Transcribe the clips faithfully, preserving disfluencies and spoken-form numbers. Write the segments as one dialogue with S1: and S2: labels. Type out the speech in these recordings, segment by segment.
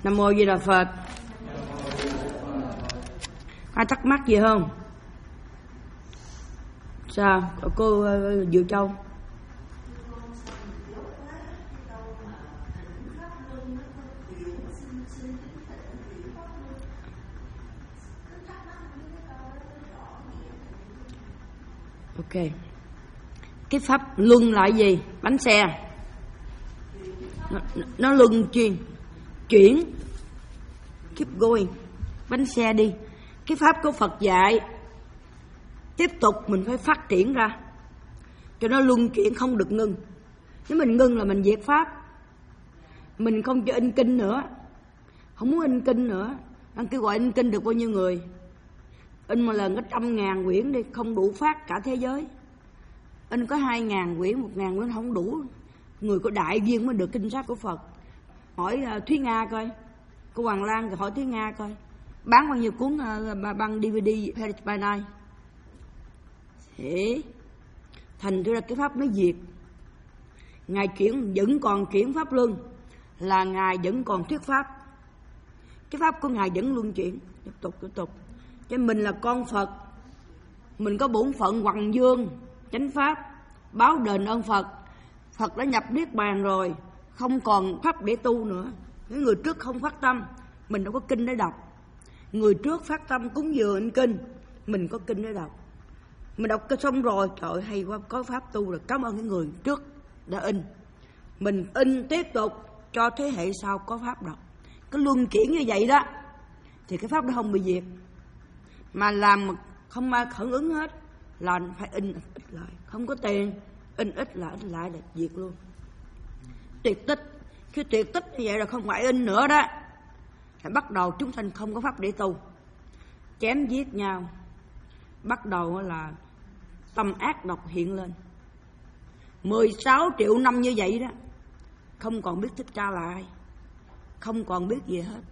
S1: Nam Mô Di Đà Phật. Ai thắc mắc gì không? Sao? Cô uh, Diệu Châu. Ok. Cái pháp luân là gì? Bánh xe. Nó, nó luân chuyển, chuyển, keep going, bánh xe đi. Cái pháp của Phật dạy tiếp tục mình phải phát triển ra cho nó luân chuyển, không được ngưng. Nếu mình ngưng là mình diệt pháp. Mình không cho in kinh nữa, không muốn in kinh nữa. Anh kêu gọi in kinh được bao nhiêu người? In một lần có trăm ngàn quyển đi, không đủ phát cả thế giới. In có hai ngàn quyển, một ngàn quyển không đủ. Người có đại duyên mới được kinh sách của Phật. Hỏi uh, Thúy Nga coi, cô Hoàng Lan hỏi Thúy Nga coi, bán bao nhiêu cuốn uh, băng đê vê đê Paradise by Night. Thế thành ra cái pháp nó diệt. Ngài chuyển vẫn còn chuyển pháp luân, là Ngài vẫn còn thuyết pháp. Cái pháp của Ngài vẫn luân chuyển, tiếp tục tiếp tục. Cho mình là con Phật, mình có bổn phận hoằng dương chánh pháp, báo đền ơn Phật. Phật đã nhập niết bàn rồi, không còn pháp để tu nữa. Những người trước không phát tâm, mình đâu có kinh để đọc. Người trước phát tâm cúng dường in kinh, mình có kinh để đọc. Mình đọc cái xong rồi, trời ơi, hay quá, có pháp tu rồi, cảm ơn cái người trước đã in. Mình in tiếp tục cho thế hệ sau có pháp đọc. Cái luân chuyển như vậy đó thì cái pháp đó không bị diệt. Mà làm không ai hưởng ứng hết là phải in ít lại, không có tiền, in ít lại, ít lại là diệt luôn. Tuyệt tích, khi tuyệt tích như vậy là không phải in nữa đó. Thì bắt đầu chúng sanh không có pháp để tu, chém giết nhau. Bắt đầu là tâm ác độc hiện lên. mười sáu triệu năm như vậy đó, không còn biết Thích Ca là ai, không còn biết gì hết.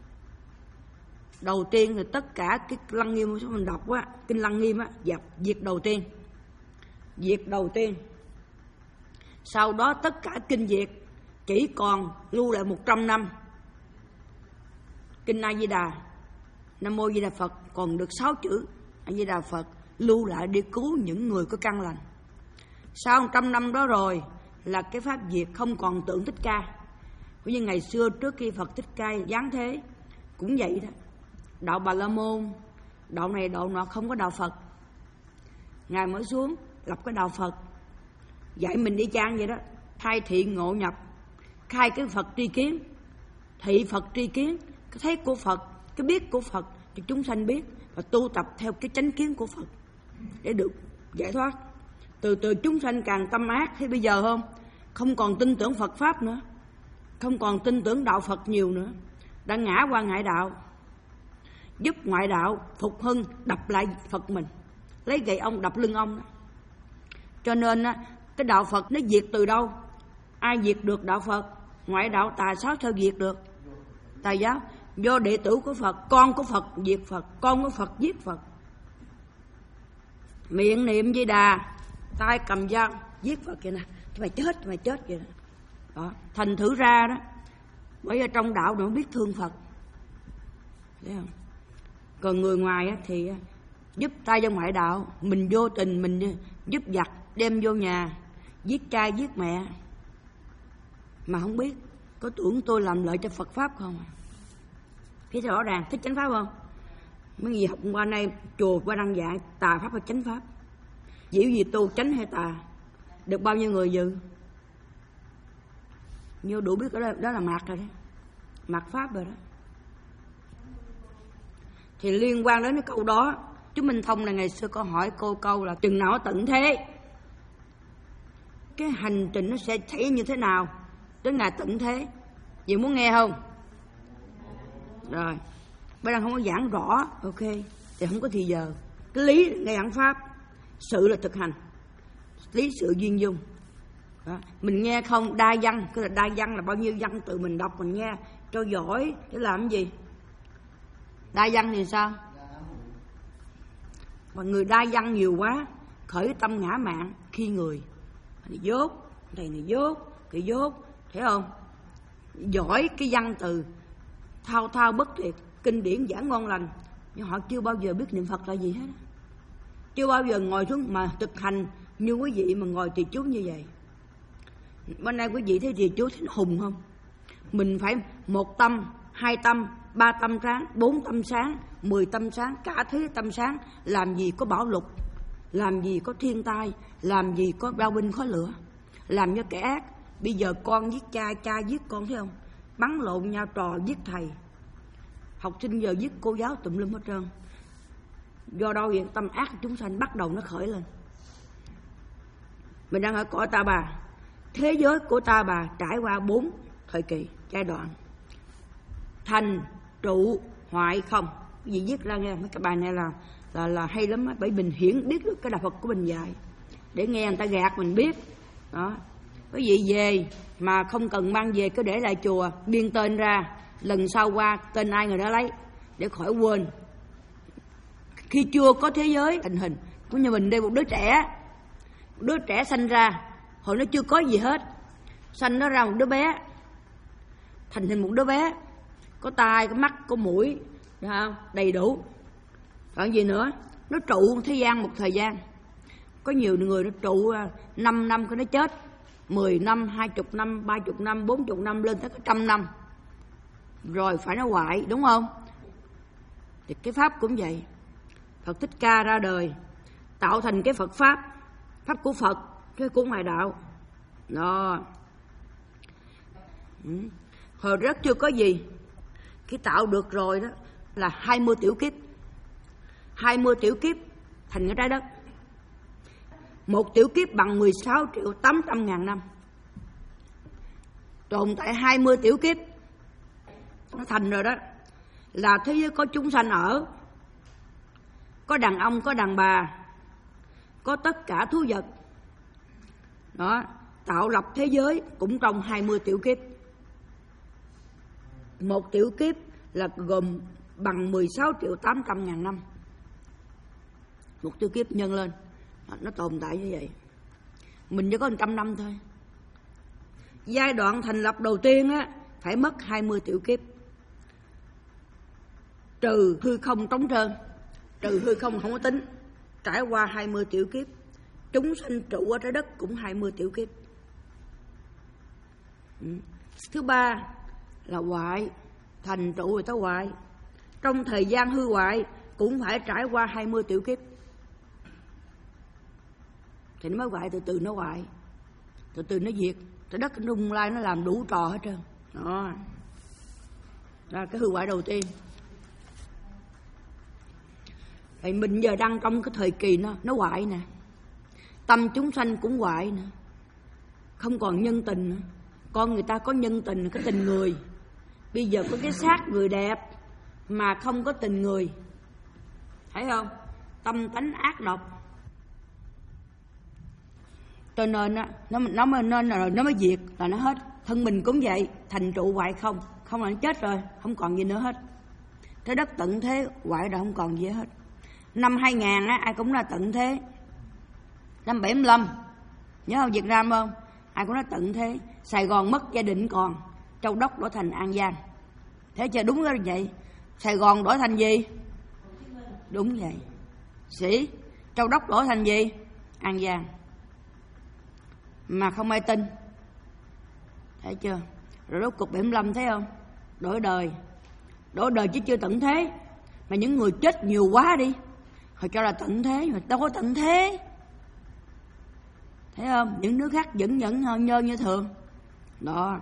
S1: Đầu tiên thì tất cả cái Lăng Nghiêm mình đọc á, kinh Lăng Nghiêm á, dập diệt đầu tiên, diệt đầu tiên. Sau đó tất cả kinh diệt, chỉ còn lưu lại một trăm năm. Kinh A Di Đà, Nam Mô Di Đà Phật còn được sáu chữ A Di Đà Phật lưu lại để cứu những người có căn lành. Sau một trăm năm đó rồi là cái pháp diệt, không còn tượng Thích Ca. Cũng như ngày xưa trước khi Phật Thích Ca giáng thế cũng vậy đó. Đạo Bà La Môn, đạo này đạo nọ, không có đạo Phật. Ngài mới xuống lập cái đạo Phật, dạy mình đi chang vậy đó. Khai thị ngộ nhập, khai cái Phật tri kiến, thị Phật tri kiến, cái thấy của Phật, cái biết của Phật cho chúng sanh biết, và tu tập theo cái chánh kiến của Phật để được giải thoát. Từ từ chúng sanh càng tâm ác, thế bây giờ không không còn tin tưởng Phật pháp nữa, không còn tin tưởng đạo Phật nhiều nữa, đã ngã qua ngoại đạo, giúp ngoại đạo phục hưng, đập lại Phật mình, lấy gậy ông đập lưng ông. Cho nên cái đạo Phật nó diệt từ đâu? Ai diệt được đạo Phật? Ngoại đạo tà giáo sao diệt được? Tà giáo do đệ tử của Phật, con của Phật diệt Phật, con của Phật giết Phật. Miệng niệm Di Đà, tay cầm dao giết Phật kìa nè, mày chết, mày chết kìa nè. Đó, thành thử ra đó, bởi vì trong đạo nó biết thương Phật, thấy không? Còn người ngoài thì giúp tay cho ngoại đạo, mình vô tình mình giúp giặc đem vô nhà giết cha giết mẹ mà không biết, có tưởng tôi làm lợi cho Phật pháp không à? Thấy rõ ràng, thích chánh pháp không? Mấy gì học qua đây chùa qua đăng dạy tà pháp hay chánh pháp, dĩu gì tu chánh hay tà, được bao nhiêu người dự? Như đủ biết đó, đó là mạt rồi đó, mạt pháp rồi đó. Thì liên quan đến cái câu đó, chú Minh Thông là ngày xưa có hỏi cô câu là chừng nào tận thế, cái hành trình nó sẽ xảy như thế nào đến ngày tận thế. Chị muốn nghe không? Rồi, bây giờ không có giảng rõ, ok, thì không có thì giờ. Cái lý là giảng pháp, sự là thực hành, lý sự duyên dung. Đó. Mình nghe không đa văn, cứ là đa văn là bao nhiêu văn tự mình đọc mình nghe cho giỏi để làm cái gì? Đa văn thì sao? Mà người đa văn nhiều quá, khởi tâm ngã mạn, khi người này dốt, thầy này dốt, cái dốt, thấy không? Giỏi cái văn từ thao thao bất tuyệt, kinh điển giảng ngon lành, nhưng họ chưa bao giờ biết niệm Phật là gì hết, chưa bao giờ ngồi xuống mà thực hành như quý vị mà ngồi trì chú như vậy. Bên đây quý vị thấy trì chú thấy hùng không? Mình phải một tâm, hai tâm, ba tâm sáng, bốn tâm sáng, mười tâm sáng, cả thế tâm sáng. Làm gì có bão lục, làm gì có thiên tai, làm gì có đao binh khói lửa, làm cho kẻ ác. Bây giờ con giết cha, cha giết con, thấy không? Bắn lộn nhau, trò giết thầy, học sinh giờ giết cô giáo tùm lum hết trơn. Do đâu vậy? Tâm ác của chúng sanh bắt đầu nó khởi lên. Mình đang ở cõi Ta Bà. Thế giới của Ta Bà trải qua bốn thời kỳ, giai đoạn: thành, trụ, hoại, không. Cái gì viết ra nghe, mấy cái bài này là là là hay lắm á, bởi mình hiển biết được cái đạo Phật của mình dạy, để nghe người ta gạt mình biết. Đó. Quý vị về mà không cần mang về, cứ để lại chùa, biên tên ra, lần sau qua tên ai người đó lấy, để khỏi quên. Khi chưa có thế giới thành hình, cũng như mình đây, một đứa trẻ, một đứa trẻ sanh ra, hồi nó chưa có gì hết, sanh nó ra một đứa bé, thành hình một đứa bé, có tai, có mắt, có mũi, được không? Đầy đủ. Còn gì nữa? Nó trụ thế gian một thời gian. Có nhiều người nó trụ năm năm cái nó chết, mười năm, hai chục năm, ba chục năm, bốn chục năm, lên tới cái trăm năm, rồi phải nó hoại, đúng không? Thì cái Pháp cũng vậy. Phật Thích Ca ra đời, tạo thành cái Phật Pháp, Pháp của Phật, cái của ngoại đạo. Đó. Ừ. Hồi rất chưa có gì, khi tạo được rồi đó là hai mươi tiểu kiếp. hai mươi tiểu kiếp thành cái trái đất. Một tiểu kiếp bằng mười sáu triệu tám trăm ngàn năm. Tồn tại hai mươi tiểu kiếp, nó thành rồi đó. Là thế giới có chúng sanh ở, có đàn ông, có đàn bà, có tất cả thú vật. Đó, tạo lập thế giới cũng trong hai mươi tiểu kiếp. Một tiểu kiếp là gồm bằng mười sáu triệu tám trăm ngàn năm. Một tiểu kiếp nhân lên, nó tồn tại như vậy. Mình chỉ có một trăm năm thôi. Giai đoạn thành lập đầu tiên á, phải mất hai mươi tiểu kiếp. Trừ hư không trống trơn, trừ hư không không có tính, trải qua hai mươi tiểu kiếp. Chúng sanh trụ ở trái đất cũng hai mươi tiểu kiếp. Ừ. Thứ ba là hoại, thành trụ rồi tới hoại. Trong thời gian hư hoại cũng phải trải qua hai mươi tiểu kiếp. Thì nó mới hoại, từ từ nó hoại, từ từ nó diệt. Trái đất nó rung lai, nó làm đủ trò hết trơn. Đó. Đó là cái hư hoại đầu tiên. Thì mình giờ đang trong cái thời kỳ nó nó hoại nè. Tâm chúng sanh cũng hoại nữa, không còn nhân tình nữa. Con người ta có nhân tình, có tình người. Bây giờ có cái xác người đẹp mà không có tình người, thấy không? Tâm tánh ác độc. Cho nên á, nó nó mới nên rồi nó mới diệt là nó hết. Thân mình cũng vậy, thành trụ hoại không, không là nó chết rồi, không còn gì nữa hết. Trái đất tận thế hoại rồi, không còn gì hết. Năm hai nghìn á, ai cũng là tận thế. Năm bảy mươi lăm, nhớ không, Việt Nam không? Ai cũng nói tận thế. Sài Gòn mất gia đình còn, Châu Đốc đổi thành An Giang. Thế chưa? Đúng rồi vậy. Sài Gòn đổi thành gì? Đúng vậy. Sĩ Châu Đốc đổi thành gì? An Giang. Mà không ai tin. Thấy chưa? Rồi rốt cuộc bảy mươi lăm thấy không? Đổi đời. Đổi đời chứ chưa tận thế. Mà những người chết nhiều quá đi, họ cho là tận thế, mà đâu có tận thế. Thấy không? Những nước khác vẫn vẫn nhơ như thường. Đó.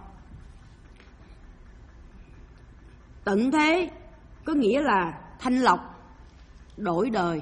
S1: Tận thế có nghĩa là thanh lọc, đổi đời.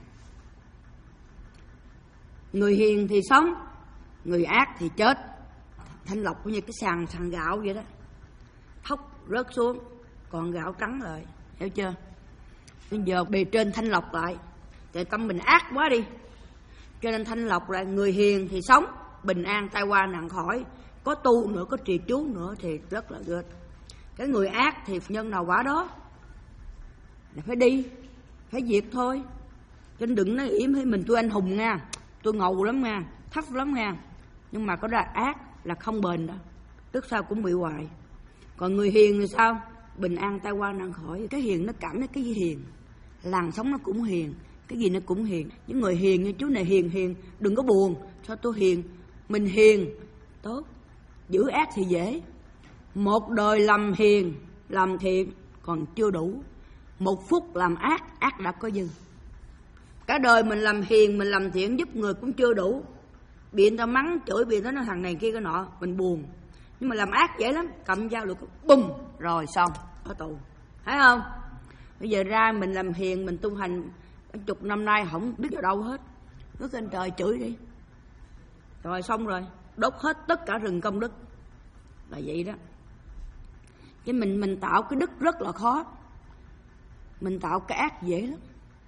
S1: Người hiền thì sống, người ác thì chết. Thanh lọc cũng như cái sàn sàn gạo vậy đó. Thóc rớt xuống, còn gạo trắng lại. Hiểu chưa? Bây giờ bề trên thanh lọc lại. Tại tâm mình ác quá đi, cho nên thanh lọc lại. Người hiền thì sống, bình an, tai qua nạn khỏi. Có tu nữa, có trì chú nữa thì rất là good. Cái người ác thì nhân nào quả đó, là phải đi, phải diệt thôi. Cho nên đừng nói yếm thấy mình tôi anh hùng nha, tôi ngầu lắm nha, thấp lắm nha. Nhưng mà có ra ác là không bền đó, tức sao cũng bị hoại. Còn người hiền thì sao? bình an tai qua nạn khỏi. Cái hiền nó cảm thấy cái gì hiền, làng sống nó cũng hiền, cái gì nó cũng hiền. Những người hiền như chú này hiền hiền, đừng có buồn, sao tôi hiền, mình hiền, tốt. Giữ ác thì dễ. Một đời làm hiền, làm thiện còn chưa đủ. Một phút làm ác, ác đã có dư. Cả đời mình làm hiền, mình làm thiện giúp người cũng chưa đủ. Bị người ta mắng, chửi, bị người ta nói thằng này kia cái nọ, mình buồn. Nhưng mà làm ác dễ lắm, cầm dao được, bùm, rồi xong, ở tù. Thấy không? Bây giờ ra mình làm hiền, mình tu hành chục năm nay không biết ở đâu hết. Nước lên trời chửi đi. Rồi xong rồi, đốt hết tất cả rừng công đức. Là vậy đó. Chứ mình mình tạo cái đức rất là khó. Mình tạo cái ác dễ lắm.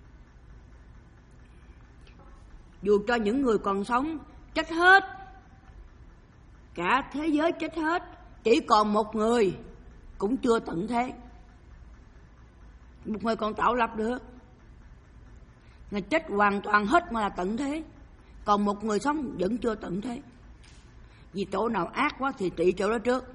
S1: Dù cho những người còn sống chết hết, cả thế giới chết hết, chỉ còn một người cũng chưa tận thế. Một người còn tạo lập được, người chết hoàn toàn hết mà là tận thế. Còn một người sống vẫn chưa tận thế. Vì chỗ nào ác quá thì trị chỗ đó trước.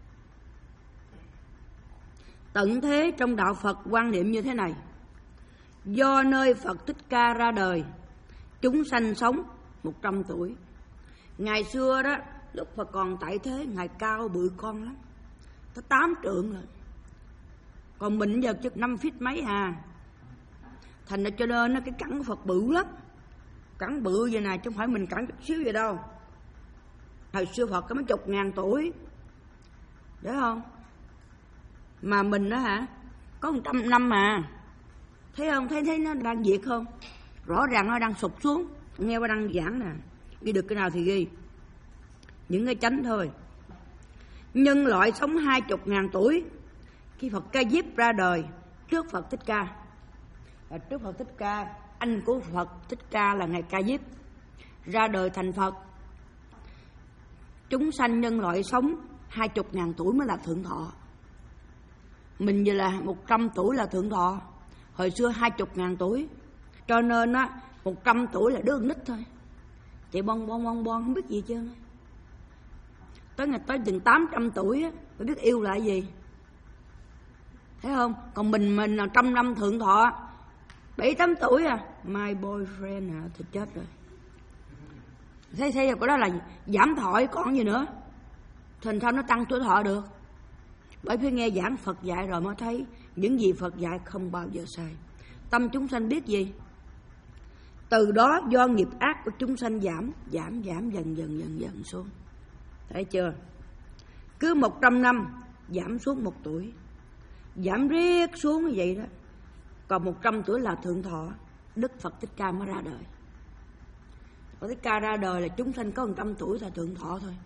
S1: Tận thế trong đạo Phật quan niệm như thế này: do nơi Phật Thích Ca ra đời, chúng sanh sống một trăm tuổi. Ngày xưa đó, lúc Phật còn tại thế, Ngài cao bự con lắm, tới tám trượng rồi. Còn mình giờ chừng năm feet mấy à. Thành ra cho nên cái cẳng của Phật bự lắm. Cẳng bự vậy này, chứ không phải mình cẳng chút xíu vậy đâu. Hồi xưa Phật có mấy chục ngàn tuổi, đấy không? Mà mình đó hả, có một trăm năm mà. Thấy không? Thấy thấy nó đang diệt không? Rõ ràng nó đang sụp xuống. Nghe qua đăng giảng nè, ghi được cái nào thì ghi, những cái chánh thôi. Nhân loại sống hai chục ngàn tuổi khi Phật Ca Diếp ra đời, trước Phật Thích Ca. Và trước Phật Thích Ca, anh của Phật Thích Ca là Ngài Ca Diếp ra đời thành Phật. Chúng sanh nhân loại sống hai chục ngàn tuổi mới là thượng thọ. Mình giờ là một trăm tuổi là thượng thọ. Hồi xưa hai chục ngàn tuổi. Cho nên á, một trăm tuổi là đứa con nít thôi. Chạy bon bon bon bon không biết gì chứ. Tới ngày tới chừng tám trăm tuổi á, phải biết yêu là gì. Thấy không? Còn mình mình là trăm năm thượng thọ, bảy tám tuổi à, my boyfriend hả, thì chết rồi. Thế thế cái đó là giảm thọ còn gì nữa. Thành sao nó tăng tuổi thọ được? Bởi phải nghe giảng Phật dạy rồi mới thấy những gì Phật dạy không bao giờ sai. Tâm chúng sanh biết gì? Từ đó do nghiệp ác của chúng sanh giảm, giảm, giảm dần dần dần dần xuống. Thấy chưa? Cứ một trăm năm giảm xuống một tuổi, giảm riết xuống như vậy đó. Còn một trăm tuổi là thượng thọ. Đức Phật Thích Ca mới ra đời. Phật Thích Ca ra đời là chúng sanh có một trăm tuổi là thượng thọ thôi.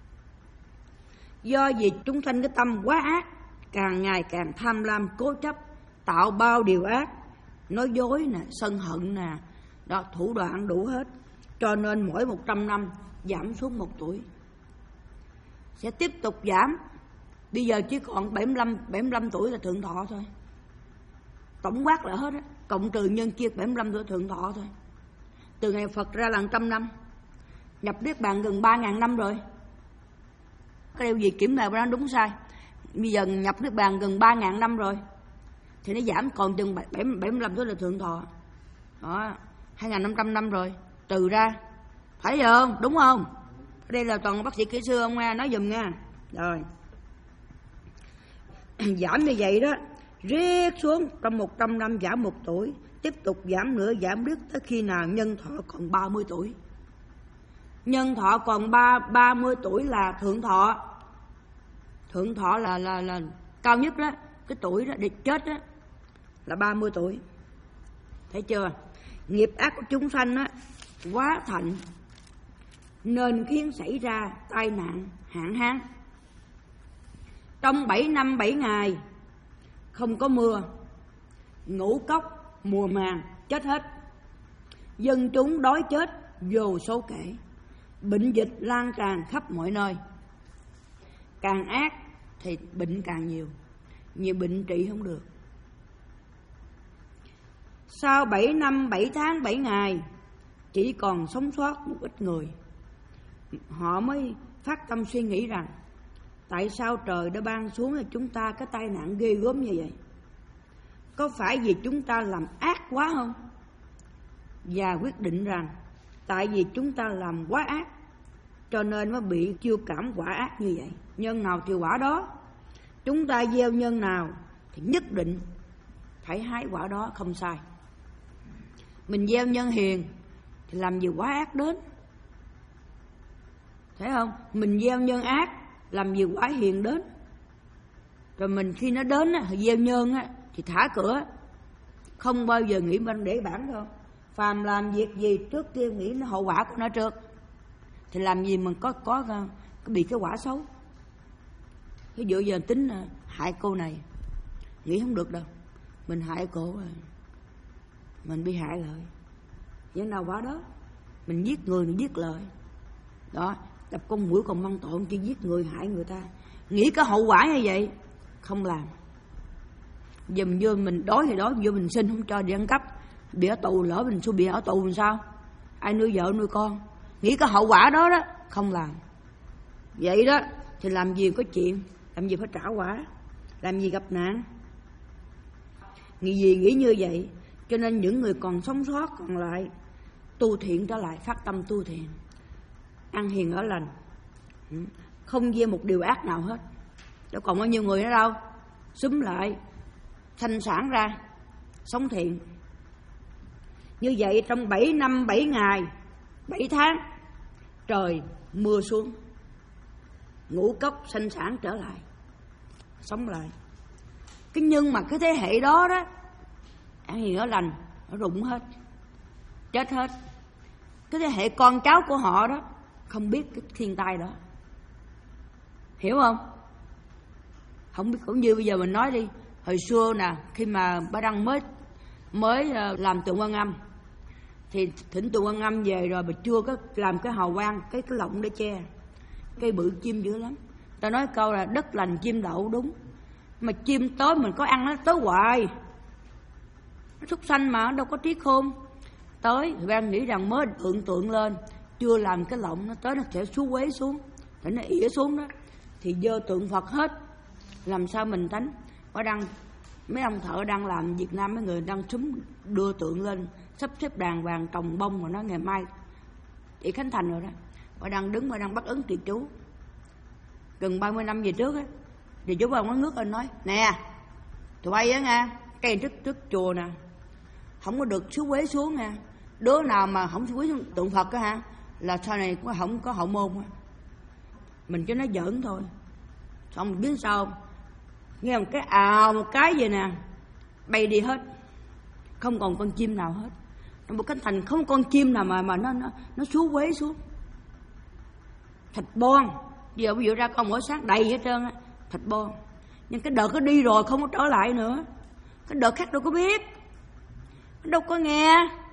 S1: Do vì chúng sanh cái tâm quá ác, càng ngày càng tham lam cố chấp, tạo bao điều ác, nói dối nè, sân hận nè, đó, thủ đoạn đủ hết. Cho nên mỗi một trăm năm giảm xuống một tuổi, sẽ tiếp tục giảm. Bây giờ chỉ còn bảy mươi lăm, bảy mươi lăm tuổi là thượng thọ thôi. Tổng quát lại hết á, cộng trừ nhân chia bảy mươi lăm tuổi thượng thọ thôi. Từ ngày Phật ra là trăm năm, nhập Niết Bàn gần ba ngàn năm rồi. Cái điều gì kiểm lại nó đúng sai. Bây giờ nhập Niết Bàn gần ba ngàn năm rồi, thì nó giảm còn chừng bảy mươi lăm tuổi là thượng thọ. Đó, hai nghìn năm trăm năm rồi, trừ ra. Phải giờ không? Đúng không? Đây là toàn bác sĩ kỹ sư ông nghe, nói giùm nha. Rồi. Giảm như vậy đó, riết xuống trong một trăm năm giảm một tuổi, tiếp tục giảm nữa, giảm riết tới khi nào nhân thọ còn ba mươi tuổi. Nhân thọ còn ba ba mươi tuổi là thượng thọ. Thượng thọ là là là cao nhất đó, cái tuổi đó để chết đó là ba mươi tuổi. Thấy chưa? Nghiệp ác của chúng sanh á quá thạnh, nên khiến xảy ra tai nạn hạn hán. Trong bảy năm bảy ngày không có mưa, ngũ cốc mùa màng chết hết, dân chúng đói chết vô số kể, bệnh dịch lan tràn khắp mọi nơi. Càng ác thì bệnh càng nhiều, nhiều bệnh trị không được. Sau bảy năm bảy tháng bảy ngày, chỉ còn sống sót một ít người. Họ mới phát tâm suy nghĩ rằng Tại sao trời đã ban xuống cho chúng ta cái tai nạn ghê gớm như vậy? Có phải vì chúng ta làm ác quá không? Và quyết định rằng tại vì chúng ta làm quá ác cho nên mới bị chiêu cảm quả ác như vậy. Nhân nào thì quả đó. Chúng ta gieo nhân nào thì nhất định phải hái quả đó, không sai. Mình gieo nhân hiền thì làm gì quả ác đến, thấy không? Mình gieo nhân ác làm gì quả hiền đến. Rồi mình khi nó đến á, gieo nhân á, thì thả cửa, không bao giờ nghĩ bên để bản đâu. Phàm làm việc gì trước tiên nghĩ nó hậu quả của nó trước, thì làm gì mình có có, có, có bị cái quả xấu. Ví dụ giờ tính là hại cô này, nghĩ không được đâu, mình hại cô rồi mình bị hại lợi, nhưng nào quả đó. Mình giết người, mình giết lợi đó, đập con mũi còn mang tội, chỉ giết người hại người ta, nghĩ cái hậu quả như vậy không làm. Giờ mình vô mình đói thì đói, vô mình xin không cho đi ăn cắp, bị ở tù, lỡ mình xui bị ở tù làm sao? Ai nuôi vợ nuôi con? Nghĩ cái hậu quả đó đó không làm. Vậy đó thì làm gì có chuyện, làm gì phải trả quả, làm gì gặp nạn. Nghĩ gì nghĩ như vậy. Cho nên những người còn sống sót còn lại tu thiện trở lại, phát tâm tu thiện, ăn hiền ở lành, không gieo một điều ác nào hết. Đâu còn bao nhiêu người nữa đâu, xúm lại thanh sản ra sống thiện. Như vậy trong bảy năm bảy ngày bảy tháng trời mưa xuống, ngũ cốc sanh sản trở lại, sống lại. Cái nhưng mà cái thế hệ đó đó ăn hiền ở lành, nó rụng hết, chết hết. Cái thế hệ con cháu của họ đó không biết cái thiên tai đó, hiểu không? Không biết. Cũng như bây giờ mình nói đi, hồi xưa nè, khi mà Ba Đăng mới mới làm tượng Quan Âm, thì thỉnh tượng Quan Âm về rồi mà chưa có làm cái hào quang, cái cái lọng để che, cây bự chim dữ lắm. Ta nói câu là đất lành chim đậu, đúng. Mà chim tới mình có ăn nó tới hoài, nó súc sanh mà đâu có trí khôn. Tới thì Ban nghĩ rằng mới tượng tượng lên, chưa làm cái lọng, nó tới nó sẽ xuống quế xuống, thì nó ỉa xuống đó, thì dơ tượng Phật hết, làm sao mình tránh. Ở đăng mấy ông thợ đang làm Việt Nam, mấy người đang súng đưa tượng lên, sắp xếp đàng hoàng trồng bông, mà nó ngày mai chỉ khánh thành rồi đó. Ở đang đứng, ở đang bắt ứng trì chú gần ba mươi năm về trước á, thì chú ông nó ngước lên nói: nè tụi bay á nha, cây trước trước chùa nè không có được xuống quế xuống nha, đứa nào mà không xuống quế xuống tượng Phật á ha, là sau này cũng không có hậu môn á. Mình cho nó giỡn thôi, xong mình biết sao không? Nghe một cái ào một cái vậy nè, bay đi hết, không còn con chim nào hết. Trong một cánh thành không con chim nào mà mà nó nó nó xuống quế xuống. Thịt bon, giờ ví dụ ra con mỗi sáng đầy hết trơn á, thịt bon. Nhưng cái đợt nó đi rồi không có trở lại nữa, cái đợt khác đâu có biết, nó đâu có nghe,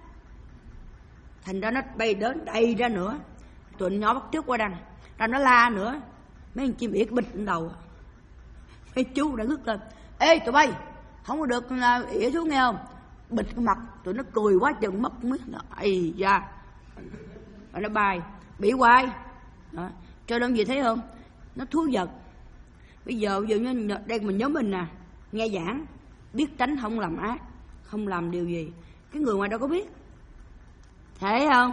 S1: thành ra nó bay đến đầy ra nữa. Tụi nhỏ bắt trước qua đằng ra nó la nữa, mấy con chim ỉa bịch lên đầu. Mấy chú đã ngước lên: ê tụi bay, không có được ỉa xuống nghe không? Bịch cái mặt, tụi nó cười quá chừng mất miếng. Ây da, rồi nó bay bị hoài đó. Cho nên gì thấy không, nó thú vật. Bây giờ ví dụ như đây mình nhóm mình nè, nghe giảng biết tránh không làm ác, không làm điều gì, cái người ngoài đâu có biết, thấy không?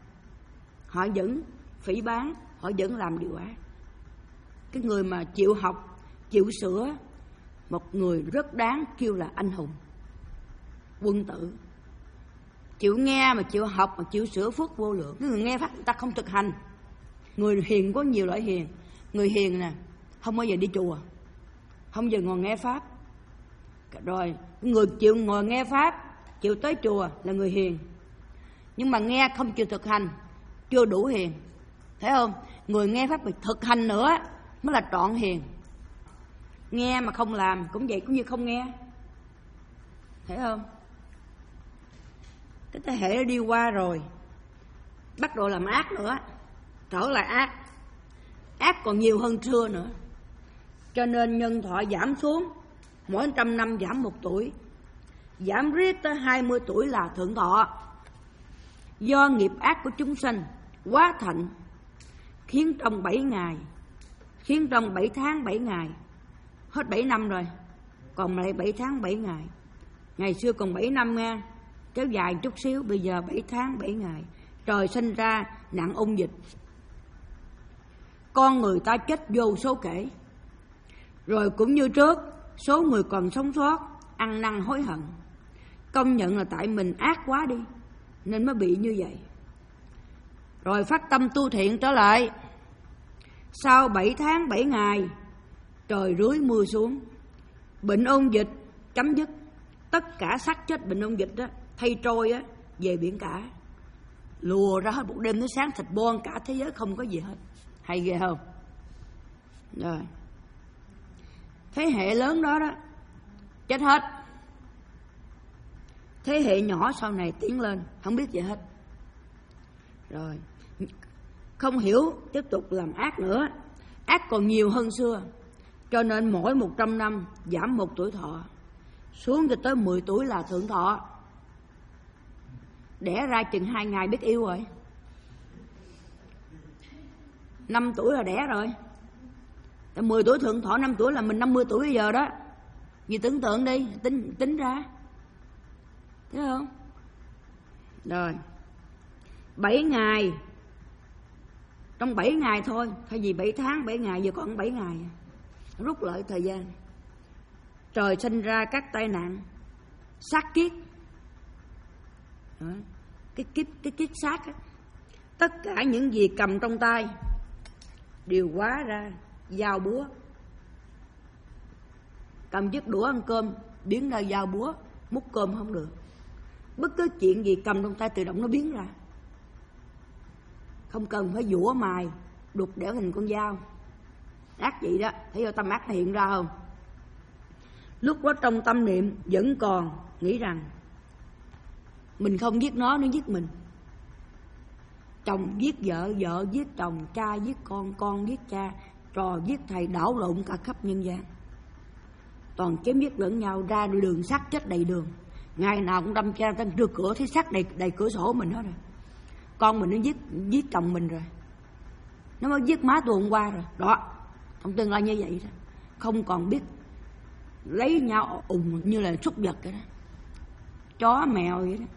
S1: Họ vẫn phỉ báng, họ vẫn làm điều ác. Cái người mà chịu học, chịu sửa, một người rất đáng kêu là anh hùng, quân tử. Chịu nghe mà chịu học mà chịu sửa phước vô lượng. Cái người nghe pháp người ta không thực hành. Người hiền có nhiều loại hiền. Người hiền nè, không bao giờ đi chùa, không bao giờ ngồi nghe pháp. Rồi người chịu ngồi nghe pháp, chịu tới chùa là người hiền. Nhưng mà nghe không chịu thực hành, chưa đủ hiền, thấy không? Người nghe pháp phải thực hành nữa mới là trọn hiền. Nghe mà không làm cũng vậy, cũng như không nghe, thấy không? Cái thế hệ nó đi qua rồi, bắt đầu làm ác nữa, trở lại ác, ác còn nhiều hơn xưa nữa. Cho nên nhân thọ giảm xuống, mỗi trăm năm giảm một tuổi, giảm riết tới hai mươi tuổi là thượng thọ. Do nghiệp ác của chúng sanh quá thạnh, khiến trong bảy ngày khiến trong bảy tháng bảy ngày, hết bảy năm rồi, còn lại bảy tháng bảy ngày. Ngày xưa còn bảy năm nha, kéo dài chút xíu, bây giờ bảy tháng bảy ngày. Trời sinh ra nạn ôn dịch, con người ta chết vô số kể. Rồi cũng như trước, số người còn sống sót ăn năn hối hận, công nhận là tại mình ác quá đi nên mới bị như vậy. Rồi phát tâm tu thiện trở lại. Sau bảy tháng bảy ngày, trời rưới mưa xuống, bệnh ôn dịch chấm dứt. Tất cả xác chết bệnh ôn dịch đó, thay trôi á, về biển cả, lùa ra hết một đêm tới sáng, thịt bon cả thế giới không có gì hết. Hay ghê không? Rồi thế hệ lớn đó đó chết hết, thế hệ nhỏ sau này tiến lên không biết gì hết, rồi không hiểu tiếp tục làm ác nữa, ác còn nhiều hơn xưa. Cho nên mỗi một trăm năm giảm một tuổi thọ, xuống cho tới mười tuổi là thượng thọ. Đẻ ra chừng hai ngày biết yêu rồi, năm tuổi là đẻ rồi, mười tuổi thượng thọ, năm tuổi là mình năm mươi tuổi bây giờ đó. Vì tưởng tượng đi, tính tính ra, thấy không? Rồi bảy ngày, trong bảy ngày thôi, thay vì bảy tháng bảy ngày giờ còn bảy ngày, rút lại thời gian. Trời sinh ra các tai nạn sát kiết, đó. cái kiếp cái kiết sát á. Tất cả những gì cầm trong tay đều hóa ra dao búa. Cầm chiếc đũa ăn cơm biến ra dao búa, múc cơm không được. Bất cứ chuyện gì cầm trong tay tự động nó biến ra, không cần phải dũa mài đục đẽo thành con dao. Ác vậy đó, thấy vô tâm ác nó hiện ra không? Lúc đó trong tâm niệm vẫn còn nghĩ rằng mình không giết nó, nó giết mình. Chồng giết vợ, vợ giết chồng, cha giết con, con giết cha, trò giết thầy, đảo lộn cả khắp nhân gian. Toàn chém giết lẫn nhau, ra đường sắt chết đầy đường. Ngày nào cũng đâm cha tên trước cửa, thấy sắt đầy, đầy cửa sổ mình hết rồi. Con mình nó giết giết chồng mình rồi, nó mới giết má tôi hôm qua rồi. Đó, trong tương lai như vậy đó. Không còn biết lấy nhau ùng như là súc vật vậy đó, chó mèo vậy đó.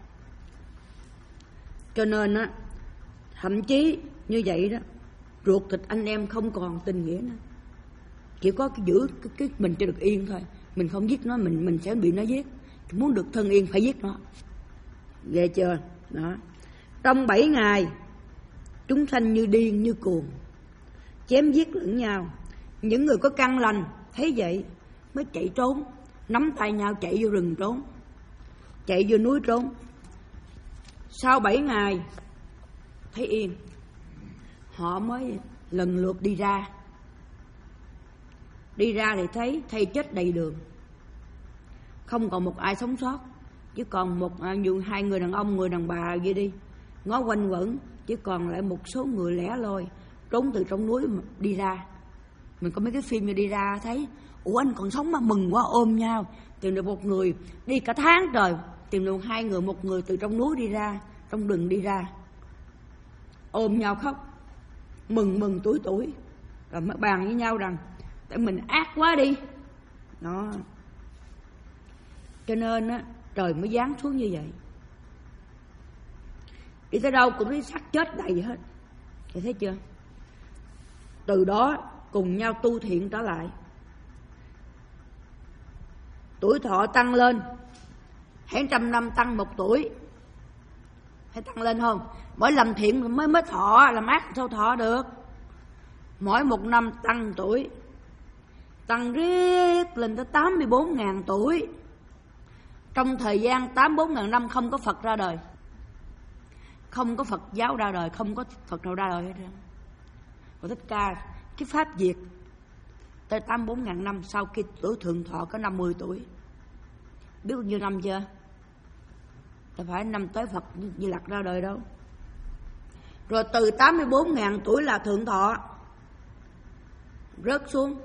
S1: Cho nên á, thậm chí như vậy đó, ruột thịt anh em không còn tình nghĩa nữa. Chỉ có cái giữ cái, cái mình cho được yên thôi. Mình không giết nó, mình mình sẽ bị nó giết. Muốn được thân yên phải giết nó. Ghê chưa? Đó. Trong bảy ngày, chúng sanh như điên như cuồng, chém giết lẫn nhau. Những người có căn lành thấy vậy mới chạy trốn, nắm tay nhau chạy vô rừng trốn, chạy vô núi trốn. Sau bảy ngày thấy yên, họ mới lần lượt đi ra. Đi ra thì thấy thây chết đầy đường, không còn một ai sống sót. Chỉ còn một dù hai người đàn ông, người đàn bà vậy đi, ngó quanh quẩn, chỉ còn lại một số người lẻ loi trốn từ trong núi đi ra. Mình có mấy cái phim như đi ra thấy, ủa anh còn sống mà, mừng quá, ôm nhau. Tìm được một người đi cả tháng trời, tìm được hai người, một người từ trong núi đi ra, trong rừng đi ra, ôm nhau khóc, mừng mừng tuổi tuổi, rồi mới bàn với nhau rằng tại mình ác quá đi. Đó. Cho nên á, trời mới giáng xuống như vậy. Đi tới đâu cũng thấy xác chết đầy hết. Chị thấy chưa? Từ đó cùng nhau tu thiện trở lại, tuổi thọ tăng lên. Hãy trăm năm tăng một tuổi, hay tăng lên không? Mỗi làm thiện mới mới thọ, làm ác sao thọ được? Mỗi một năm tăng tuổi, tăng riết lên tới tám mươi bốn ngàn tuổi. Trong thời gian tám mươi bốn ngàn năm không có Phật ra đời, không có Phật giáo ra đời, không có Phật nào ra đời hết trơn. Và Thích Ca cái pháp diệt tới tám mươi bốn ngàn năm sau khi tuổi thượng thọ có năm mươi tuổi. Biết bao nhiêu năm chưa? Ta phải năm tới Phật Di Lặc ra đời đâu. Rồi từ tám mươi bốn ngàn tuổi là thượng thọ, rớt xuống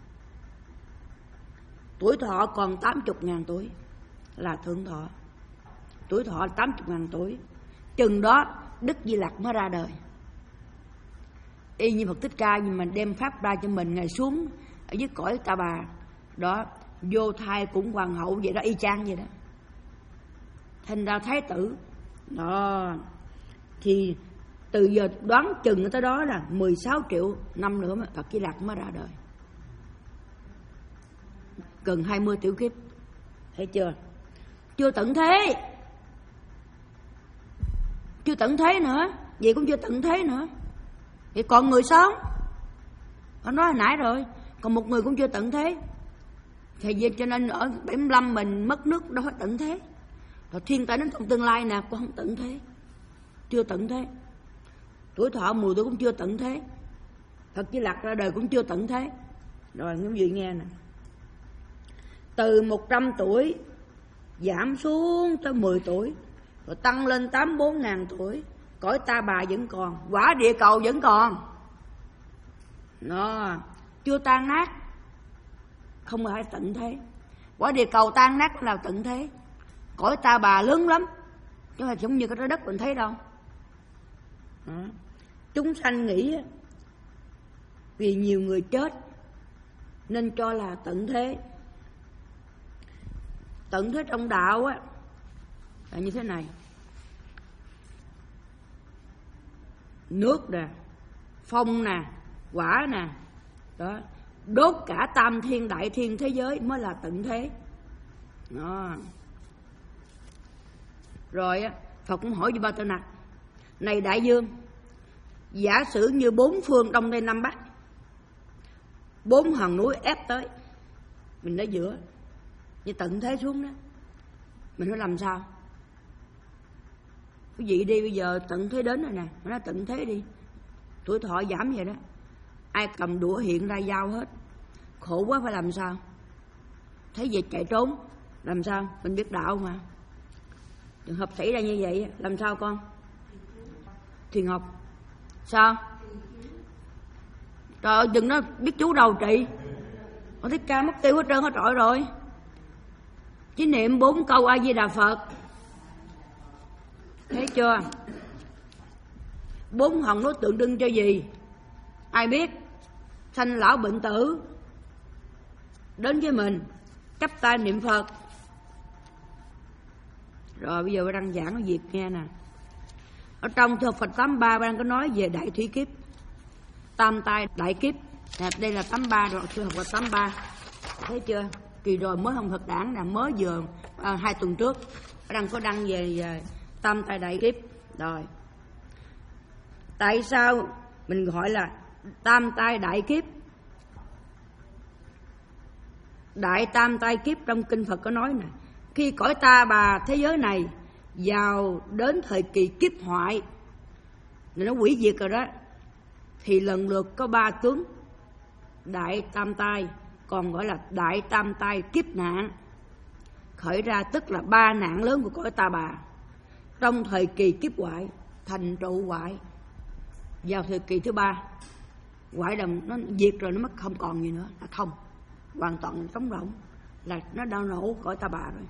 S1: tuổi thọ còn tám mươi ngàn tuổi là thượng thọ. Tuổi thọ tám mươi ngàn tuổi, chừng đó Đức Di Lặc mới ra đời. y như Phật Thích Ca, nhưng mà đem pháp ra cho mình, Ngài xuống ở dưới cõi Ta Bà đó, vô thai cũng hoàng hậu vậy đó, y chang vậy đó, thành ra thái tử đó. Thì từ giờ đoán chừng tới đó là mười sáu triệu năm nữa mà Phật Di Lặc mới ra đời, gần hai mươi tiểu kiếp, thấy chưa? Chưa tận thế, chưa tận thế nữa, vậy cũng chưa tận thế nữa, vậy còn người sống, ông nói hồi nãy rồi, còn một người cũng chưa tận thế. Thì vậy cho nên ở bảy mươi lăm mình mất nước đâu phải tận thế, rồi thiên tai đến trong tương lai nè cũng không tận thế, chưa tận thế. Tuổi thọ mười tuổi cũng chưa tận thế, Phật Di Lặc ra đời cũng chưa tận thế. Rồi quý vị nghe nè, từ một trăm tuổi giảm xuống tới mười tuổi, rồi tăng lên tám mươi bốn ngàn tuổi, cõi Ta Bà vẫn còn, quả địa cầu vẫn còn, nó chưa tan nát, không phải tận thế. Quả địa cầu tan nát là tận thế, cõi Ta Bà lớn lắm, chứ không giống như cái trái đất mình thấy đâu. Đó. Chúng sanh nghĩ vì nhiều người chết nên cho là tận thế. Tận thế trong đạo á là như thế này: nước nè, phong nè, quả nè, đó, đốt cả tam thiên đại thiên thế giới mới là tận thế. Đó. Rồi á, Phật cũng hỏi với Ba Tư Nặc: này đại dương, giả sử như bốn phương đông tây nam bắc, bốn hòn núi ép tới, mình ở giữa, như tận thế xuống đó, mình phải làm sao? Quý vị đi, bây giờ tận thế đến rồi nè, mình nói tận thế đi, tuổi thọ giảm vậy đó, ai cầm đũa hiện ra dao hết, khổ quá phải làm sao? Thấy vậy chạy trốn, làm sao? Mình biết đạo mà. Trường hợp xảy ra như vậy, làm sao con? Thiền học. Sao? Trời ơi, đừng nói biết chú đầu trị. Ông Thích Ca mất tiêu hết trơn hết trọi rồi. Chỉ niệm bốn câu A Di Đà Phật, thấy chưa? Bốn hòn núi tượng trưng cho gì? Ai biết? Sanh lão bệnh tử đến với mình, chắp tay niệm Phật. Rồi bây giờ đang giảng ở việc nghe nè. Ở trong Thơ Phật tám mươi ba đang có nói về đại thủy kiếp, tam tai đại kiếp. À, đây là tám mươi ba rồi, Thơ Phật tám mươi ba. Thấy chưa? Kỳ rồi mới không Phật đản là mới vừa à, hai tuần trước đang có đăng về, về tam tai đại kiếp. Rồi tại sao mình gọi là tam tai đại kiếp? Đại tam tai kiếp trong kinh Phật có nói nè, khi cõi Ta Bà thế giới này vào đến thời kỳ kiếp hoại, nó hủy diệt rồi đó, thì lần lượt có ba tướng đại tam tai, còn gọi là đại tam tai kiếp nạn khởi ra, tức là ba nạn lớn của cõi Ta Bà trong thời kỳ kiếp hoại, thành trụ hoại. Vào thời kỳ thứ ba, hoại đồng nó diệt rồi, nó mất không còn gì nữa, là không, hoàn toàn trống rỗng, là nó đang nổ cõi Ta Bà rồi,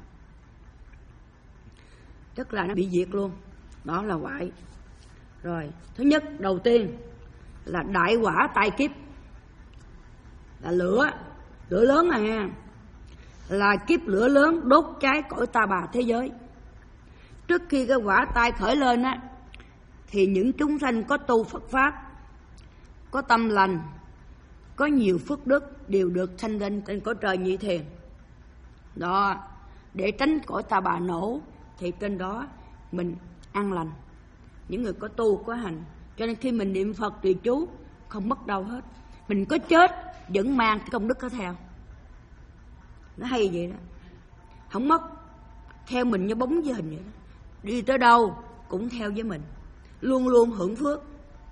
S1: tức là nó bị diệt luôn. Đó là hoại. Rồi thứ nhất, đầu tiên là đại hỏa tai kiếp, là lửa, lửa lớn này nha, là kiếp lửa lớn đốt cháy cõi Ta Bà thế giới. Trước khi cái hỏa tai khởi lên á, thì những chúng sanh có tu Phật pháp, có tâm lành, có nhiều phước đức đều được sanh lên trên cõi trời nhị thiền. Đó, để tránh cõi Ta Bà nổ thì trên đó mình an lành, những người có tu có hành. Cho nên khi mình niệm Phật trì chú không mất đâu hết, mình có chết vẫn mang cái công đức có theo. Nó hay vậy đó, không mất, theo mình như bóng với hình vậy đó. Đi tới đâu cũng theo với mình, luôn luôn hưởng phước.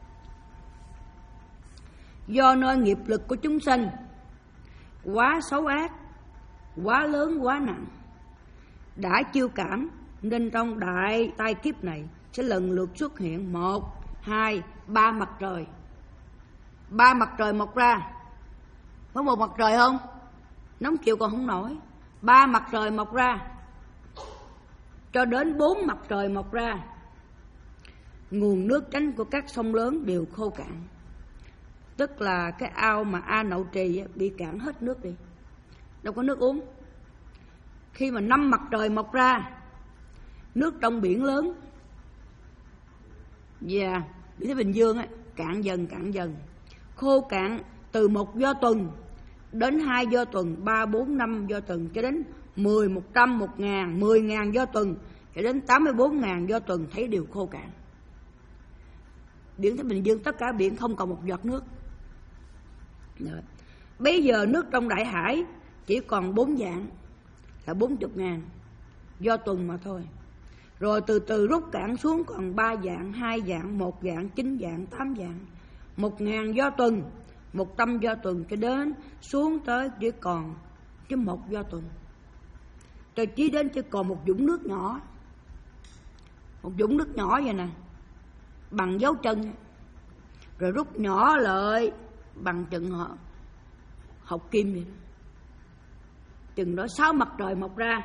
S1: Do nơi nghiệp lực của chúng sanh quá xấu ác, quá lớn quá nặng, đã chiêu cảm, nên trong đại tai kiếp này sẽ lần lượt xuất hiện một, hai, ba mặt trời. Ba mặt trời mọc ra. Có một mặt trời không? Nóng chịu còn không nổi. Ba mặt trời mọc ra, cho đến bốn mặt trời mọc ra. Nguồn nước chánh của các sông lớn đều khô cạn. tức là cái ao mà A Nậu Trì bị cạn hết nước đi, đâu có nước uống. Khi mà năm mặt trời mọc ra, nước trong biển lớn và yeah, biển Thái Bình Dương á, cạn dần cạn dần, khô cạn từ một do tuần đến hai do tuần, ba bốn năm do tuần, cho đến mười, một trăm, một ngàn, mười ngàn do tuần, cho đến tám mươi bốn ngàn do tuần, thấy đều khô cạn. Biển Thái Bình Dương tất cả biển không còn một giọt nước. Rồi. Bây giờ nước trong đại hải chỉ còn bốn dạng, là bốn mươi ngàn do tuần mà thôi. Rồi từ từ rút cạn xuống còn ba dạng, hai dạng, một dạng, chín dạng, tám dạng, một ngàn do tuần, một trăm do tuần, cho đến xuống tới chỉ còn chỉ một do tuần. Rồi chỉ đến chỉ còn một vũng nước nhỏ, một vũng nước nhỏ vậy nè, bằng dấu chân, rồi rút nhỏ lại bằng chừng họ học kim vậy đó. Chừng đó sáu mặt trời mọc ra,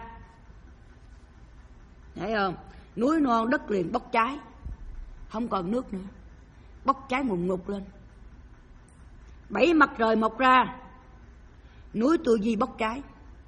S1: thấy không? Núi non đất liền bốc cháy, không còn nước nữa, bốc cháy ngùn ngụt lên. Bảy mặt trời mọc ra, núi Tu Di bốc cháy.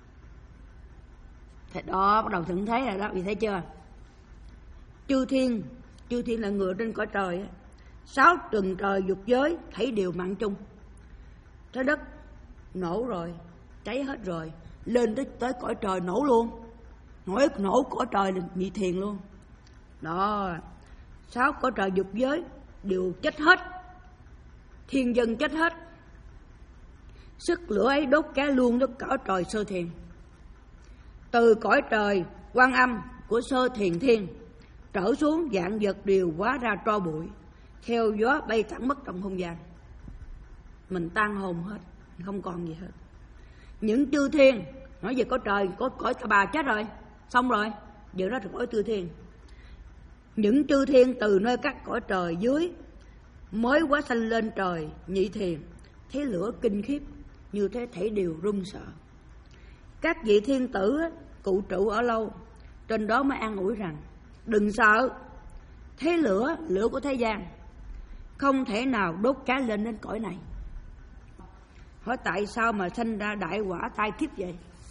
S1: Thế đó, bắt đầu thượng thế rồi đó, vì thấy chưa? Chư thiên, chư thiên là người trên cõi trời á, sáu tầng trời dục giới thấy đều mạng chung. Trái đất nổ rồi, cháy hết rồi, lên tới tới cõi trời nổ luôn, nổi nổ cõi trời là nhị thiền luôn. Đó, sáu cõi trời dục giới đều chết hết, thiên dân chết hết. Sức lửa ấy đốt cháy luôn đó cõi trời sơ thiền. Từ cõi trời Quan Âm của sơ thiền thiên trở xuống, vạn vật đều hóa ra tro bụi, theo gió bay thẳng mất trong không gian. Mình tan hồn hết, không còn gì hết. Những chư thiên, nói về cõi trời, có cõi Ta Bà chết rồi, xong rồi, giờ đó là cõi chư thiên. Những chư thiên từ nơi các cõi trời dưới mới quá sanh lên trời nhị thiền, thấy lửa kinh khiếp, như thế thể đều run sợ. Các vị thiên tử cụ trụ ở lâu, trên đó mới an ủi rằng đừng sợ, thế lửa, lửa của thế gian không thể nào đốt cháy lên đến cõi này. Hỏi tại sao mà sanh ra đại quả tai kiếp vậy?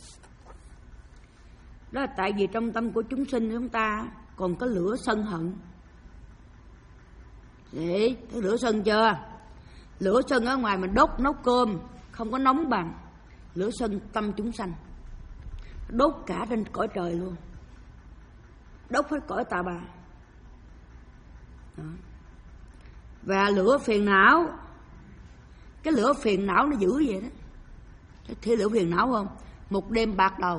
S1: Đó là tại vì trong tâm của chúng sinh chúng ta còn có lửa sân hận. Đấy, thấy lửa sân chưa? Lửa sân ở ngoài mình đốt nấu cơm không có nóng bằng lửa sân tâm chúng sanh, đốt cả trên cõi trời luôn, đốt hết cõi Ta Bà. Đó. Và lửa phiền não, cái lửa phiền não nó dữ vậy đó. Thấy lửa phiền não không? Một đêm bạc đầu,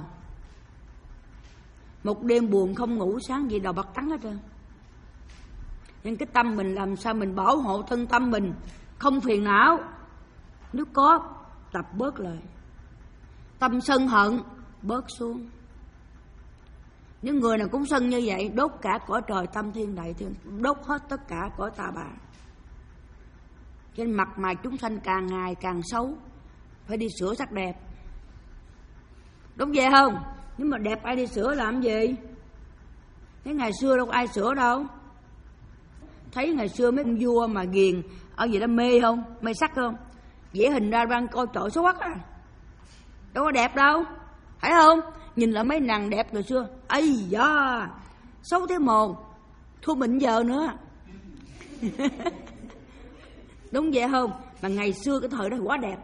S1: một đêm buồn không ngủ, sáng dậy đầu bạc trắng hết trơn. Nhưng cái tâm mình làm sao mình bảo hộ thân tâm mình không phiền não? Nếu có, tập bớt lại. Tâm sân hận bớt xuống. Những người nào cũng sân như vậy, đốt cả cõi trời tâm thiên đại thiên, đốt hết tất cả cõi Ta Bà. Trên mặt mày chúng sanh càng ngày càng xấu, phải đi sửa sắc đẹp. Đúng vậy không? Nhưng mà đẹp ai đi sửa làm gì? Thế ngày xưa đâu có ai sửa đâu. Thấy ngày xưa mấy ông vua mà ghiền ở gì đó mê không? Mê sắc không? Vẽ hình ra đang coi trời xấu quắc à. Đâu có đẹp đâu. Phải không? Nhìn lại mấy nàng đẹp ngày xưa, ây da, xấu thế mồ, thua mình giờ nữa. Đúng vậy không? Mà ngày xưa cái thời đó quá đẹp.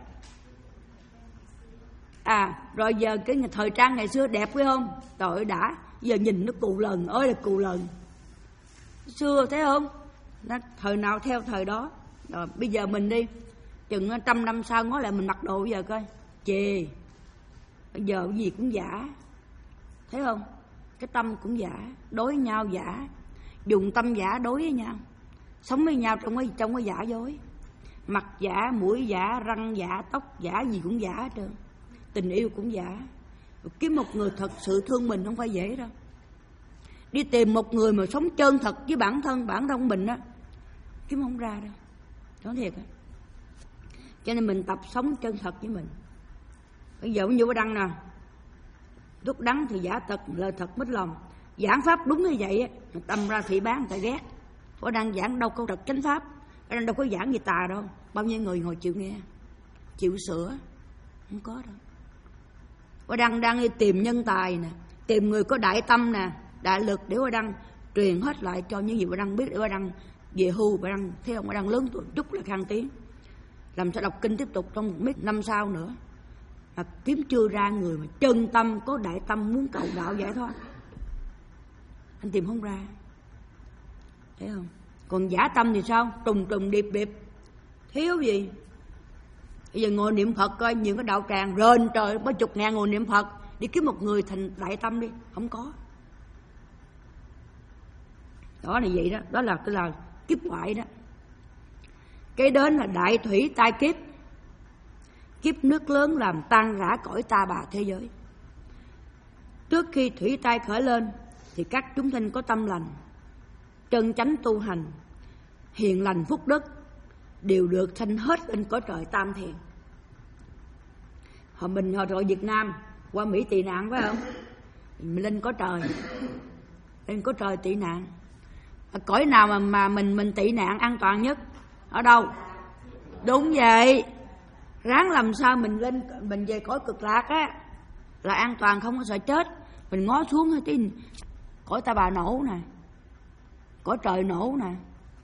S1: À, rồi giờ cái thời trang ngày xưa đẹp phải không? Trời ơi đã, giờ nhìn nó cù lần, ơi là cù lần. Xưa thấy không? Nó thời nào theo thời đó. Rồi bây giờ mình đi, chừng trăm năm sau ngó lại mình mặc đồ bây giờ coi, chề. Bây giờ cái gì cũng giả. Thấy không? Cái tâm cũng giả, đối với nhau giả, dùng tâm giả đối với nhau, sống với nhau trong cái trong cái giả dối, mặt giả, mũi giả, răng giả, tóc giả, gì cũng giả hết trơn. Tình yêu cũng giả. Kiếm một người thật sự thương mình không phải dễ đâu. Đi tìm một người mà sống chân thật với bản thân, bản thân mình á, kiếm không ra đâu. Nói thiệt á. Cho nên mình tập sống chân thật với mình. Bây giờ cũng như cái đăng nè, lúc đắng thì giả tật, lời thật mít lòng. Giảng pháp đúng như vậy á, tâm ra thị bán người ta ghét. Có đăng giảng đâu có trật chánh pháp, Ở đây đâu có giảng gì tà đâu. Bao nhiêu người ngồi chịu nghe, chịu sửa. Không có đâu. Hoa Đăng đang đi tìm nhân tài nè, tìm người có đại tâm nè, đại lực để Hoa Đăng truyền hết lại cho những gì Hoa Đăng biết, để Hoa Đăng về hưu. Hoa Đăng thấy ông Hoa Đăng lớn tuổi chút là khang tiếng, làm sao đọc kinh tiếp tục trong một mấy năm sau nữa. Mà kiếm chưa ra người mà chân tâm có đại tâm muốn cầu đạo giải thoát, anh tìm không ra, thấy không? Còn giả tâm thì sao? Trùng trùng điệp điệp, thiếu gì? Bây giờ ngồi niệm Phật coi, nhiều cái đạo tràng rền trời mấy chục ngàn ngồi niệm Phật, đi kiếm một người thành đại tâm đi, không có. Đó là vậy đó, đó là cái là kiếp ngoại đó. Cái đến là đại thủy tai kiếp, kiếp nước lớn làm tan rã cõi ta bà thế giới. Trước khi thủy tai khởi lên thì các chúng sinh có tâm lành, chân chánh tu hành, hiền lành phúc đức đều được sanh hết lên cõi trời tam thiền. Họ mình hồi rồi Việt Nam qua Mỹ tị nạn phải không? Mình lên cõi trời, lên cõi trời tị nạn. Ở cõi nào mà mà mình mình tị nạn an toàn nhất? Ở đâu? Đúng vậy. Ráng làm sao mình lên mình về cõi cực lạc á là an toàn, không có sợ chết. Mình ngó xuống cái cõi ta bà nổ nè, cõi trời nổ nè.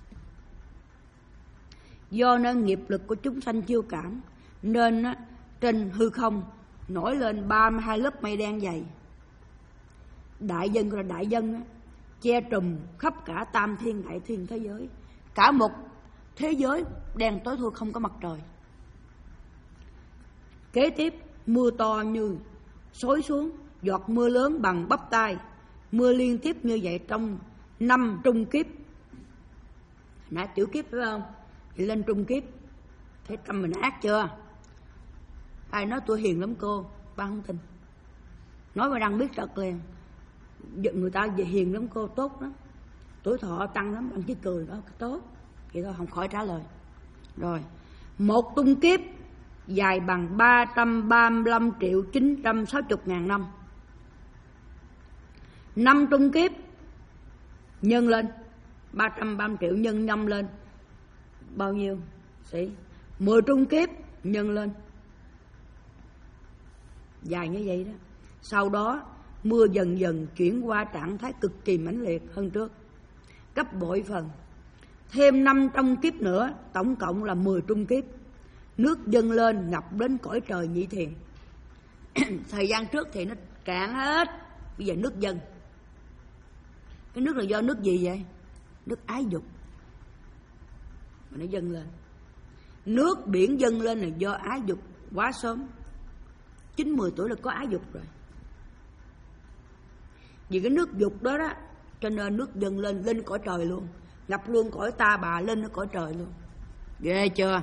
S1: Do nên nghiệp lực của chúng sanh chiêu cảm nên á, trên hư không nổi lên ba mươi hai lớp mây đen dày. Đại dân là đại dân á, che trùm khắp cả tam thiên đại thiên thế giới. Cả một thế giới đen tối thui, không có mặt trời. Kế tiếp mưa to như xối xuống, giọt mưa lớn bằng bắp tay. Mưa liên tiếp như vậy trong năm trung kiếp. Nãy tiểu kiếp phải không? Thì lên trung kiếp. Thấy tâm mình ác chưa? Ai nói tôi hiền lắm cô, ba không tin. Nói mà đang biết trật liền. Người ta về hiền lắm cô, tốt lắm, tuổi thọ tăng lắm, anh chỉ cười đó, tốt. Vậy thôi, không khỏi trả lời. Rồi, một tung kiếp dài bằng ba trăm ba mươi lăm triệu chín trăm sáu mươi ngàn năm. Năm trung kiếp nhân lên ba trăm ba mươi triệu nhân năm lên bao nhiêu? Sĩ mười trung kiếp nhân lên dài như vậy đó. Sau đó mưa dần dần chuyển qua trạng thái cực kỳ mãnh liệt hơn trước, gấp bội phần. Thêm năm trong kiếp nữa, tổng cộng là mười trung kiếp. Nước dâng lên ngập đến cõi trời nhị thiền. Thời gian trước thì nó cạn hết, bây giờ nước dâng. Cái nước là do nước gì vậy? Nước ái dục mà nó dâng lên. Nước biển dâng lên là do ái dục quá sớm, chín mười tuổi là có ái dục rồi. Vì cái nước dục đó đó, cho nên nước dâng lên, lên cõi trời luôn, ngập luôn cõi ta bà, lên ở cõi trời luôn. Ghê chưa?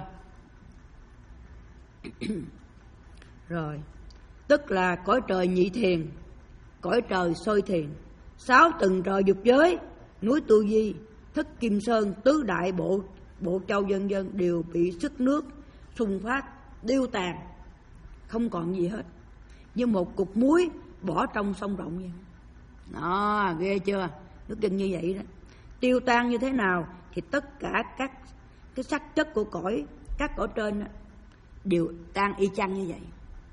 S1: Rồi, tức là cõi trời nhị thiền, cõi trời soi thiền, sáu tầng trời dục giới, núi Tu Di, Thất Kim Sơn, tứ đại bộ bộ châu dân dân đều bị sức nước xung phát điêu tàn, không còn gì hết, như một cục muối bỏ trong sông rộng vậy. Đó, ghê chưa? Nước dâng như vậy đó. Tiêu tan như thế nào thì tất cả các cái sắc chất của cõi, các cõi trên đó, đều tan y chang như vậy.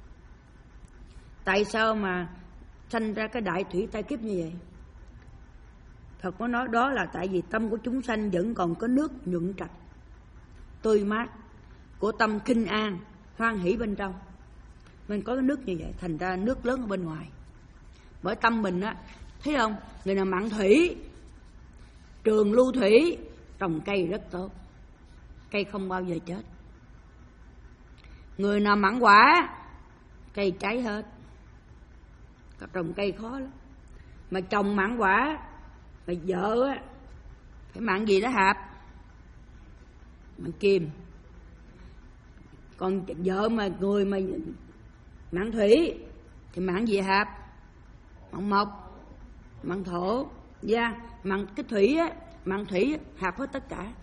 S1: Tại sao mà sanh ra cái đại thủy tai kiếp như vậy? Phật có nói đó là tại vì tâm của chúng sanh vẫn còn có nước nhuận trạch, tươi mát của tâm kinh an, hoan hỷ bên trong. Mình có cái nước như vậy, thành ra nước lớn ở bên ngoài. Bởi tâm mình á, thấy không? Người nào mặn thủy, trường lưu thủy, trồng cây rất tốt, cây không bao giờ chết. Người nào mặn quả, cây cháy hết. Trồng cây khó lắm. Mà trồng mặn quả, mà vợ á, phải mặn gì đó hạp? Mặn kim. Còn vợ mà người mà mặn thủy thì mặn gì hạp? Mặn mộc, mặn thổ. Dạ, yeah. Mặn cái thủy á, mặn thủy hạp hết tất cả.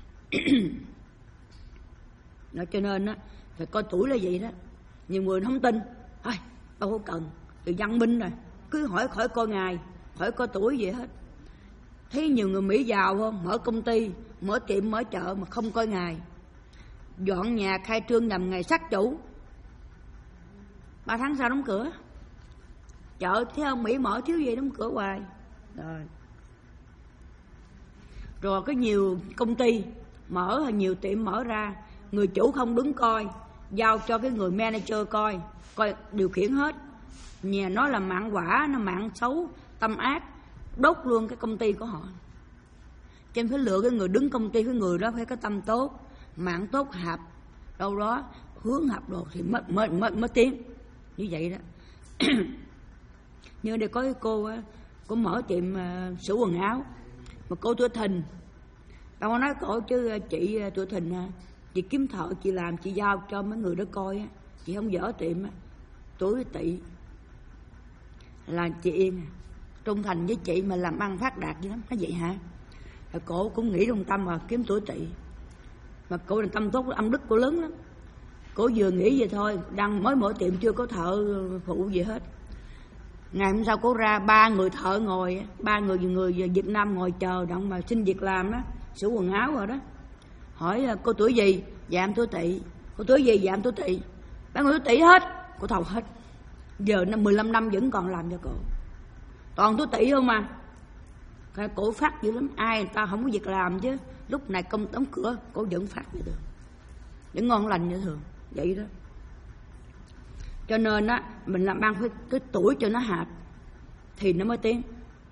S1: Đó, cho nên á, phải coi tuổi là vậy đó. Nhiều người không tin, thôi đâu có cần, từ văn minh rồi, cứ hỏi khỏi coi ngày, khỏi coi tuổi gì hết. Thấy nhiều người Mỹ giàu không? Mở công ty, mở tiệm, mở chợ mà không coi ngày. Dọn nhà khai trương nhằm ngày sát chủ. Ba tháng sau đóng cửa. Chợ thấy không? Mỹ mở thiếu gì đóng cửa hoài. Rồi. Rồi có nhiều công ty mở, nhiều tiệm mở ra, người chủ không đứng coi, giao cho cái người manager coi, coi điều khiển hết. Nhà nó là mạng quả, nó mạng xấu, tâm ác, đốt luôn cái công ty của họ. Cho nên phải lựa cái người đứng công ty, cái người đó phải có tâm tốt, mạng tốt, hạp đâu đó hướng hạp đồ thì mới mới mới, mới tiến như vậy đó. Như đây có cái cô á, cô mở tiệm uh, sửa quần áo, mà cô tuổi thìn, đâu có nói cổ chứ chị tuổi thìn, chị kiếm thợ chị làm, chị giao cho mấy người đó coi á, chị không dở tiệm á, tuổi Tỵ là chị Yên trung thành với chị mà làm ăn phát đạt dữ lắm. Nói vậy hả? Rồi cổ cũng nghĩ trong tâm mà kiếm tuổi Tỵ, mà cổ là tâm tốt, âm đức cổ lớn lắm. Cổ vừa nghĩ vậy thôi, đang mới mở tiệm chưa có thợ phụ gì hết. Ngày hôm sau cổ ra ba người thợ ngồi, ba người người Việt Nam ngồi chờ động mà xin việc làm á, sửa quần áo rồi đó. Hỏi cô tuổi gì? Dạ em tuổi Tỵ. Cô tuổi gì? Dạ em tuổi Tỵ. Ba người tuổi Tỵ hết, cô thầu hết. Giờ năm mười lăm năm vẫn còn làm cho cổ. Toàn tuổi Tỵ không mà. Cái cổ phát dữ lắm, ai người ta không có việc làm chứ. Lúc này công đóng cửa, cổ vẫn phát như thường, vẫn ngon lành như thường, vậy đó. Cho nên á, mình làm ăn phải cái tuổi cho nó hạt thì nó mới tiến.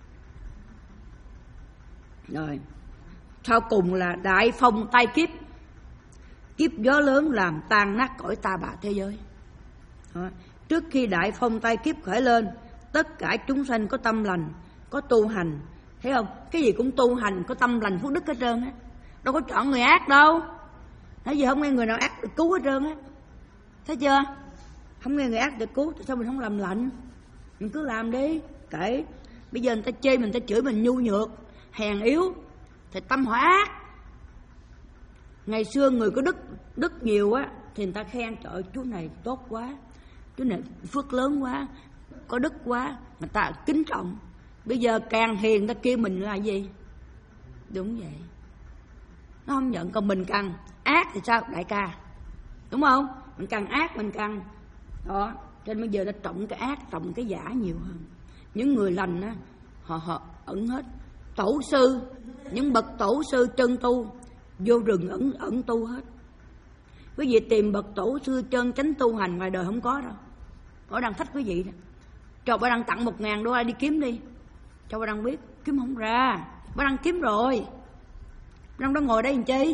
S1: Rồi, sau cùng là đại phong tai kiếp. Kiếp gió lớn làm tan nát cõi ta bà thế giới. Đó. Trước khi đại phong tai kiếp khởi lên, tất cả chúng sanh có tâm lành, có tu hành. Thấy không? Cái gì cũng tu hành, có tâm lành phước đức hết trơn á. Đâu có chọn người ác đâu. Nói gì không nghe người nào ác được cứu hết trơn á. Thấy chưa? Không nghe người ác được cứu, tại sao mình không làm lạnh? Mình cứ làm đi, kệ. Bây giờ người ta chê mình, người ta chửi mình nhu nhược, hèn yếu, thì tâm họ ác. Ngày xưa người có đức đức nhiều á thì người ta khen, trời ơi, chú này tốt quá, chú này phước lớn quá, có đức quá, người ta kính trọng. Bây giờ càng hiền người ta kêu mình là gì? Đúng vậy. Nó không nhận. Còn mình càng ác thì sao đại ca? Đúng không? Mình càng ác mình càng đó. Cho nên bây giờ ta trọng cái ác, trọng cái giả nhiều hơn. Những người lành á, họ họ ẩn hết. Tổ sư, những bậc tổ sư chân tu vô rừng ẩn ẩn tu hết. Quý vị tìm bậc tổ sư chân chánh tu hành ngoài đời không có đâu. Họ đang thách quý vị đó. Cho bà đang tặng một ngàn đô la đi kiếm đi. Cho bà đang biết kiếm không ra. Bà đang kiếm rồi. Bà đang đó ngồi đây làm chi?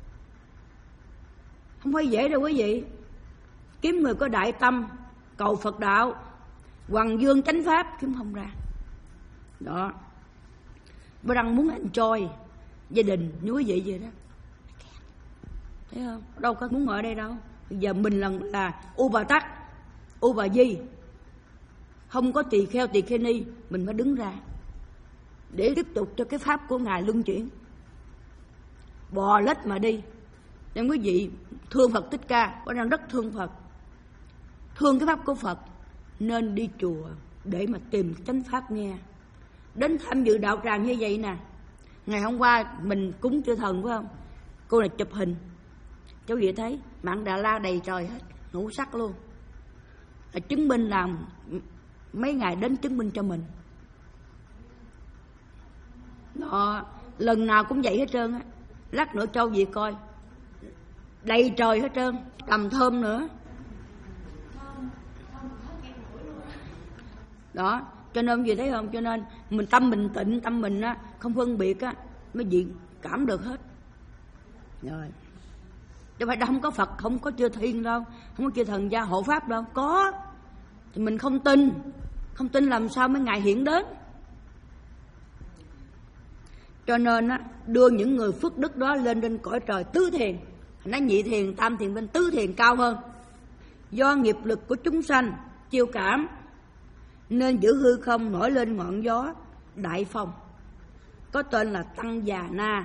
S1: Không phải dễ đâu quý vị. Kiếm người có đại tâm, cầu Phật đạo, hoằng dương chánh pháp, kiếm không ra. Đó. Bà đang muốn enjoy gia đình như quý vị vậy đó. Thấy không? Đâu có muốn ở đây đâu. Bây giờ mình là, là U Bà Tắc, U Bà Di, không có tỳ kheo tỳ kheo ni, mình phải đứng ra để tiếp tục cho cái pháp của Ngài luân chuyển. Bò lết mà đi. Nên quý vị thương Phật Thích Ca, có đang rất thương Phật, thương cái pháp của Phật, nên đi chùa để mà tìm chánh pháp nghe. Đến tham dự đạo tràng như vậy nè. Ngày hôm qua mình cúng chư thần phải không? Cô này chụp hình cho quý vị thấy, mạng Đà La đầy trời hết, ngũ sắc luôn. Là chứng minh làm mấy ngày đến chứng minh cho mình. Đó, lần nào cũng vậy hết trơn á. Lát nữa cho gì coi, đầy trời hết trơn, cầm thơm nữa. Đó, cho nên gì thấy không? Cho nên mình tâm mình tịnh, tâm mình á không phân biệt á, mới diện cảm được hết. Rồi. Chứ phải đâu không có Phật, không có chư thiên đâu, không có chư thần gia hộ pháp đâu, có. Thì mình không tin, không tin làm sao mấy ngày hiện đến. Cho nên á, đưa những người phước đức đó lên trên cõi trời tứ thiền. Nó nhị thiền, tam thiền, bên tứ thiền cao hơn. Do nghiệp lực của chúng sanh chiêu cảm, nên giữ hư không nổi lên ngọn gió đại phong, có tên là Tăng Già Na.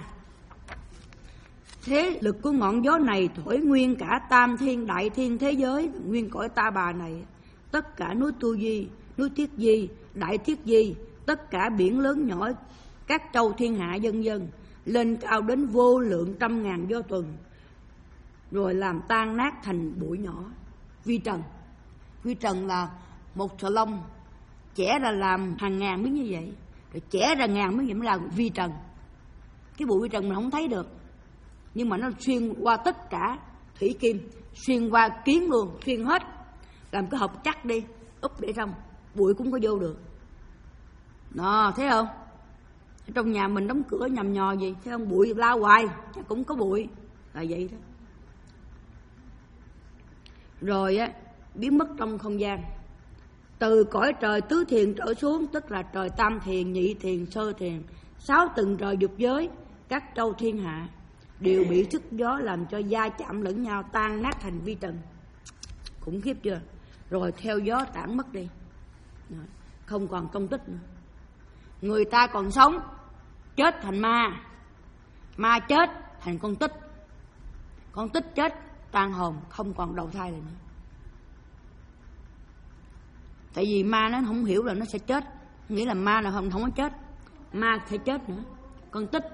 S1: Thế lực của ngọn gió này thổi nguyên cả tam thiên đại thiên thế giới, nguyên cõi ta bà này, tất cả núi Tu Di, núi Thiết Di, đại Thiết Di, tất cả biển lớn nhỏ các châu thiên hạ dân dân, lên cao đến vô lượng trăm ngàn do tuần, rồi làm tan nát thành bụi nhỏ. Vi trần, vi trần là một sợi lông chẻ ra làm hàng ngàn miếng như vậy, rồi chẻ ra ngàn miếng, mới là vi trần. Cái bụi vi trần mình không thấy được, nhưng mà nó xuyên qua tất cả thủy kim, xuyên qua kiến luôn, xuyên hết, làm cái hộp chắc đi, úp để trong, bụi cũng có vô được. Đó, thấy không? Trong nhà mình đóng cửa nhầm nhò gì, thấy không? Bụi lao hoài, chắc cũng có bụi, là vậy đó. Rồi á, biến mất trong không gian. Từ cõi trời tứ thiền trở xuống, tức là trời tam thiền, nhị thiền, sơ thiền, sáu tầng trời dục giới, các châu thiên hạ đều bị sức gió làm cho va chạm lẫn nhau, tan nát thành vi trần. Khủng khiếp chưa? Rồi theo gió tản mất đi, không còn công tích nữa. Người ta còn sống, chết thành ma, ma chết thành con tích, con tích chết tan hồn, không còn đầu thai nữa. Tại vì ma nó không hiểu là nó sẽ chết, nghĩa là ma là không không có chết, ma sẽ chết nữa. Con tích,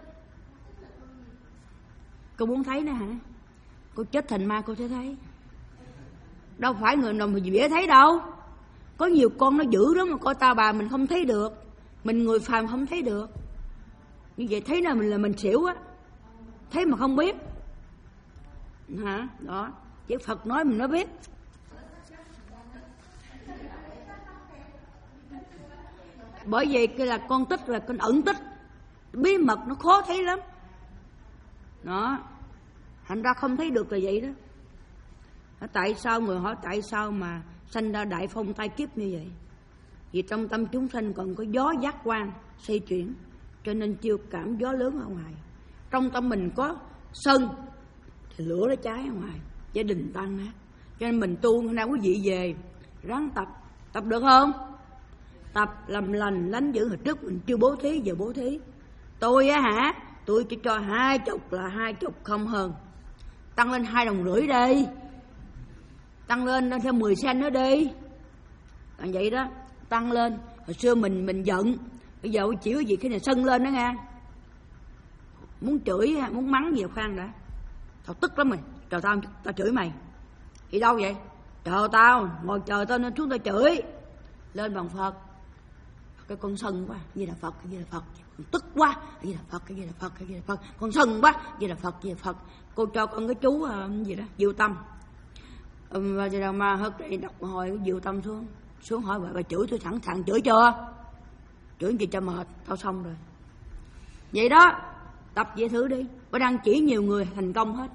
S1: cô muốn thấy nữa hả? Cô chết thành ma cô sẽ thấy, đâu phải người nào mà dễ thấy đâu. Có nhiều con nó dữ lắm mà coi ta bà mình không thấy được, mình người phàm không thấy được. Như vậy thấy là mình là mình xỉu á, thấy mà không biết hả? Đó, chỉ Phật nói mình nó biết. Bởi vì cái là con tích là con ẩn tích, bí mật nó khó thấy lắm. Đó, thành ra không thấy được là vậy đó. Tại sao người hỏi tại sao mà sanh ra đại phong tai kiếp như vậy? Vì trong tâm chúng sanh còn có gió giác quan xoay chuyển, cho nên chiêu cảm gió lớn ở ngoài. Trong tâm mình có sân thì lửa nó cháy ở ngoài, gia đình tan nát. Cho nên mình tu hôm nay quý vị về ráng tập, tập được không? Tập làm lành lánh dữ. Hồi trước mình chưa bố thí, giờ bố thí. Tôi á hả, tôi chỉ cho hai chục là hai chục không hơn, tăng lên hai đồng rưỡi đi, tăng lên lên theo mười sen nữa đi, là vậy đó, tăng lên. Hồi xưa mình mình giận, bây giờ chịu gì cái này sân lên đó nghe, muốn chửi muốn mắng gì khoan đã, tao tức lắm mày, trời tao tao chửi mày đi đâu vậy, chờ tao ngồi chờ tao nên xuống tao chửi lên bằng Phật. Cái con sân quá, Di Đà Phật, Di Đà Phật, con tức quá, Di Đà Phật, Di Đà Phật, Di Đà Phật, con sân quá, Di Đà Phật, Di Đà Phật. Cô cho con cái chú uh, gì đó, Diệu Tâm. Um, và rồi mà hất đây đọc hồi Diệu Tâm xuống, xuống hỏi bà, bà chửi tôi sẵn sàng chửi chưa? Chửi gì cho mệt, tao xong rồi. Vậy đó, tập vậy thử đi, bà đang chỉ nhiều người thành công hết.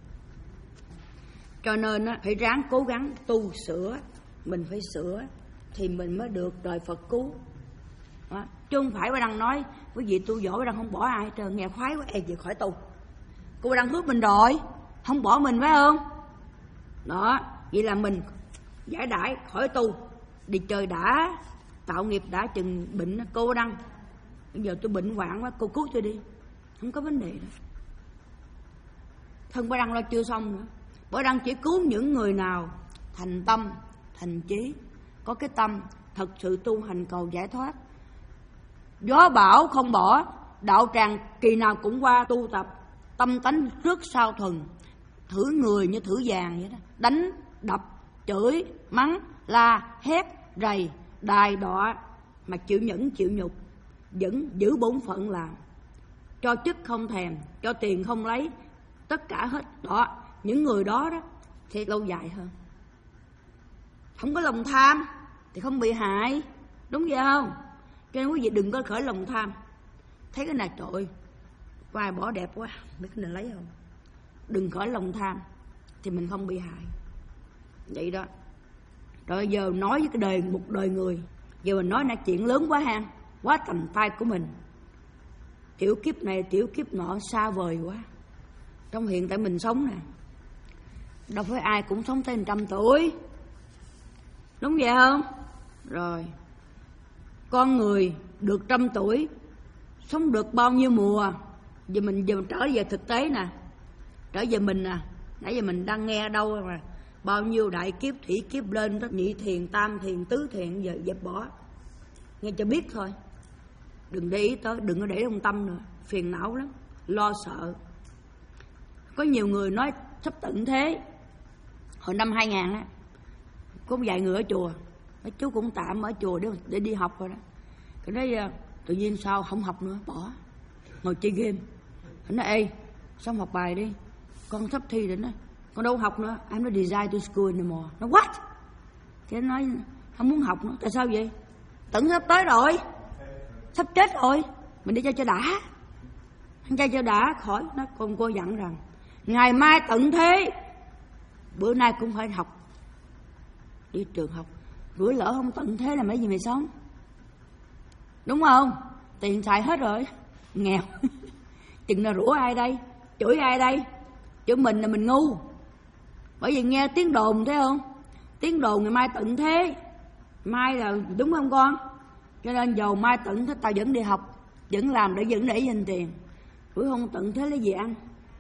S1: Cho nên á, phải ráng cố gắng tu sửa, mình phải sửa thì mình mới được đời Phật cứu. Đó. Chứ không phải bà đang nói quý vị tu giỏi bà đang không bỏ ai trời, nghe khoái quá, e gì khỏi tu. Cô bà đang hứa mình rồi, không bỏ mình phải không? Đó, vậy là mình giải đãi khỏi tu, đi chơi đã, tạo nghiệp đã, chừng bệnh cô đăng. Bây giờ tôi bệnh hoạn quá, cô cứu tôi đi, không có vấn đề đó. Thân bà đăng lo chưa xong nữa. Bà đăng chỉ cứu những người nào thành tâm, thành trí, có cái tâm thật sự tu hành cầu giải thoát. Gió bão không bỏ, đạo tràng kỳ nào cũng qua tu tập, tâm tánh trước sau thuần, thử người như thử vàng vậy đó, đánh, đập, chửi, mắng, la, hét, rầy, đài đọa mà chịu nhẫn chịu nhục, vẫn giữ bổn phận làm, cho chức không thèm, cho tiền không lấy, tất cả hết đó. Những người đó đó thì lâu dài hơn, không có lòng tham thì không bị hại, đúng vậy không? Cho nên quý vị đừng có khởi lòng tham. Thấy cái này trời ơi, vai bỏ đẹp quá, biết cái này lấy không? Đừng khởi lòng tham thì mình không bị hại. Vậy đó. Rồi giờ nói với cái đời, một đời người, giờ mình nói là chuyện lớn quá ha, quá tầm tay của mình. Tiểu kiếp này, tiểu kiếp nọ xa vời quá. Trong hiện tại mình sống nè, đâu phải ai cũng sống tới một trăm tuổi, đúng vậy không? Rồi con người được trăm tuổi, sống được bao nhiêu mùa? Giờ mình giờ mình trở về thực tế nè, trở về mình nè. Nãy giờ mình đang nghe đâu mà bao nhiêu đại kiếp, thủy kiếp lên đó, nhị thiền, tam thiền, tứ thiền, giờ dẹp bỏ, nghe cho biết thôi. đừng để ý tới, đừng có để trong tâm nữa, phiền não lắm, lo sợ. Có nhiều người nói sắp tận thế. Hồi năm hai nghìn á, có một vài người ở chùa, mấy chú cũng tạm ở chùa để để đi học rồi đó. Cái nói tự nhiên sao không học nữa, bỏ, ngồi chơi game. Nó nói ê, sao không học bài đi, con sắp thi rồi. Nó con đâu học nữa, I'm not designed to school anymore. Nó what? Cái nói không muốn học nữa. Tại sao vậy? Tận sắp tới rồi, sắp chết rồi, mình đi chơi cho đã, ăn chơi cho đã khỏi. Nó con cô dặn rằng ngày mai tận thế, bữa nay cũng phải học, đi trường học. Rủi lỡ không tận thế là mấy gì mày sống, đúng không? Tiền xài hết rồi, nghèo. Chừng nào rủa ai đây, chửi ai đây? Chửi mình là mình ngu. Bởi vì nghe tiếng đồn, thấy không? Tiếng đồn ngày mai tận thế, mai là đúng không con? Cho nên dầu mai tận thế tao vẫn đi học, vẫn làm để vẫn để dành tiền. Rủi không tận thế lấy gì ăn?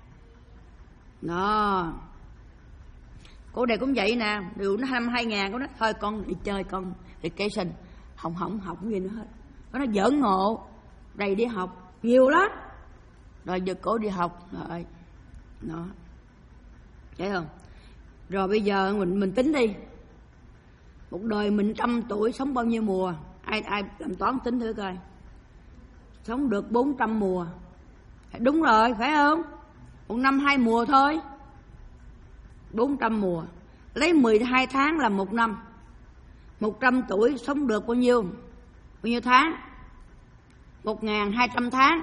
S1: Đó. Cô này cũng vậy nè, điều nó năm hai ngàn, cô nói thôi con đi chơi, con vacation, không không học gì nữa hết. Nó nói giỡn ngộ, đầy đi học nhiều lắm. Rồi giờ cô đi học rồi, đó, thấy không? Rồi bây giờ mình mình tính đi, một đời mình trăm tuổi sống bao nhiêu mùa? Ai ai làm toán tính thử coi. Sống được bốn trăm mùa, đúng rồi phải không? Một năm hai mùa thôi, bốn trăm mùa, lấy mười hai tháng là một năm. Một trăm tuổi sống được bao nhiêu? Bao nhiêu tháng? Một ngàn hai trăm tháng.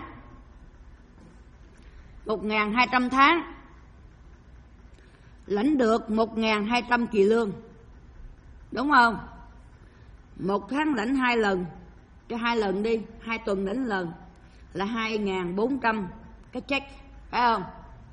S1: Một ngàn hai trăm tháng lãnh được một ngàn hai trăm kỳ lương, đúng không? Một tháng lãnh hai lần, cho hai lần đi, hai tuần lãnh lần là hai ngàn bốn trăm cái check, phải không?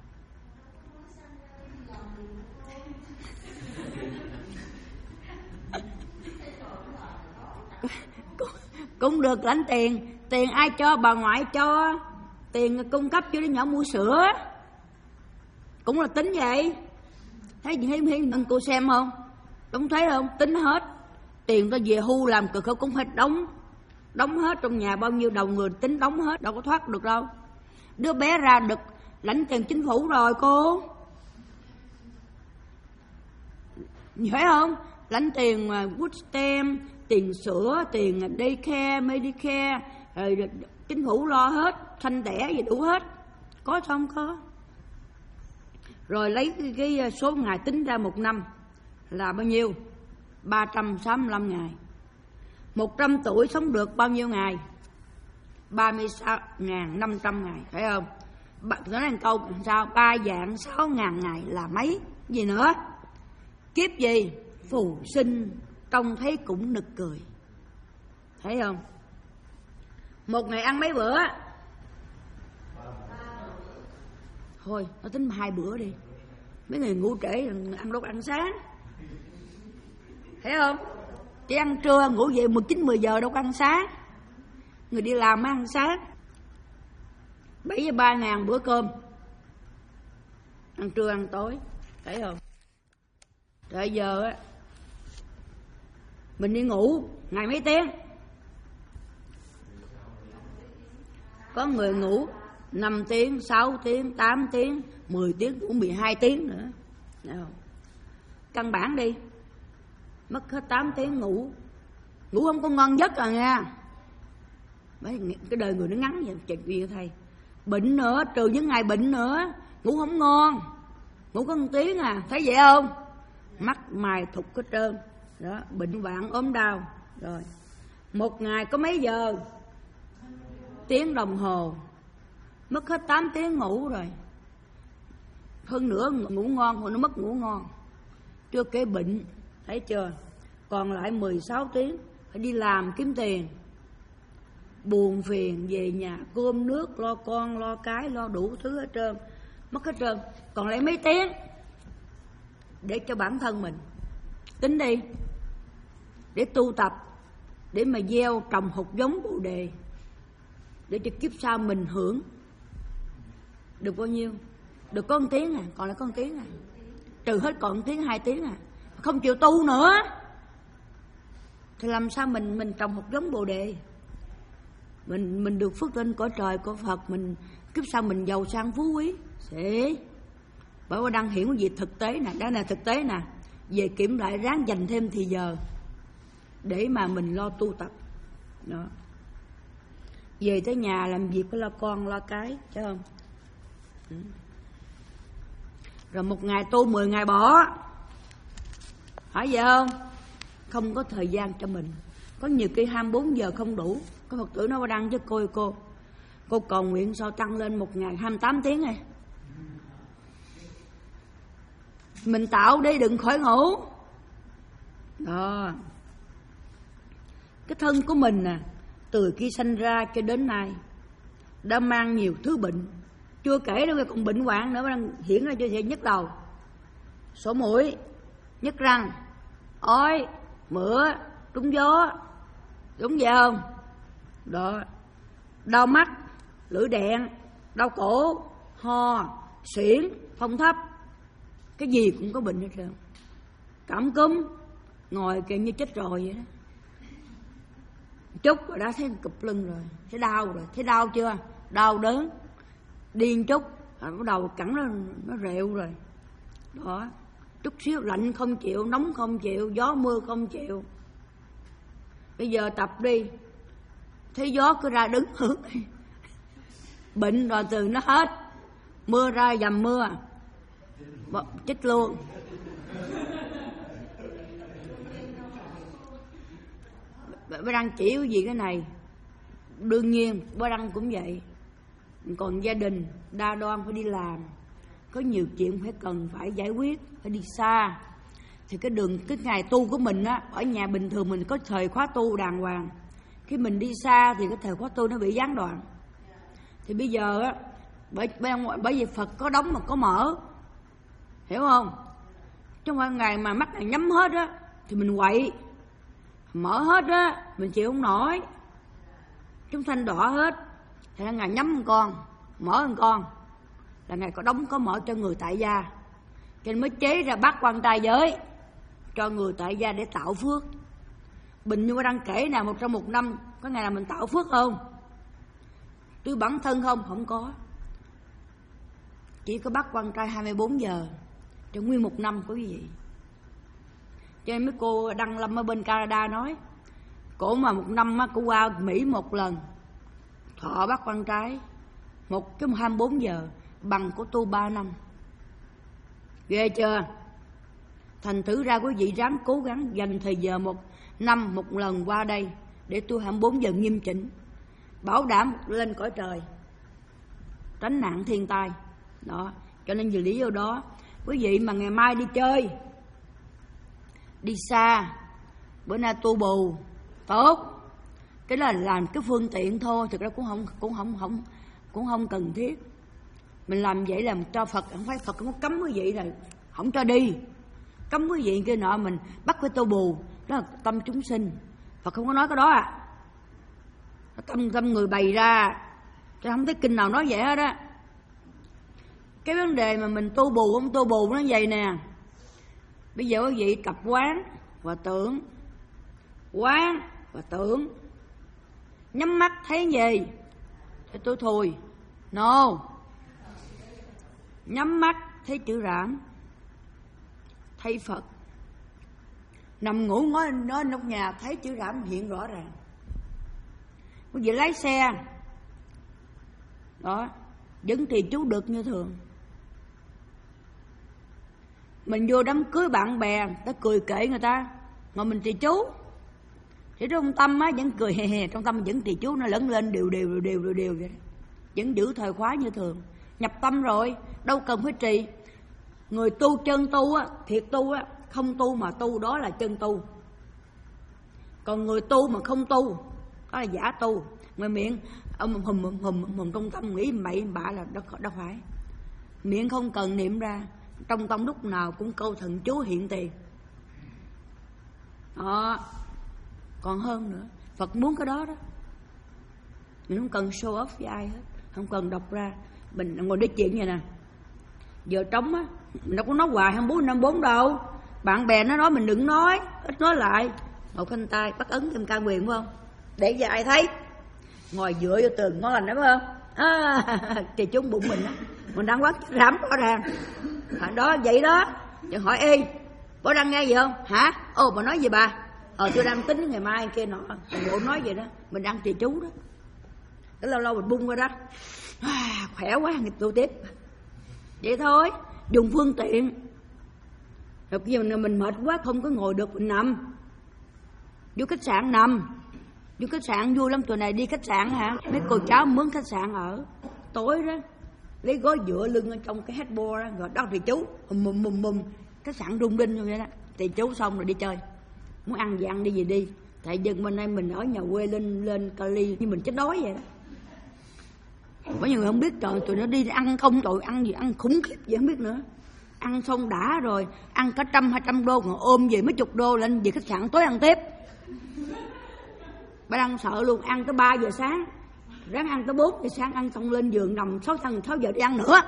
S1: Cũng được lãnh tiền. Tiền ai cho? Bà ngoại cho. Tiền cung cấp cho đứa nhỏ mua sữa, cũng là tính vậy. Thấy gì thấy thấy anh cô xem không? Đúng thấy không? Tính hết. Tiền ta về hưu làm cực khổ cũng phải đóng. Đóng hết trong nhà bao nhiêu đầu người tính đóng hết, đâu có thoát được đâu. Đứa bé ra được lãnh tiền chính phủ rồi cô, phải không? Lãnh tiền food stamp, tiền sữa, tiền daycare, medicare, rồi chính phủ lo hết, sanh đẻ gì đủ hết. Có không? Có. Rồi lấy cái, cái số ngày tính ra một năm là bao nhiêu? ba trăm sáu mươi lăm ngày. Một trăm tuổi sống được bao nhiêu ngày? ba mươi sáu nghìn năm trăm ngày, phải không? Bạn nói một câu làm sao? Ba vạn sáu ngàn ngày là mấy? Gì nữa? Kiếp gì? Phù sinh, trông thấy cũng nực cười. Thấy không? Một ngày ăn mấy bữa? Thôi, nó tính hai bữa đi. Mấy người ngủ trễ ăn đâu ăn sáng. Thấy không? Chỉ ăn trưa, ngủ dậy mười chín mười giờ đâu có ăn sáng. Người đi làm mới ăn sáng. Bảy với ba ngàn bữa cơm, ăn trưa ăn tối. Thấy không? Rồi giờ á, mình đi ngủ ngày mấy tiếng? Có người ngủ năm tiếng, sáu tiếng, tám tiếng, mười tiếng, cũng mười hai tiếng nữa. Thấy không? Căn bản đi, mất hết tám tiếng ngủ. Ngủ không có ngon giấc à nha. Cái đời người nó ngắn vậy, chuyện gì thầy. Bệnh nữa, trừ những ngày bệnh nữa, ngủ không ngon. Ngủ có một tiếng à, thấy vậy không? Mắt mày thục hết trơn. Đó, bệnh hoạn ốm đau. Rồi, một ngày có mấy giờ? Tiếng đồng hồ. Mất hết tám tiếng ngủ rồi. Hơn nữa ngủ ngon, rồi nó mất ngủ ngon. Chưa kể bệnh, thấy chưa? Còn lại mười sáu tiếng phải đi làm kiếm tiền. Buồn phiền về nhà cơm nước, lo con, lo cái, lo đủ thứ hết trơn. Mất hết trơn. Còn lại mấy tiếng để cho bản thân mình. Tính đi. Để tu tập, để mà gieo trồng hột giống bồ đề, để cho kiếp sau mình hưởng. Được bao nhiêu? Được có một tiếng à, còn lại có một tiếng à. Trừ hết còn một tiếng, hai tiếng à. Không chịu tu nữa thì làm sao mình mình trồng hột giống bồ đề? Mình mình được phước lên cõi trời của Phật, mình kiếp sau mình giàu sang phú quý. Sẽ bởi vì đang hiểu gì thực tế nè, đó là thực tế nè. Về kiểm lại ráng dành thêm thì giờ để mà mình lo tu tập. Đó. Về tới nhà làm việc phải lo con lo cái chứ không. Ừ. Rồi một ngày tu mười ngày bỏ. Phải vậy không? Không có thời gian cho mình. Có nhiều khi hai mươi bốn giờ không đủ. Có Phật tử nó đăng với cô cô Cô cầu nguyện sao tăng lên một ngày hai mươi tám tiếng này. Mình tạo đi đừng khỏi ngủ. Đó. Cái thân của mình nè, từ khi sanh ra cho đến nay đã mang nhiều thứ bệnh. Chưa kể đâu còn bệnh hoạn nữa, đang hiện ra cho chị nhức đầu, sổ mũi, nhức răng, ói, mửa, trúng gió. Đúng vậy không? Đó. Đau mắt, lưỡi đẹn, đau cổ, ho, suyễn, phong thấp. Cái gì cũng có bệnh hết trơn. Cảm cúm, ngồi kìa như chết rồi vậy đó. Chút rồi đã thấy cụp lưng rồi, thấy đau rồi, thấy đau chưa? Đau đớn, điên chút, rồi bắt đầu cẳng nó, nó rệu rồi. Đó, chút xíu lạnh không chịu, nóng không chịu, gió mưa không chịu. Bây giờ tập đi, thấy gió cứ ra đứng hướng. Bệnh rồi từ nó hết, mưa ra dầm mưa, chết luôn. Bác Đăng chỉ cái gì cái này. Đương nhiên bác Đăng cũng vậy. Còn gia đình đa đoan phải đi làm, có nhiều chuyện phải cần phải giải quyết, phải đi xa. Thì cái đường cái ngày tu của mình á, ở nhà bình thường mình có thời khóa tu đàng hoàng. Khi mình đi xa thì cái thời khóa tu nó bị gián đoạn. Thì bây giờ á, bởi, bởi vì Phật có đóng mà có mở, hiểu không? Trong khoảng ngày mà mắt này nhắm hết á thì mình quậy, mở hết á mình chịu không nổi, chúng sanh đỏ hết. Thì là ngày nhắm một con, mở một con, là ngày có đóng có mở cho người tại gia. Cho nên mới chế ra bát quan trai giới cho người tại gia để tạo phước. Bình như đang kể nào một trong một năm có ngày nào mình tạo phước không? Tôi bản thân không, không có. Chỉ có bát quan trai hai mươi bốn giờ cho nguyên một năm có cái gì. Cho nên mấy cô Đăng Lâm ở bên Canada nói, cổ mà một năm á, cổ qua Mỹ một lần thọ bát quan trái một cái hai mươi bốn giờ bằng của tu ba năm. Ghê chưa? Thành thử ra quý vị ráng cố gắng dành thời giờ một năm một lần qua đây để tu hai mươi bốn giờ nghiêm chỉnh, bảo đảm lên cõi trời, tránh nạn thiên tai. Đó, cho nên vì lý do đó quý vị mà ngày mai đi chơi, đi xa, bữa nay tu bù tốt, cái đó là làm cái phương tiện thôi, thực ra cũng không cũng không không cũng không cần thiết. Mình làm vậy làm cho Phật, không phải Phật không có cấm quý vị là không cho đi, cấm quý vị kia nọ, mình bắt phải tu bù, đó là tâm chúng sinh. Phật không có nói cái đó à, tâm tâm người bày ra, chứ không thấy kinh nào nói vậy hết á. Cái vấn đề mà mình tu bù không tu bù nó vậy nè. Bây giờ quý vị tập quán và tưởng, quán và tưởng. Nhắm mắt thấy gì thì tôi thôi, no. Nhắm mắt thấy chữ Rảm, thấy Phật. Nằm ngủ ngó nói trong nhà thấy chữ Rảm hiện rõ ràng. Quý vị lái xe đó, vẫn trì chú được như thường. Mình vô đám cưới bạn bè, ta cười kệ người ta, ngồi mình trì chú. Thì trong tâm á vẫn cười hè hè, trong tâm vẫn trì chú, nó lẫn lên đều đều đều đều đều, đều vậy đó. Vẫn giữ thời khóa như thường. Nhập tâm rồi, đâu cần phải trì. Người tu chân tu á, thiệt tu á, không tu mà tu đó là chân tu. Còn người tu mà không tu, đó là giả tu. Ngoài miệng ông hùm hùm hùm hùm trong tâm nghĩ bậy bạ là đâu, đâu phải. Miệng không cần niệm ra, trong tâm lúc nào cũng câu thần chú hiện tiền. Đó. Còn hơn nữa, Phật muốn cái đó đó. Mình không cần show off với ai hết, không cần đọc ra. Mình ngồi nói chuyện vậy nè, giờ trống á, mình đâu có nói hoài hai mươi bốn năm bốn đâu. Bạn bè nó nói mình đừng nói, ít nói lại. Ngồi khoanh tay, bắt ấn trong can quyền phải không? Để cho ai thấy. ngồi dựa vô tường ngon lành đó phải không? À, thì chúng bụng mình đó, mình đang quát rắm rõ ràng. À, đó vậy đó. Chứ hỏi ê, bà đang nghe gì không? Hả? Ồ, bà nói gì bà? Ờ tôi đang tính ngày mai kia nọ. Bộ nói vậy đó, mình đang trì chú đó. Cái lâu lâu mình bung ra đó. À, khỏe quá, nghiệp tu tiếp. Vậy thôi, dùng phương tiện. Rồi khi mà mình mệt quá không có ngồi được mình nằm. Vô khách sạn nằm. Vô khách sạn vui lắm, tụi này đi khách sạn hả? Mấy cô cháu mướn khách sạn ở. Tối đó, lấy gối dựa lưng ở trong cái headboard đó. Rồi đó thì chú, mùm mùm mùm mùm. Khách sạn rung đinh như vậy đó. Thì chú xong rồi đi chơi. Muốn ăn gì ăn đi gì đi. Tại dân bên đây mình ở nhà quê lên lên Cali như mình chết đói vậy đó. Có nhiều người không biết trời, tụi nó đi ăn không, tụi ăn gì ăn khủng khiếp gì không biết nữa. Ăn xong đã rồi, ăn cả trăm hai trăm đô, còn ôm về mấy chục đô lên về khách sạn tối ăn tiếp. Bà đang sợ luôn, ăn tới ba giờ sáng, ráng ăn tới bốn giờ sáng, ăn xong lên giường nằm sáu thằng sáu giờ đi ăn nữa.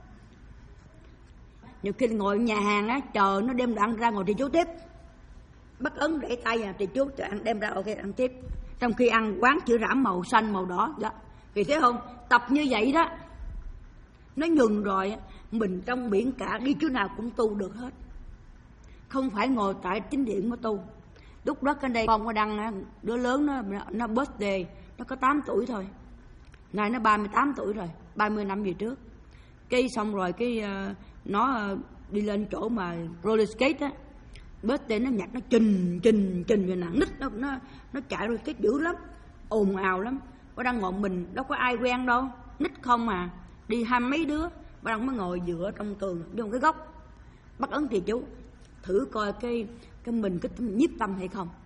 S1: Nhiều khi ngồi nhà hàng á, chờ nó đem đồ ăn ra ngồi trì chú tiếp. Bắt ấn để tay vào trì chú, cho ăn đem ra ok ăn tiếp. Trong khi ăn quán chữ rảm màu xanh màu đỏ đó. Vì thế không, tập như vậy đó, nó nhường rồi, mình trong biển cả đi chỗ nào cũng tu được hết. Không phải ngồi tại chính điện mới tu. Lúc đó cái đây con có đăng, đứa lớn nó, nó birthday, nó có tám tuổi thôi. Này nó ba mươi tám tuổi rồi, ba mươi năm về trước. Cái xong rồi cái uh, nó uh, đi lên chỗ mà roller skate á, birthday nó nhặt nó trình trình trình rồi nè, nít nó nó nó chạy roller skate dữ lắm, ồn ào lắm. Bà đang ngồi mình đâu có ai quen đâu, nít không à, đi hai mấy đứa. Bà đang mới ngồi dựa trong tường vô cái góc, bắt ấn trì chú, thử coi cái cái mình cái nhiếp tâm hay không.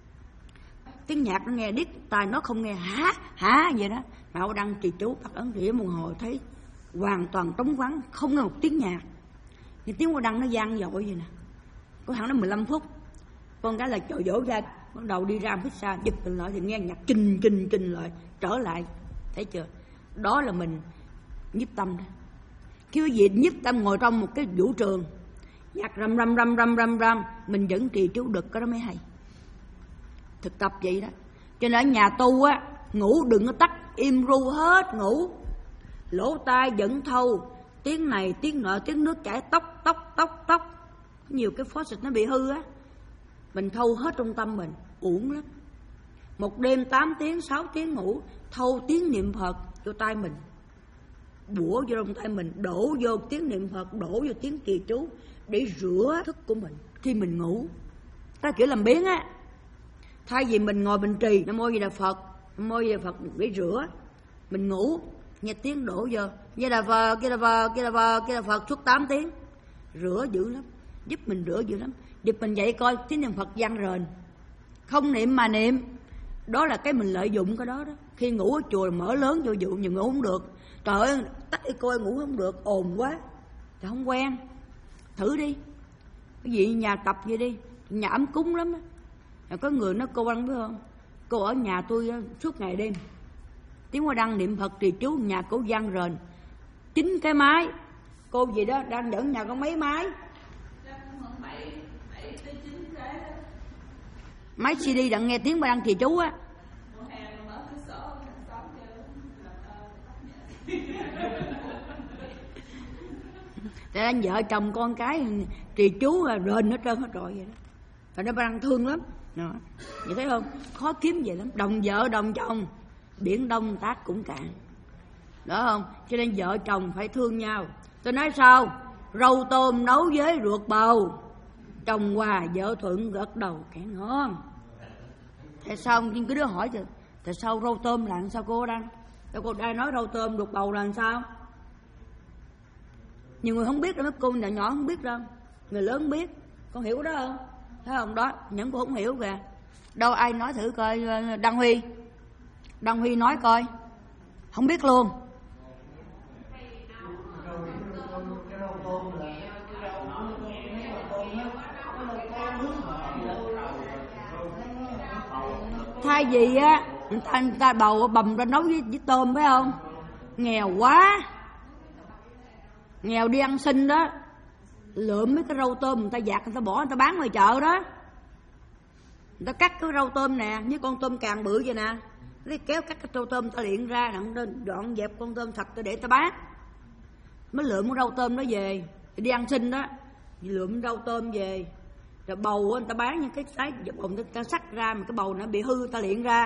S1: Tiếng nhạc nó nghe điếc tai, nó không nghe hả hả vậy đó, mà bà đang trì chú bắt ấn trì một hồi thấy hoàn toàn trống vắng, không nghe một tiếng nhạc. Nhưng tiếng bà đăng nó vang dội vậy nè, có hẳn nó mười lăm phút. Con cái là trời dỗ ra, bắt đầu đi ra phía xa giật mình lại thì nghe nhạc kinh kinh kinh lại trở lại, thấy chưa? Đó là mình nhiếp tâm đó. Khi quý vị nhiếp tâm ngồi trong một cái vũ trường, nhạc rầm rầm rầm rầm rầm rầm, mình vẫn trì chú được, cái đó mới hay. Thực tập vậy đó. Cho nên ở nhà tu á, ngủ đừng có tắt, im ru hết ngủ. Lỗ tai vẫn thâu, tiếng này tiếng nọ, tiếng nước chảy tóc tóc tóc tóc. Nhiều cái phó xịt nó bị hư á, mình thâu hết trong tâm mình, uổng lắm. Một đêm tám tiếng, sáu tiếng ngủ, thâu tiếng niệm Phật vô tai mình, bủa vô trong tay mình, đổ vô tiếng niệm Phật, đổ vô tiếng trì chú để rửa thức của mình khi mình ngủ. Đó là kiểu làm biếng á. Thay vì mình ngồi mình trì Nam Mô Di Đà Phật, Nam Mô Di Đà Phật để rửa, mình ngủ nghe tiếng đổ vô Di Đà Phật, Di Đà Phật, Di Đà Phật, Di Đà Phật suốt tám tiếng, rửa dữ lắm, giúp mình rửa dữ lắm. Giúp mình dậy coi tiếng niệm Phật vang rền, không niệm mà niệm. Đó là cái mình lợi dụng cái đó đó. Khi ngủ ở chùa mở lớn vô dụ, nhưng ngủ không được. Trời ơi, tắt đi coi ngủ không được, ồn quá, trời không quen. Thử đi, cái gì nhà tập vậy đi, nhà ấm cúng lắm á. Có người nói cô ăn biết không, cô ở nhà tôi suốt ngày đêm, tiếng Hoa Đăng niệm Phật trì chú, nhà cô vang rền chín cái máy. Cô gì đó đang dẫn nhà có mấy máy, máy xê đê đang nghe tiếng Hoa Đăng trì chú á. Tại anh vợ chồng con cái trì chú là rền hết trơn hết rồi vậy đó. Rồi nó đang thương lắm. Đó. Vậy thấy không? Khó kiếm vậy lắm. Đồng vợ đồng chồng, biển đông tác cũng cạn. Đó không? Cho nên vợ chồng phải thương nhau. Tôi nói sao? Rau tôm nấu với ruột bầu, chồng hòa vợ thuận gật đầu kẻ ngon. Tại sao? Nhưng cái đứa hỏi chứ, tại sao rau tôm là sao cô Đăng? Sao cô Đăng nói rau tôm ruột bầu là sao? Nhiều người không biết đâu, mấy cô nhỏ nhỏ không biết đâu, người lớn biết. Con hiểu đó không? Thấy không? Đó, những cô không hiểu kìa. Đâu ai nói thử coi. Đăng Huy, Đăng Huy nói coi. Không biết luôn. Thay vì á, người ta, người ta bầu bầm ra nấu với, với tôm phải không? Nghèo quá, nghèo đi ăn xin đó, lượm mấy cái rau tôm người ta giặt, người ta bỏ, người ta bán ngoài chợ đó. Người ta cắt cái rau tôm nè, với con tôm càng bự vậy nè, lấy kéo cắt cái rau tôm ta luyện ra, đặng dọn dẹp con tôm thật để ta bán, mới lượm con rau tôm đó về đi ăn xin đó, lượm rau tôm về rồi bầu người ta bán những cái cái bầu người ta sắc ra mà cái bầu nó bị hư ta luyện ra,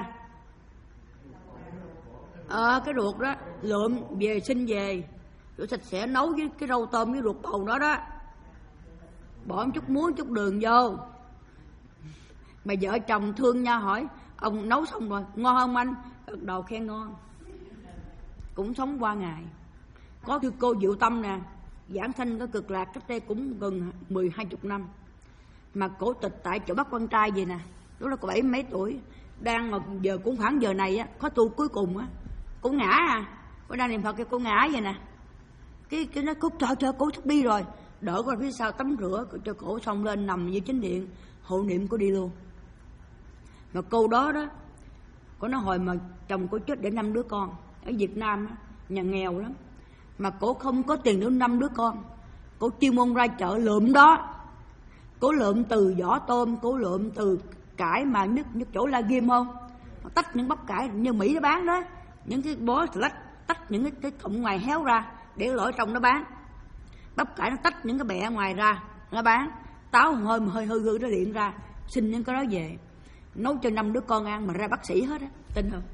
S1: ờ à, cái ruột đó lượm về xin về rồi sạch sẽ nấu với cái rau tôm với ruột bầu đó đó, bỏ một chút muối chút đường vô, mà vợ chồng thương nhau hỏi ông nấu xong rồi ngon không anh, gật đầu khen ngon, cũng sống qua ngày. Có cái cô Diệu Tâm nè, giảng sanh có Cực Lạc cách đây cũng gần mười hai chục năm, mà cổ tịch tại chỗ Bắc Quan Trai vậy nè, lúc đó có bảy mấy tuổi, đang mà giờ cũng khoảng giờ này á, có tu cuối cùng á, cổ ngã à, cổ đang niệm Phật cái cô ngã vậy nè, cái cái nó cút trời trời cổ sắp đi rồi, đỡ qua phía sau tắm rửa cho cổ xong lên nằm như chính điện hộ niệm cô đi luôn. Mà cô đó đó, cô nói hồi mà chồng cô chết để năm đứa con ở Việt Nam á, nhà nghèo lắm, mà cổ không có tiền để năm đứa con, cổ chuyên môn ra chợ lượm đó, cổ lượm từ vỏ tôm, cổ lượm từ cải mà nước nước chỗ La Ghim không, tách những bắp cải như Mỹ nó bán đó, những cái bó lách tách những cái, cái cọng ngoài héo ra để lỗi trong nó bán, bắp cải nó tách những cái bẹ ngoài ra nó bán, táo hơi hơi hư hư nó điện ra, xin những cái đó về nấu cho năm đứa con ăn mà ra bác sĩ hết á, tin không?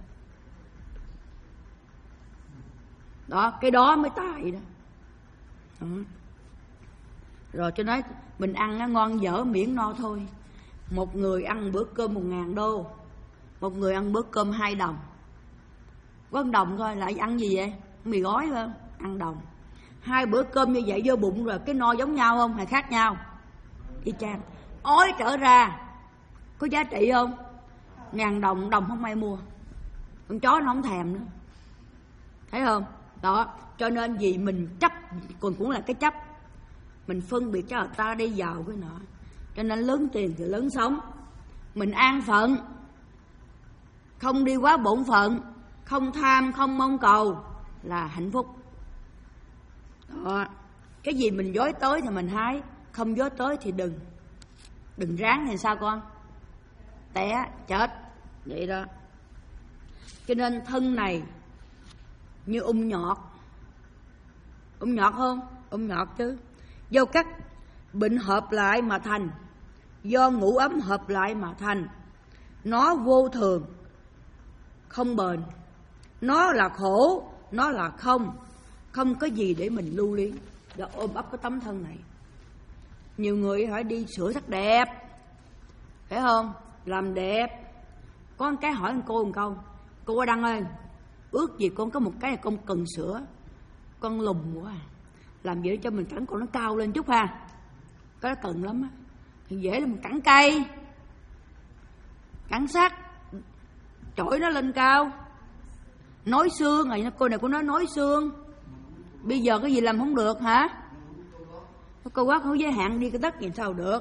S1: Đó, cái đó mới tài đó. Đó. Rồi cho nói mình ăn nó ngon dở miễn no thôi. Một người ăn bữa cơm một ngàn đô, một người ăn bữa cơm hai đồng. Có một đồng thôi, lại ăn gì vậy? Mì gói phải không? Ăn đồng. Hai bữa cơm như vậy vô bụng rồi cái no giống nhau không? Hay khác nhau? Y chang. Ói trở ra có giá trị không? Ngàn đồng, đồng không ai mua. Con chó nó không thèm nữa. Thấy không? Đó, cho nên vì mình chấp, còn cũng là cái chấp. Mình phân biệt cho người ta đi giàu cái nọ. Cho nên lớn tiền thì lớn sống. Mình an phận, không đi quá bổn phận, không tham, không mong cầu là hạnh phúc. Đó. Cái gì mình dối tới thì mình hái, không dối tới thì đừng. Đừng ráng thì sao con? Té, chết. Vậy đó. Cho nên thân này như ung nhọt. Ung nhọt không? Ung nhọt chứ. Do các bệnh hợp lại mà thành, do ngủ ấm hợp lại mà thành. Nó vô thường, không bền. Nó là khổ, nó là không. Không có gì để mình lưu luyến và ôm ấp cái tấm thân này. Nhiều người hỏi đi sửa sắc đẹp, phải không? Làm đẹp. Có một cái hỏi cô một câu, cô qua Đăng ơi, ước gì con có một cái này con cần sửa, con lùn quá à. Làm vậy cho mình cẳng con nó cao lên chút ha. Cái đó cần lắm á. Thì dễ là mình cẳng cây, cẳng sắt, chổi nó lên cao. Nói xương, rồi cô này cô nói nói xương. Bây giờ cái gì làm không được hả? Cô quá không giới hạn đi cái đất gì sao được.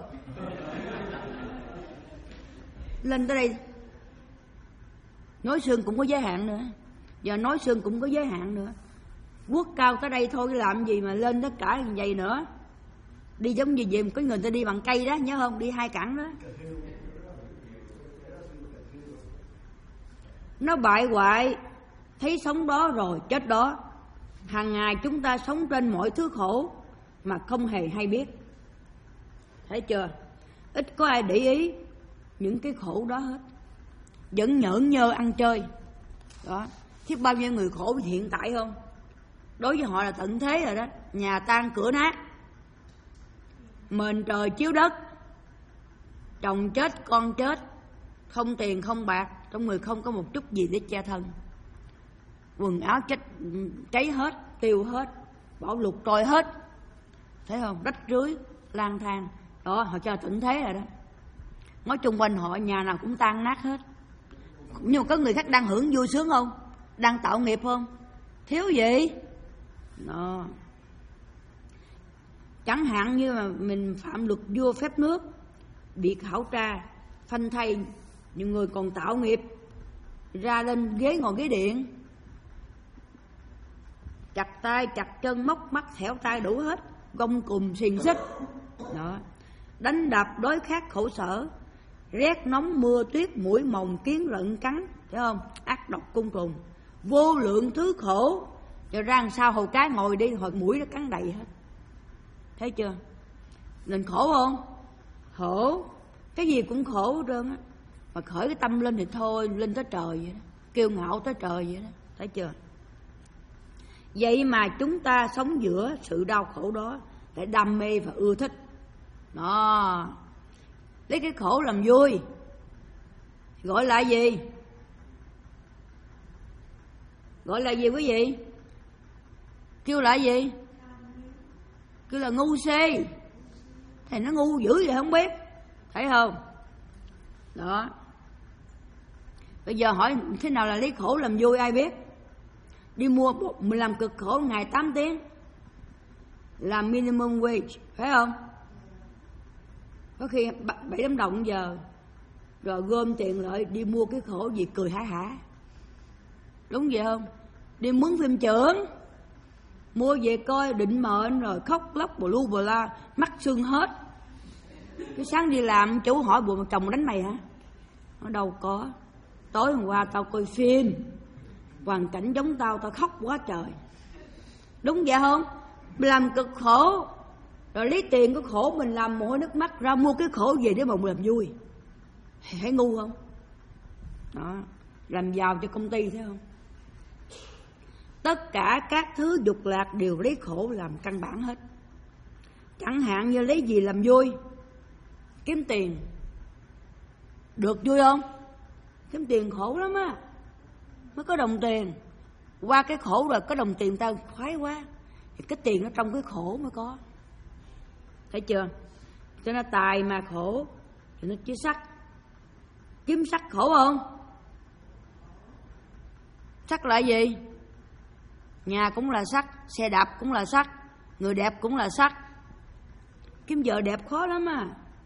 S1: Lên tới đây nói xương cũng có giới hạn nữa. Giờ nói xương cũng có giới hạn nữa. Quốc cao tới đây thôi làm gì mà lên tất cả như vậy nữa. Đi giống như vậy, có người ta đi bằng cây đó, nhớ không? Đi hai cẳng đó. Nó bại hoại, thấy sống đó rồi chết đó. Hàng ngày chúng ta sống trên mọi thứ khổ mà không hề hay biết. Thấy chưa? Ít có ai để ý những cái khổ đó hết. Vẫn nhởn nhơ ăn chơi. Đó. Biết bao nhiêu người khổ hiện tại không? Đối với họ là tận thế rồi đó. Nhà tan cửa nát, mền trời chiếu đất, chồng chết con chết, không tiền không bạc, trong người không có một chút gì để che thân. Quần áo chết cháy hết, tiêu hết, bỏ lục trôi hết. Thấy không? Rách rưới, lang thang. Đó, họ cho tận thế rồi đó. Nói chung quanh họ nhà nào cũng tan nát hết. Nhưng mà có người khác đang hưởng vui sướng không? Đang tạo nghiệp không? Thiếu gì? Đó. Chẳng hạn như mà mình phạm luật vua phép nước, bị khảo tra, phanh thay, những người còn tạo nghiệp, ra lên ghế ngồi ghế điện, chặt tay, chặt chân, móc mắt, thẻo tay đủ hết, gông cùm, xiềng xích. Đó. Đánh đập đối khác khổ sở, rét nóng mưa tuyết, mũi mồng kiến rận cắn, thấy không? Ác độc côn trùng, vô lượng thứ khổ. Rồi ra làm sao hồi cái ngồi đi, hồi mũi nó cắn đầy hết. Thấy chưa? Nên khổ không? Khổ. Cái gì cũng khổ hết trơn á. Mà khởi cái tâm lên thì thôi, lên tới trời vậy đó. Kiêu ngạo tới trời vậy đó. Thấy chưa? Vậy mà chúng ta sống giữa sự đau khổ đó để đam mê và ưa thích. Đó. Lấy cái khổ làm vui. Gọi là gì? Gọi là gì quý vị? Kêu là gì? Kêu là ngu si. Thì nó ngu dữ vậy không biết. Thấy không? Đó. Bây giờ hỏi thế nào là lấy khổ làm vui ai biết? Đi mua mình làm cực khổ ngày tám tiếng, làm minimum wage, phải không? Có khi bảy tám đồng giờ, rồi gom tiền lại đi mua cái khổ gì cười hả hả. Đúng vậy không? Đi mướn phim trưởng, mua về coi định mệnh rồi khóc lóc bù lu bù la, mắt sưng hết. Cái sáng đi làm chú hỏi bộ chồng đánh mày hả? Nó đâu có. Tối hôm qua tao coi phim, hoàn cảnh giống tao, tao khóc quá trời. Đúng vậy không? Mình làm cực khổ, rồi lấy tiền của khổ mình làm mồ hôi nước mắt ra mua cái khổ về để mà mình làm vui. Thấy ngu không? Đó, làm giàu cho công ty thấy không? Tất cả các thứ dục lạc đều lấy khổ làm căn bản hết. Chẳng hạn như lấy gì làm vui? Kiếm tiền. Được vui không? Kiếm tiền khổ lắm á. Mới có đồng tiền. Qua cái khổ rồi có đồng tiền tao khoái quá. Thì cái tiền nó trong cái khổ mới có. Thấy chưa? Cho nên tài mà khổ thì nó chỉ sắc. Kiếm sắc khổ không? Sắc là gì? Nhà cũng là sắc, xe đạp cũng là sắc, người đẹp cũng là sắc. Kiếm vợ đẹp khó lắm à.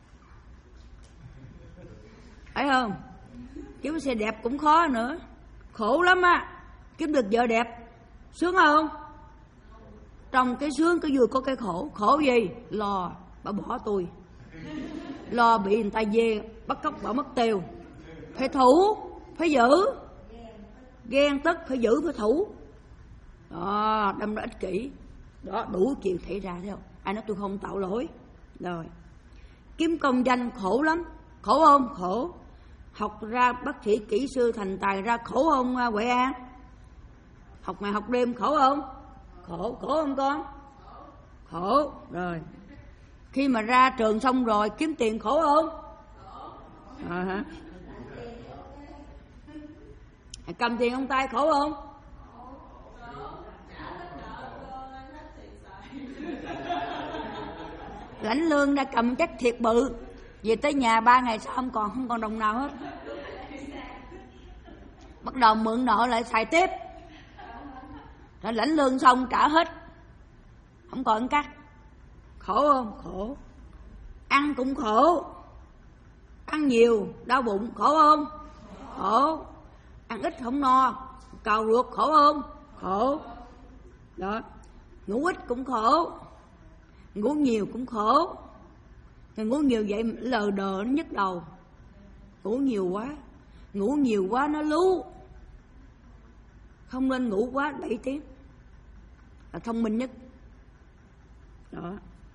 S1: Phải không? Kiếm xe đẹp cũng khó nữa. Khổ lắm á. Kiếm được vợ đẹp sướng không? Trong cái sướng cái vui có cái khổ. Khổ gì? Lo bà bỏ tôi, lo bị người ta dê bắt cóc bỏ mất tiêu. Phải thủ, phải giữ. Ghen tức phải giữ, phải thủ. Đó, đâm ra ích kỷ. Đó, đủ chuyện xảy ra thấy không? Ai nói tôi không tạo lỗi. Rồi. Kiếm công danh khổ lắm. Khổ không? Khổ. Học ra bác sĩ, kỹ sư, thành tài ra khổ không Huệ An? Học ngày học đêm khổ không? Khổ. Khổ không con? Khổ. Rồi. Khi mà ra trường xong rồi kiếm tiền khổ không? À, hả? Cầm tiền ông tay khổ không? Lãnh lương ra cầm chắc thiệt bự, về tới nhà ba ngày sau không còn không còn đồng nào hết. Bắt đầu mượn nợ lại xài tiếp. Rồi lãnh lương xong trả hết, không còn cắt. Khổ không? Khổ. Ăn cũng khổ. Ăn nhiều đau bụng khổ không? Khổ. Ăn ít không no, cào ruột khổ không? Khổ. Đó. Ngủ ít cũng khổ, ngủ nhiều cũng khổ. Thì ngủ nhiều vậy lờ đờ nó nhức đầu. Ngủ nhiều quá, ngủ nhiều quá nó lú. Không nên ngủ quá bảy tiếng là thông minh nhất. Đó.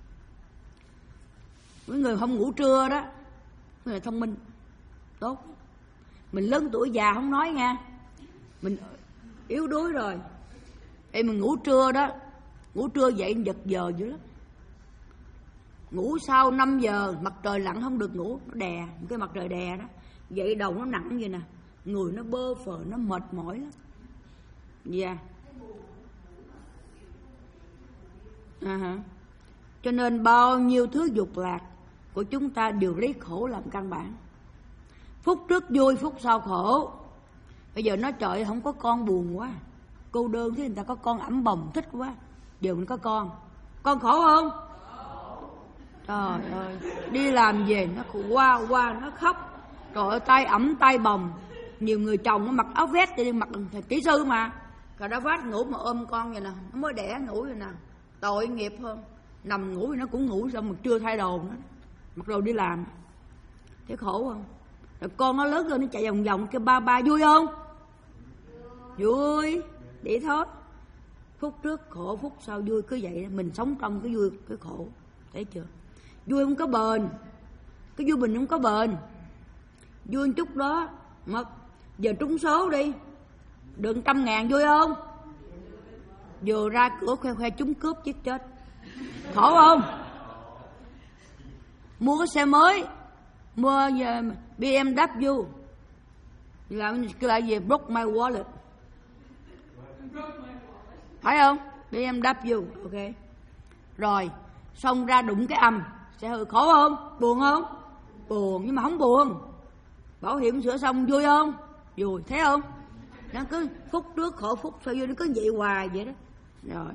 S1: Mấy người không ngủ trưa đó, người thông minh tốt. Mình lớn tuổi già không nói nha, mình yếu đuối rồi. Ê, mình ngủ trưa đó, ngủ trưa dậy giật giờ dữ lắm. Ngủ sau năm giờ mặt trời lặn không được ngủ, nó đè, cái mặt trời đè đó, dậy đầu nó nặng vậy nè, người nó bơ phờ, nó mệt mỏi lắm. Dạ. Yeah. À hả. Cho nên bao nhiêu thứ dục lạc của chúng ta đều lấy khổ làm căn bản. Phút trước vui, phút sau khổ. Bây giờ nói trời không có con buồn quá, cô đơn thế, người ta có con ẵm bồng thích quá. Giờ mình có con, con khổ không? Trời ơi, đi làm về nó qua qua nó khóc. Trời ơi, tay ẩm tay bồng. Nhiều người chồng nó mặc áo vest thì mặc kỹ sư mà, rồi đã vát ngủ mà ôm con vậy nè, nó mới đẻ ngủ vậy nè, tội nghiệp hơn. Nằm ngủ thì nó cũng ngủ xong mà chưa thay đồ nữa, mặc đồ đi làm. Thấy khổ không? Rồi con nó lớn lên nó chạy vòng vòng kêu ba ba vui không? Vui vậy thôi. Phút trước khổ, phút sau vui, cứ vậy. Mình sống trong cái vui cái khổ, thấy chưa? Vui không có bền, cái vui mình không có bền. Vui một chút đó mất. Giờ trúng số đi, được trăm ngàn vui không? Vừa ra cửa khoe khoe trúng cướp chết chết, khổ không? Mua cái xe mới, mua bê em vê làm cái lại về broke my wallet, phải không? bê em vê, ok. Rồi xong ra đụng cái âm, sẽ hơi khổ không? Buồn không? Buồn, nhưng mà không buồn. Bảo hiểm sửa xong vui không? Vui, thấy không? Nó cứ phút trước khổ, phút sau vui, nó cứ vậy hoài vậy đó. Rồi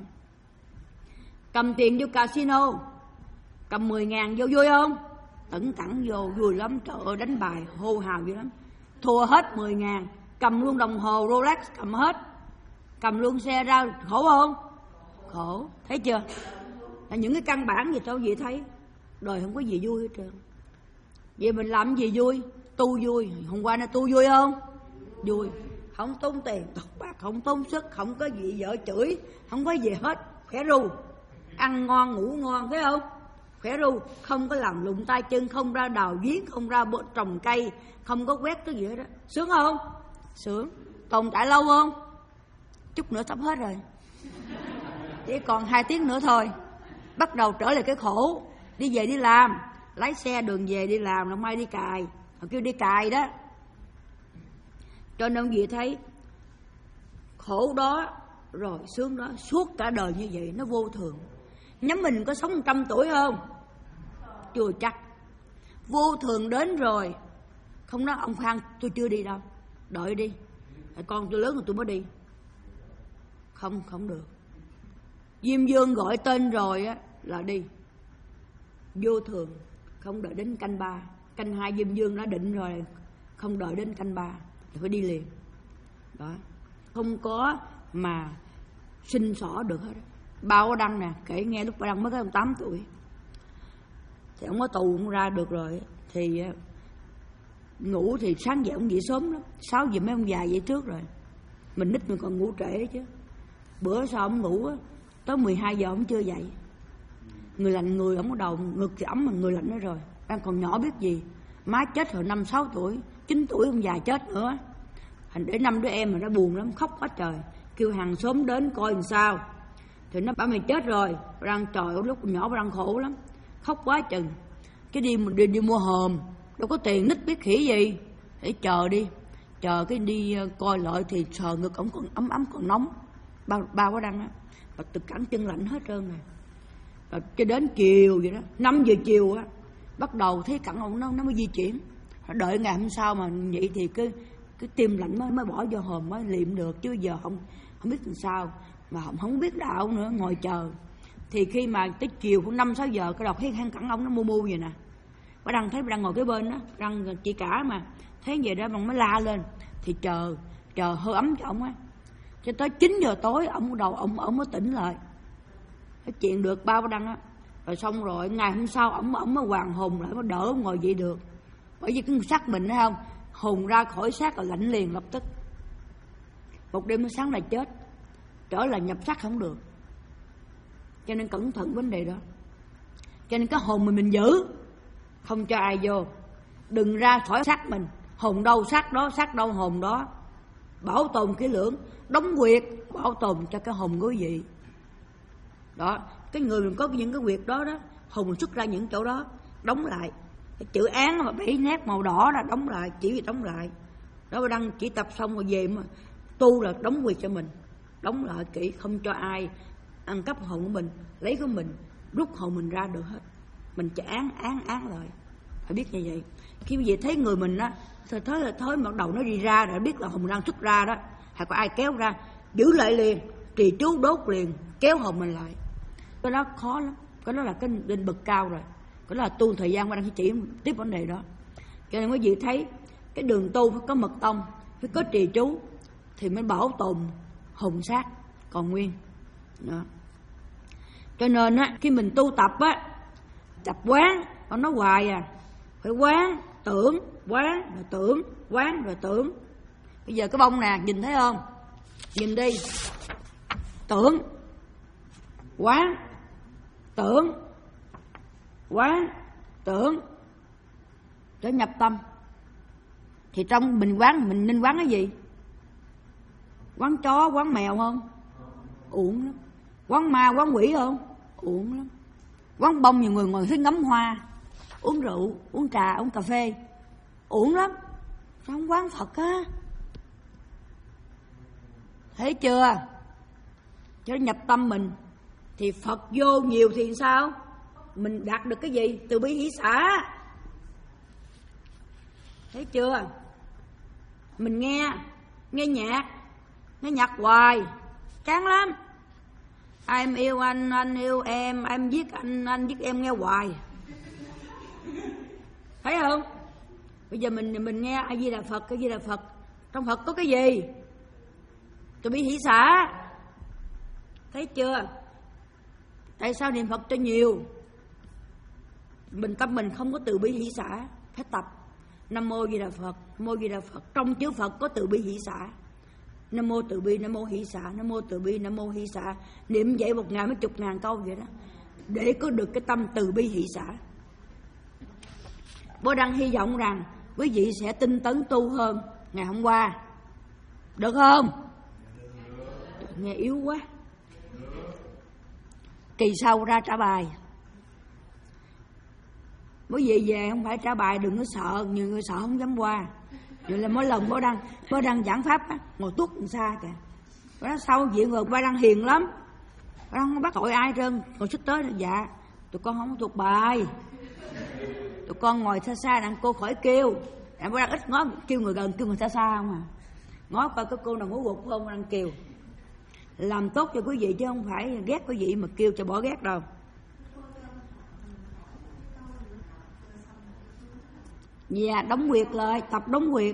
S1: cầm tiền vô casino, cầm mười ngàn vô vui không? Tẩn tẳng vô vui lắm, trời ơi, đánh bài hô hào dữ lắm. Thua hết mười ngàn, cầm luôn đồng hồ Rolex, cầm hết, cầm luôn xe ra, khổ không? Khổ, thấy chưa? Là những cái căn bản gì tao vậy thấy. Đời không có gì vui hết trơn. Vậy mình làm gì vui? Tu vui. Hôm qua nó tu vui không? Vui. Không tốn tiền, tốn bạc, không tốn sức, không có gì vợ chửi, không có gì hết, khỏe ru, ăn ngon ngủ ngon, thấy không? Khỏe ru, không có làm lụng tay chân, không ra đào giếng, không ra trồng cây, không có quét cái gì hết đó. Sướng không? Sướng. Tồn tại lâu không? Chút nữa sắp hết rồi, chỉ còn hai tiếng nữa thôi, bắt đầu trở lại cái khổ. Đi về đi làm, lái xe đường về đi làm, không ai đi cài, họ kêu đi cài đó. Cho nên gì thấy khổ đó rồi sướng đó suốt cả đời như vậy, nó vô thường. Nhóm mình có sống một trăm tuổi không? Chưa chắc. Vô thường đến rồi. Không nói ông Phan tôi chưa đi đâu, đợi đi, con tôi lớn rồi tôi mới đi. Không, không được. Diêm Dương gọi tên rồi á là đi. Vô thường, không đợi đến canh ba. Canh hai Diêm Dương đã định rồi, không đợi đến canh ba, phải đi liền. Đó, không có mà sinh xỏ được hết. Bao Đăng nè, kể nghe lúc Bao Đăng mới có tám tuổi thì ông có tù, ông ra được rồi thì ngủ thì sáng dậy ông dậy sớm lắm, sáu giờ mấy ông già dậy trước rồi. Mình nít mình còn ngủ trễ chứ. Bữa sau ông ngủ tới mười hai giờ ông chưa dậy. Người lạnh người ông ở đầu, ngực thì ấm mà người lạnh nữa rồi. Đang còn nhỏ biết gì. Má chết hồi năm sáu tuổi, chín tuổi ông già chết nữa. Thành để năm đứa em mà nó buồn lắm, khóc quá trời. Kêu hàng xóm đến coi làm sao. Thì nó bảo mày chết rồi. Đang trời ơi, lúc nhỏ đang khổ lắm, khóc quá chừng. Cái đi đi, đi mua hòm, đâu có tiền, nít biết khỉ gì. Để chờ đi, chờ cái đi coi lại thì sờ ngực ổng còn ấm ấm còn nóng. Bao bao quá Đăng á, và từ cẳng chân lạnh hết trơn này. Rồi cho đến chiều vậy đó, năm giờ chiều á, bắt đầu thấy cẳng ổng nó nó mới di chuyển. Đợi ngày hôm sau mà vậy thì cái cái tim lạnh mới mới bỏ vô hòm mới liệm được, chứ giờ không không biết làm sao, mà không không biết đạo nữa, ngồi chờ. Thì khi mà tới chiều khoảng năm sáu giờ cái đầu thấy hang cẳng ổng nó mu mu vậy nè. Bà Đăng thấy bà Đăng ngồi cái bên đó, Đăng chị cả mà thấy vậy đó bằng mới la lên. Thì chờ chờ hơi ấm cho ổng á, cho tới chín giờ tối ổng đầu ổng ổng mới tỉnh lại. Cái chuyện được bao Bà Đăng á. Rồi xong rồi ngày hôm sau ổng ổng mới hoàn hồn lại, mới đỡ ổng ngồi dậy được. Bởi vì cái xác mình thấy không, hồn ra khỏi xác là lạnh liền lập tức. Một đêm sáng là chết, trở lại nhập xác không được. Cho nên cẩn thận vấn đề đó. Cho nên cái hồn mình mình giữ, không cho ai vô, đừng ra khỏi xác mình. Hồn đâu xác đó, xác đâu hồn đó. Bảo tồn kỹ lưỡng, đóng quyệt bảo tồn cho cái hồn của quý vị. Đó, cái người mình có những cái quyệt đó đó, hồn xuất ra những chỗ đó, đóng lại. Cái chữ án mà bảy nét màu đỏ là đóng lại, chỉ vì đóng lại. Đó Bà Đăng chỉ tập xong rồi về mà tu là đóng quyệt cho mình, đóng lại kỹ, không cho ai ăn cắp hồn của mình, lấy của mình, rút hồn mình ra được hết. Mình chỉ án án án lại, phải biết như vậy. Khi vậy thấy người mình á, thôi thối là thối bắt đầu nó đi ra rồi, biết là hồn đang xuất ra đó, hay có ai kéo ra, giữ lại liền, trì chú đốt liền, kéo hồn mình lại. Cái đó khó lắm, cái đó là cái lên bậc cao rồi, cái đó là tu thời gian qua đang chỉ tiếp vấn đề đó. Cho nên quý vị thấy cái đường tu phải có mật tông, phải có trì chú thì mới bảo tồn hồn xác còn nguyên đó. Cho nên á, khi mình tu tập á, tập quán, con nói hoài à, phải quán, tưởng, quán, rồi tưởng, quán, rồi tưởng. Bây giờ cái bông nè, nhìn thấy không? Nhìn đi. Tưởng, quán, tưởng, quán, tưởng, để nhập tâm. Thì trong mình quán, mình nên quán cái gì? Quán chó, quán mèo không? Uổng lắm. Quán ma, quán quỷ không? Uổng lắm. Quán bông nhiều người ngồi thích ngắm hoa, uống rượu, uống trà, uống cà phê, uổng lắm. Sao không quán Phật á? Thấy chưa? Cho nó nhập tâm mình. Thì Phật vô nhiều thì sao? Mình đạt được cái gì? Từ bi hỷ xả. Thấy chưa? Mình nghe Nghe nhạc, nghe nhạc hoài chán lắm. Em yêu anh, anh yêu em, em giết anh, anh giết em, nghe hoài. Thấy không? Bây giờ mình mình nghe A Di Đà Phật, A Di Đà Phật. Trong Phật có cái gì? Từ bi hỷ xả. Thấy chưa? Tại sao niệm Phật cho nhiều? Mình tâm mình không có từ bi hỷ xả, phải tập. Nam mô Di Đà Phật, Nam mô Di Đà Phật. Trong chữ Phật có từ bi hỷ xả. Nam mô từ bi, Nam mô hỷ xả, Nam mô từ bi, Nam mô hỷ xả. Niệm vậy một ngày mấy chục ngàn câu vậy đó, để có được cái tâm từ bi hỷ xả. Bố đang hy vọng rằng quý vị sẽ tinh tấn tu hơn ngày hôm qua. Được không? Nghe yếu quá. Kỳ sau ra trả bài. Bởi vì về không phải trả bài, đừng có sợ. Nhiều người sợ không dám qua. Vậy là mỗi lần bố đăng bố đăng giảng pháp á, ngồi tuốt đằng xa kìa. Bố nói sau diện rồi bố đăng hiền lắm, bố đăng không bắt tội ai trơn. Còn xích tới là dạ tụi con không thuộc bài, tụi con ngồi xa xa đặng cô khỏi kêu. Đặng bố đăng ít ngó, kêu người gần, kêu người xa xa không à. Ngó coi cái cô nào ngủ gục không, bố đăng kêu. Làm tốt cho quý vị chứ không phải ghét quý vị mà kêu cho bỏ ghét đâu. Dạ, đóng quyệt lại, tập đóng quyệt.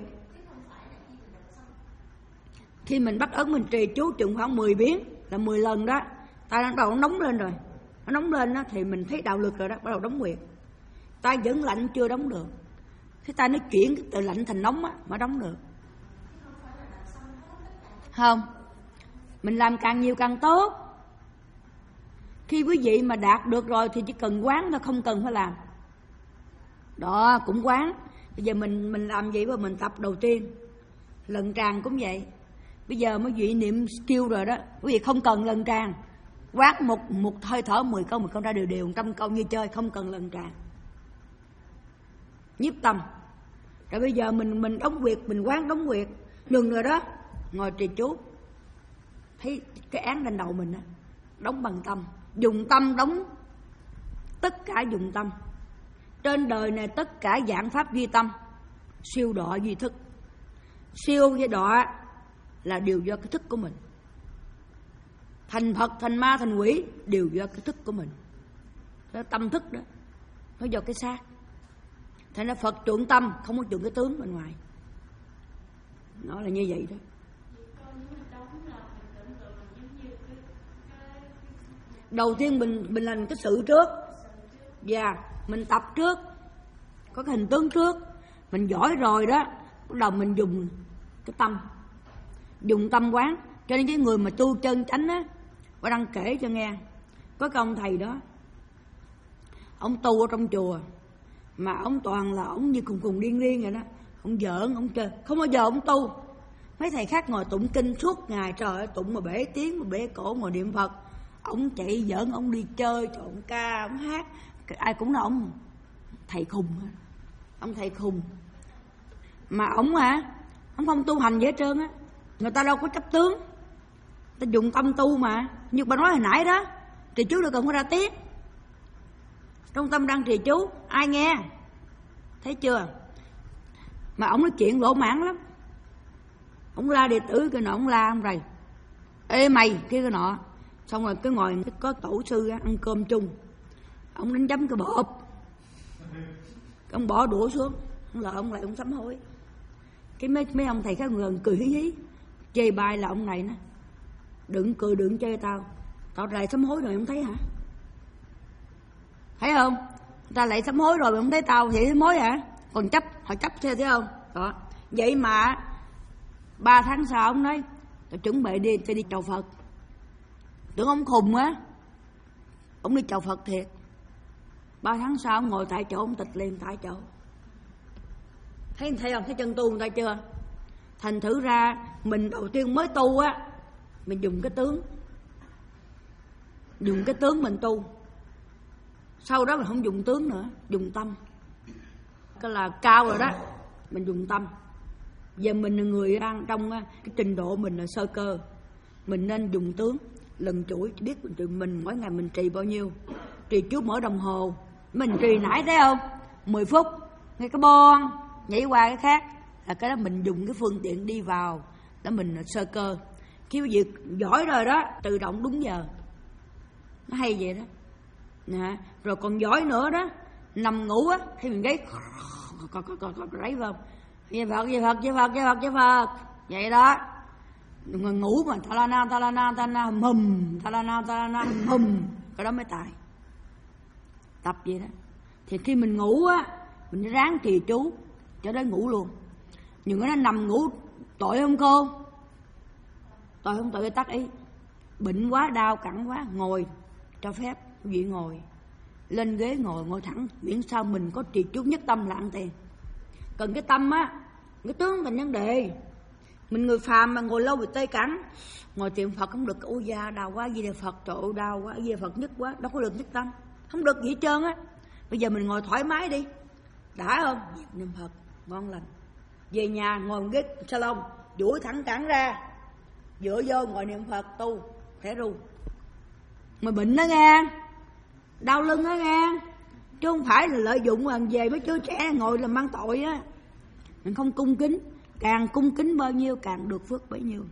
S1: Khi mình bắt ấn mình trì chú chừng khoảng mười biến là mười lần đó, tay bắt đầu nó nóng lên rồi. Nó nóng lên đó, thì mình thấy đạo lực rồi đó, bắt đầu đóng quyệt. Tay vẫn lạnh chưa đóng được. Cái tay nó chuyển từ lạnh thành nóng á mà đóng được. Không, mình làm càng nhiều càng tốt. Khi quý vị mà đạt được rồi thì chỉ cần quán thôi, không cần phải làm. Đó, cũng quán. Bây giờ mình mình làm gì mà mình tập đầu tiên. Lần tràng cũng vậy. Bây giờ mới vị niệm skill rồi đó, quý vị không cần lần tràng. Quán một một hơi thở mười câu, mười câu ra đều đều, một trăm câu như chơi, không cần lần tràng. Nhiếp tâm. Rồi bây giờ mình mình đóng quyệt, mình quán đóng quyệt, ngừng rồi đó, ngồi trì chú. Thấy cái án lên đầu mình đó, đóng bằng tâm, dùng tâm đóng. Tất cả dùng tâm. Trên đời này tất cả dạng pháp duy tâm, siêu đọa duy thức. Siêu với đọa là đều do cái thức của mình. Thành Phật, thành ma, thành quỷ đều do cái thức của mình. Cái tâm thức đó, nó do cái xác. Thành ra Phật chuộng tâm, không có chuộng cái tướng bên ngoài. Nó là như vậy đó. Đầu tiên mình mình làm cái sự trước. Dạ, yeah, mình tập trước, có cái hình tướng trước. Mình giỏi rồi đó, bắt đầu mình dùng cái tâm, dùng tâm quán. Cho nên cái người mà tu chân chánh á, có đăng kể cho nghe. Có cái ông thầy đó, ông tu ở trong chùa, mà ông toàn là ông như cùng cùng điên điên vậy đó. Ông giỡn, ông chơi, không bao giờ ông tu. Mấy thầy khác ngồi tụng kinh suốt ngày, trời ơi, tụng mà bể tiếng, mà bể cổ, ngồi niệm Phật. Ông chạy giỡn, ông đi chơi, trộn ca, ông hát. Ai cũng nói ông thầy khùng. Ông thầy khùng. Mà ông hả, ông không tu hành gì hết trơn á. Người ta đâu có chấp tướng, ta dùng tâm tu mà. Như bà nói hồi nãy đó, trì chú được cần có ra tiếng. Trong tâm đang trì chú, ai nghe? Thấy chưa? Mà ông nói chuyện lỗ mãn lắm. Ông la đệ tử cái nọ, ông la ông rầy. Ê mày, kia cái nọ. Xong rồi cái ngồi có tổ sư ăn cơm chung. Ông đánh chấm cái bộp, ông bỏ đũa xuống. Ông lại ông lại ông sám hối. Cái mấy, mấy ông thầy khác gần cười hí hí, chê bai là ông này nè. Đừng cười, đừng chê tao, tao lại sám hối rồi, ông thấy hả? Thấy không? Ta lại sám hối rồi mà không thấy tao, vậy sám hối hả? Còn chấp, họ chấp theo thấy không? Đó. Vậy mà ba tháng sau ông nói Tôi chuẩn bị đi, tôi đi chầu Phật. Tưởng ông khùng á, ông đi chầu Phật thiệt. Ba tháng sau ông ngồi tại chỗ, ông tịch liền tại chỗ. Thấy thấy không, thấy chân tu người ta chưa? Thành thử ra mình đầu tiên mới tu á, mình dùng cái tướng, dùng cái tướng mình tu. Sau đó mình không dùng tướng nữa, dùng tâm. Cái là cao rồi đó, mình dùng tâm. Giờ mình là người đang trong cái trình độ mình là sơ cơ, mình nên dùng tướng lần chuỗi, biết mình, mình mỗi ngày mình trì bao nhiêu. Trì trước mỗi đồng hồ, mình trì nãy thấy không, mười phút ngay cái bon nhảy qua cái khác, là cái đó mình dùng cái phương tiện đi vào đó, mình là sơ cơ. Khi việc giỏi rồi đó, tự động đúng giờ, nó hay vậy đó. Nè, rồi còn giỏi nữa đó, nằm ngủ á thì mình gáy ráy vào Về Phật, về Phật, về Phật, về Phật, về Phật, vậy đó. Người ngủ mà tha la na tha la na tha la hum hum, tha la na tha la na hum hum, cái đó mới tài. Tập vậy đó. Thì khi mình ngủ á, mình ráng trì chú cho đến ngủ luôn. Nhưng nó nằm ngủ tội không cô? Tội không tội tắc ý. Bệnh quá, đau cẳng quá, ngồi cho phép vị ngồi, lên ghế ngồi, ngồi thẳng, miễn sao mình có trì chú nhất tâm là ăn tiền. Cần cái tâm á, cái tướng thành vấn đề. Mình người phàm mà ngồi lâu bị tê cẳng, ngồi tiệm Phật không được. Ôi da đau quá, gì là Phật, trời ơi đau quá, gì là Phật nhất quá, đâu có được nhất tâm, không được gì hết trơn á. Bây giờ mình ngồi thoải mái đi, đã không? Niệm Phật ngon lành. Về nhà ngồi ghế salon, duỗi thẳng cẳng ra, dựa vô ngồi niệm Phật tu, khỏe ru. Mà bệnh đó nghe, đau lưng đó nghe, chứ không phải là lợi dụng mà về mấy đứa trẻ ngồi làm mang tội á. Mình không cung kính, càng cung kính bao nhiêu càng được phước bấy nhiêu.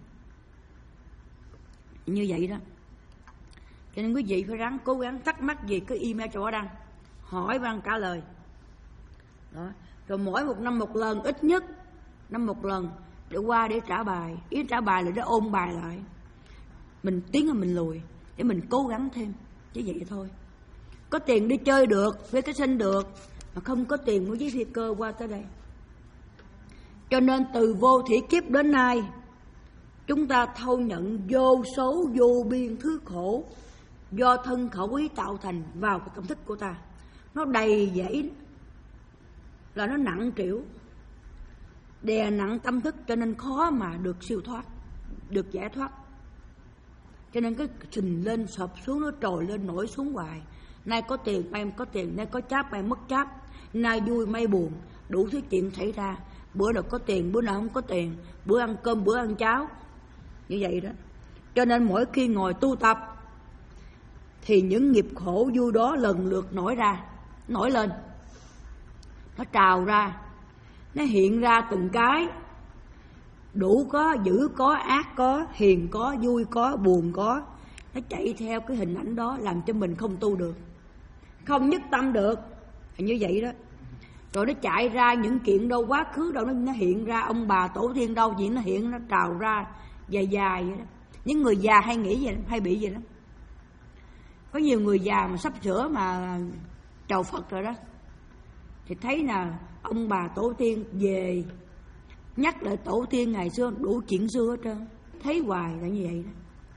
S1: Như vậy đó. Cho nên quý vị phải ráng cố gắng, thắc mắc gì cứ email cho Võ Đăng, hỏi Võ Đăng trả lời. Đó. Rồi mỗi một năm một lần, ít nhất năm một lần để qua để trả bài. Ý trả bài là để ôn bài lại. Mình tiến là mình lùi, để mình cố gắng thêm, chứ vậy thôi. Có tiền đi chơi được, với cái sinh được, mà không có tiền với phi cơ qua tới đây. Cho nên từ vô thủy kiếp đến nay, chúng ta thâu nhận vô số vô biên thứ khổ do thân khẩu ý tạo thành vào cái tâm thức của ta. Nó đầy dẫy, là nó nặng trĩu, đè nặng tâm thức, cho nên khó mà được siêu thoát, được giải thoát. Cho nên cái trình lên sập xuống, nó trồi lên nổi xuống hoài. Nay có tiền may có tiền, nay có cháp may mất cháp, nay vui may buồn, đủ thứ chuyện xảy ra. Bữa nào có tiền, bữa nào không có tiền, bữa ăn cơm, bữa ăn cháo, như vậy đó. Cho nên mỗi khi ngồi tu tập thì những nghiệp khổ vui đó lần lượt nổi ra, nổi lên, nó trào ra, nó hiện ra từng cái, đủ có, dữ có, ác có, hiền có, vui có, buồn có. Nó chạy theo cái hình ảnh đó, làm cho mình không tu được, không nhất tâm được, như vậy đó. Rồi nó chạy ra những chuyện đâu quá khứ đâu, nó, nó hiện ra ông bà tổ tiên đâu, gì nó hiện, nó trào ra dài dài vậy đó. Những người già hay nghĩ vậy, hay bị vậy lắm. Có nhiều người già mà sắp sửa mà chầu Phật rồi đó, thì thấy là ông bà tổ tiên về nhắc lại tổ tiên ngày xưa, đủ chuyện xưa hết trơn, thấy hoài là như vậy đó.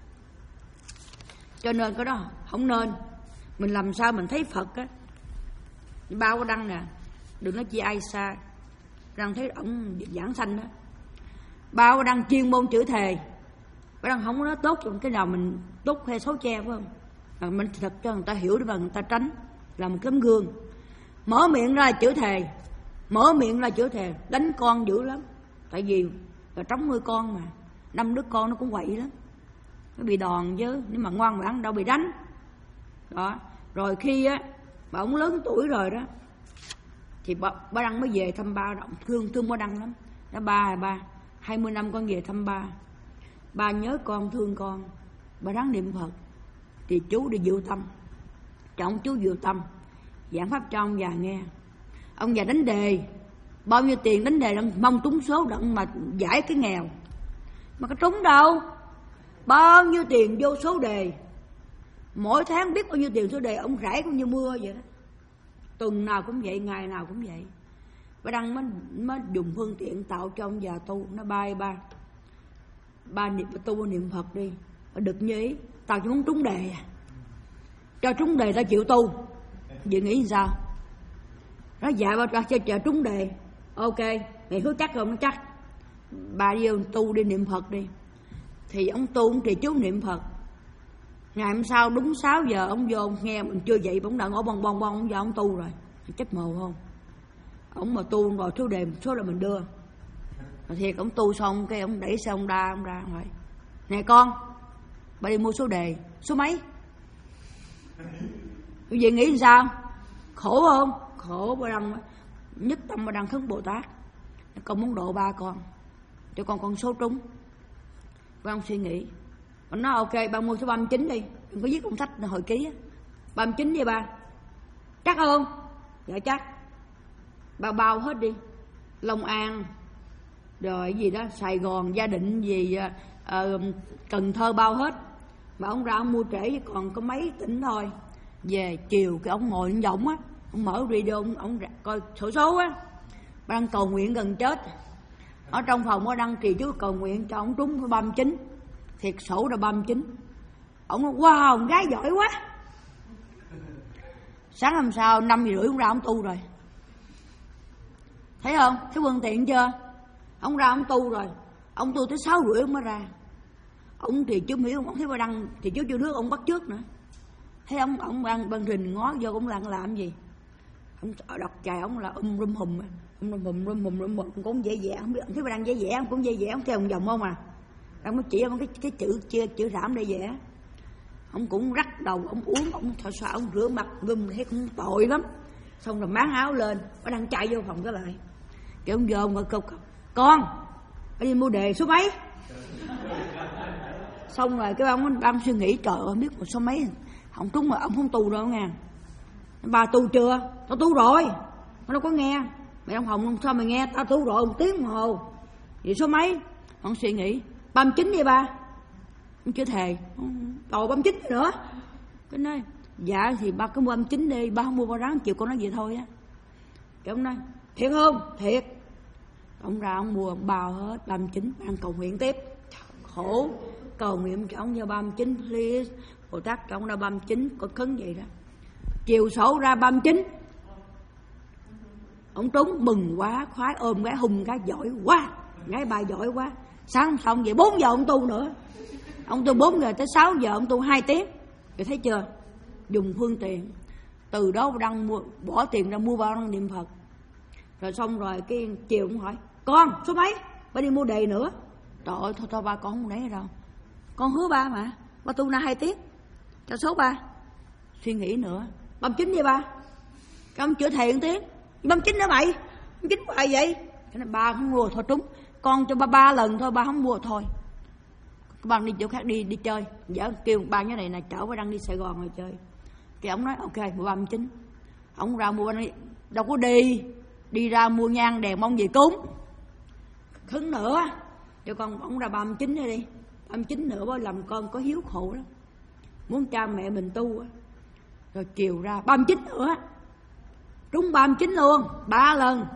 S1: Cho nên cái đó không nên. Mình làm sao mình thấy Phật á, bao có đăng nè, đừng nói chi ai xa, Đăng thấy ổng giảng sanh đó, bao có đăng chuyên môn chữ thề, có đăng không có nói tốt cái nào mình tốt hay xấu che, phải không? Mà mình thật cho người ta hiểu để mà người ta tránh, là một tấm gương. Mở miệng ra chữ thề, mở miệng ra chữ thề, đánh con dữ lắm. Tại vì là trống nuôi con mà, năm đứa con nó cũng quậy lắm, nó bị đòn chứ, nhưng mà ngoan ngoãn đâu bị đánh. Đó. Rồi khi á bà ông lớn tuổi rồi đó, thì bà, bà Đăng mới về thăm ba, thương thương bà Đăng lắm. Nó ba ba hai mươi năm con về thăm ba, ba nhớ con, thương con, bà ráng niệm Phật, thì chú đi dự tâm, trọng chú dự tâm giảng pháp cho ông già nghe. Ông già đánh đề, bao nhiêu tiền đánh đề, mong trúng số đặng mà giải cái nghèo, mà có trúng đâu. Bao nhiêu tiền vô số đề, mỗi tháng biết bao nhiêu tiền số đề, ông rải cũng như mưa vậy đó. Tuần nào cũng vậy, ngày nào cũng vậy. Bà Đăng mới, mới dùng phương tiện tạo cho ông già tu, nó bay ba. Ba niệm tu niệm Phật đi, được như ý. Tao chỉ muốn trúng đề à. Cho trúng đề tao chịu tu. Vậy nghĩ làm sao? Nó dạ ba cho chờ trúng đề. Ok, mày hứa chắc không? Nó chắc. Ba đi tu đi niệm Phật đi. Thì ông tu ông trì chú niệm Phật. Ngày hôm sau đúng sáu giờ ông vô ông nghe mình chưa dậy, ông đã ngồi bong bong bong ông vào ông tu rồi. Chết mồ không? Ông mà tu rồi số đề số là mình đưa. Mà thiệt ông tu xong cái ông đẩy xe ông ra ông ra hỏi nè con, bà đi mua số đề số mấy? Cái gì nghĩ làm sao? Khổ không? Khổ. Bà đăng nhất tâm bà đăng khấn Bồ Tát, con muốn độ ba con cho con con số trúng. Bà ông suy nghĩ, bà nói ok ba mua số ba mươi chín đi, đừng có viết công sách hồi ký á. ba mươi chín đi ba. Chắc không? Dạ chắc. Ba bao hết đi, Long An rồi gì đó, Sài Gòn, Gia Định gì uh, Cần Thơ bao hết. Mà ông ra ông mua trễ còn có mấy tỉnh thôi. Về chiều cái ông ngồi giọng á, ông mở video ông, ông coi sổ số á, bà đang cầu nguyện gần chết. Ở trong phòng có đăng trì chú cầu nguyện cho ông trúng ba mươi chín. Thiệt sổ là ba mươi chín. Ông nói wow, con gái giỏi quá. Sáng hôm sau năm giờ rưỡi ông ra ông tu rồi. Thấy không? Thấy phương tiện chưa? Ông ra ông tu rồi. Ông tu tới sáu rưỡi ông mới ra. Ông thì chú hiểu, ông thấy bà đăng thì chú chưa nước ông bắt trước nữa. Thấy ông ông đang ban rình ngó vô ông làm làm gì? Ông đọc chài ông là um rum hùm, um rum hùm rum hùm rum hùm cũng dễ dẻ, không biết ông thấy bà đăng dễ dẻ ông cũng dễ dẻ, ông theo ông vòng không à. Ông mới chỉ ông cái cái chữ chia chữ rảm để vẽ. Ông cũng rắc đầu, ông uống, ông thọ xoa, ông rửa mặt gum thấy cũng tội lắm. Xong rồi máng áo lên, bà đang chạy vô phòng cái lại. Cái ông vô ông gọi câu con, bà đi mua đề số mấy? Xong rồi cái ông đang suy nghĩ trời ơi biết một số mấy, ông trúng mà ông không tu đâu nha. Bà tu chưa? Tao tu rồi. Nó đâu có nghe. Mày ông Hồng sao mày nghe? Tao tu rồi một tiếng đồng hồ. Vậy số mấy? Ông suy nghĩ ba mươi chín đi ba. Ông chưa thề. Đồ ba mươi chín nữa. Cái nói dạ thì ba cứ mua ba mươi chín đi, ba không mua ba ráng chịu con nói vậy thôi á. Cái ông nói thiệt không? Thiệt. Ông ra ông mua ông bao hết ba mươi chín, ăn cầu nguyện tiếp. Khổ. Cầu nguyện cho ông vô ba mươi chín please. Bồ Tát cho ông ra ba mươi chín, có khấn vậy đó. Chiều sổ ra ba mươi chín. Ông trúng mừng quá, khoái ôm gái hùng gái giỏi quá, gái bà giỏi quá. Sáng xong vậy bốn giờ ông tu nữa. Ông tu bốn giờ tới sáu giờ ông tu hai tiếng. Rồi thấy chưa? Dùng phương tiện. Từ đó đăng mua, bỏ tiền ra mua bao đăng niệm Phật. Rồi xong rồi cái chiều ông hỏi con số mấy? Ba đi mua đề nữa. Trời ơi thôi thôi ba con không lấy đâu. Con hứa ba mà, ba tu na hai tiếng. Cho số ba. Suy nghĩ nữa. ba mươi chín đi ba. Cái ông chữa thề một tiếng. ba mươi chín nữa mày. ba mươi chín bài vậy. Cái này ba không mua thôi trúng. Con cho ba ba lần thôi ba không mua thôi. Các bạn đi chỗ khác đi đi chơi. Giờ kêu ba như này là chở ba đang đi Sài Gòn rồi chơi. Cái ông nói ok mua ba mươi chín. Ông ra mua đâu có đi. Đi ra mua nhang đèn mong gì cúng. Khấn nữa. Cho con ông ra ba mươi chín đi đi. ba mươi chín nữa làm con có hiếu khổ lắm. Muốn cha mẹ mình tu á. Rồi chiều ra ba mươi chín nữa. Trúng ba mươi chín luôn. Ba lần.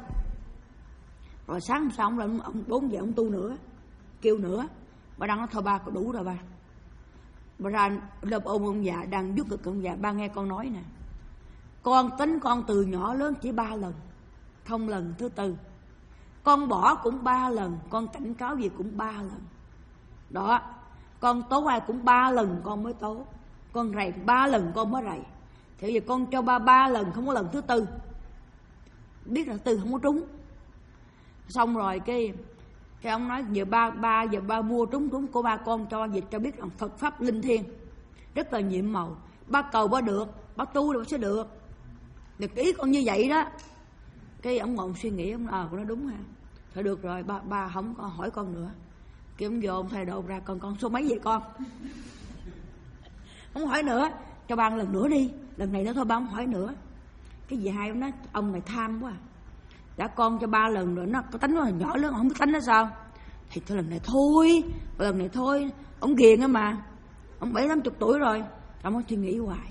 S1: Rồi sáng hôm sau ông lên ông bốn giờ ông tu nữa. Kêu nữa. Bà đang nói thôi ba có đủ rồi ba. Bà ra lớp ôm ông già đang giúp được ông già. Ba nghe con nói nè. Con tính con từ nhỏ lớn chỉ ba lần. Không lần thứ tư. Con bỏ cũng ba lần. Con cảnh cáo gì cũng ba lần. Đó. Con tố ai cũng ba lần con mới tố. Con rầy ba lần con mới rầy. Thì giờ con cho ba ba lần không có lần thứ tư. Biết là tư không có trúng. Xong rồi cái cái ông nói giờ ba ba giờ ba mua trúng trúng của ba con cho dịch cho biết rằng Phật pháp linh thiêng rất là nhiệm màu. Ba cầu ba được, ba tu rồi sẽ được. Được ý con như vậy đó. Cái ông ngồi suy nghĩ ông nói, à con nói đúng ha. Thôi được rồi ba ba không có hỏi con nữa. Cái ông vô ông thay đồ ra con con số mấy vậy con? Không hỏi nữa, cho ba lần nữa đi. Lần này nữa thôi ba không hỏi nữa. Cái gì hai ông nói ông này tham quá à. Đã con cho ba lần rồi nó có tính nó là nhỏ lớn không biết tính nó sao. Thì thôi lần này thôi, lần này thôi. Ông ghiền á mà. Ông bảy tám chục tuổi rồi. Ông có suy nghĩ hoài.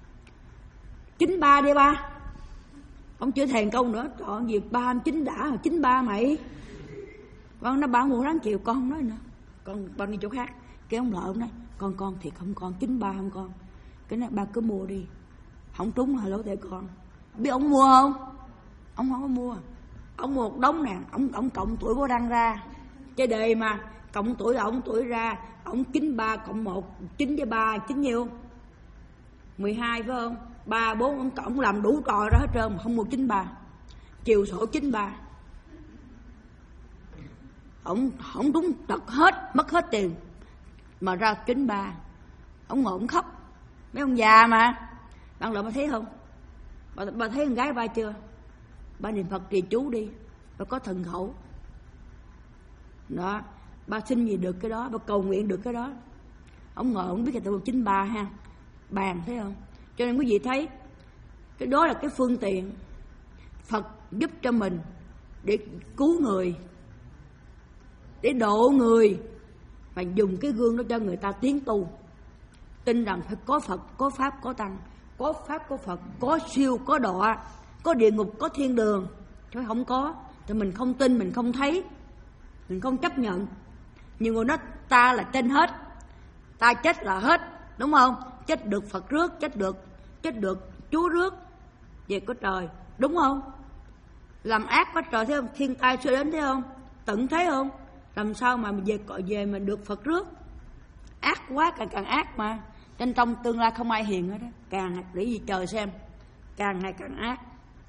S1: chín ba đi ba. Ông chưa thèn câu nữa. Trời ơi gì ba mươi chín đã chín ba mày. Con nó ba mua ráng chịu con không nói nữa. con con đi chỗ khác. Cái ông lợi ông nói con con thiệt không con, chín ba không con. Cái nói ba cứ mua đi, không trúng là lỗ để con. Biết ông mua không? Ông không có mua. Ông mua một đống nè, ông ông cộng tuổi của đăng ra cái đề mà cộng tuổi ông tuổi ra, ông chín ba cộng một, chín với ba chín nhiêu? mười hai phải không? Ba bốn ông cộng làm đủ trò ra hết trơn mà không mua chín ba. Chiều sổ chín ba. Ông không đúng tật hết, mất hết tiền mà ra chín ba. Ông ngồi ông khóc. Mấy ông già mà. Bạn lợi bà thấy không? Bà, bà thấy con gái ba chưa? Ba niệm Phật trì chú đi, bà có thần khẩu đó, ba xin gì được cái đó, ba cầu nguyện được cái đó. Ông ngồi ông biết cái tụ chín ba ha, bàn thấy không? Cho nên quý vị thấy cái đó là cái phương tiện Phật giúp cho mình để cứu người, để độ người, và dùng cái gương đó cho người ta tiến tu. Tin rằng phải có Phật, có Pháp, có Tăng, có Pháp, có Phật, có siêu, có đọa, có địa ngục, có thiên đường. Chứ không có thì mình không tin, mình không thấy, mình không chấp nhận. Nhiều người nói ta là trên hết, ta chết là hết, đúng không? Chết được Phật rước, chết được chết được Chúa rước, về có trời, đúng không? Làm ác có trời thấy không? Thiên tai sẽ đến thấy không? Tận thấy không? Làm sao mà về về mà được Phật rước? Ác quá càng càng ác mà. Trên trong tương lai không ai hiền hết đó. Càng để gì trời xem, càng ngày càng ác.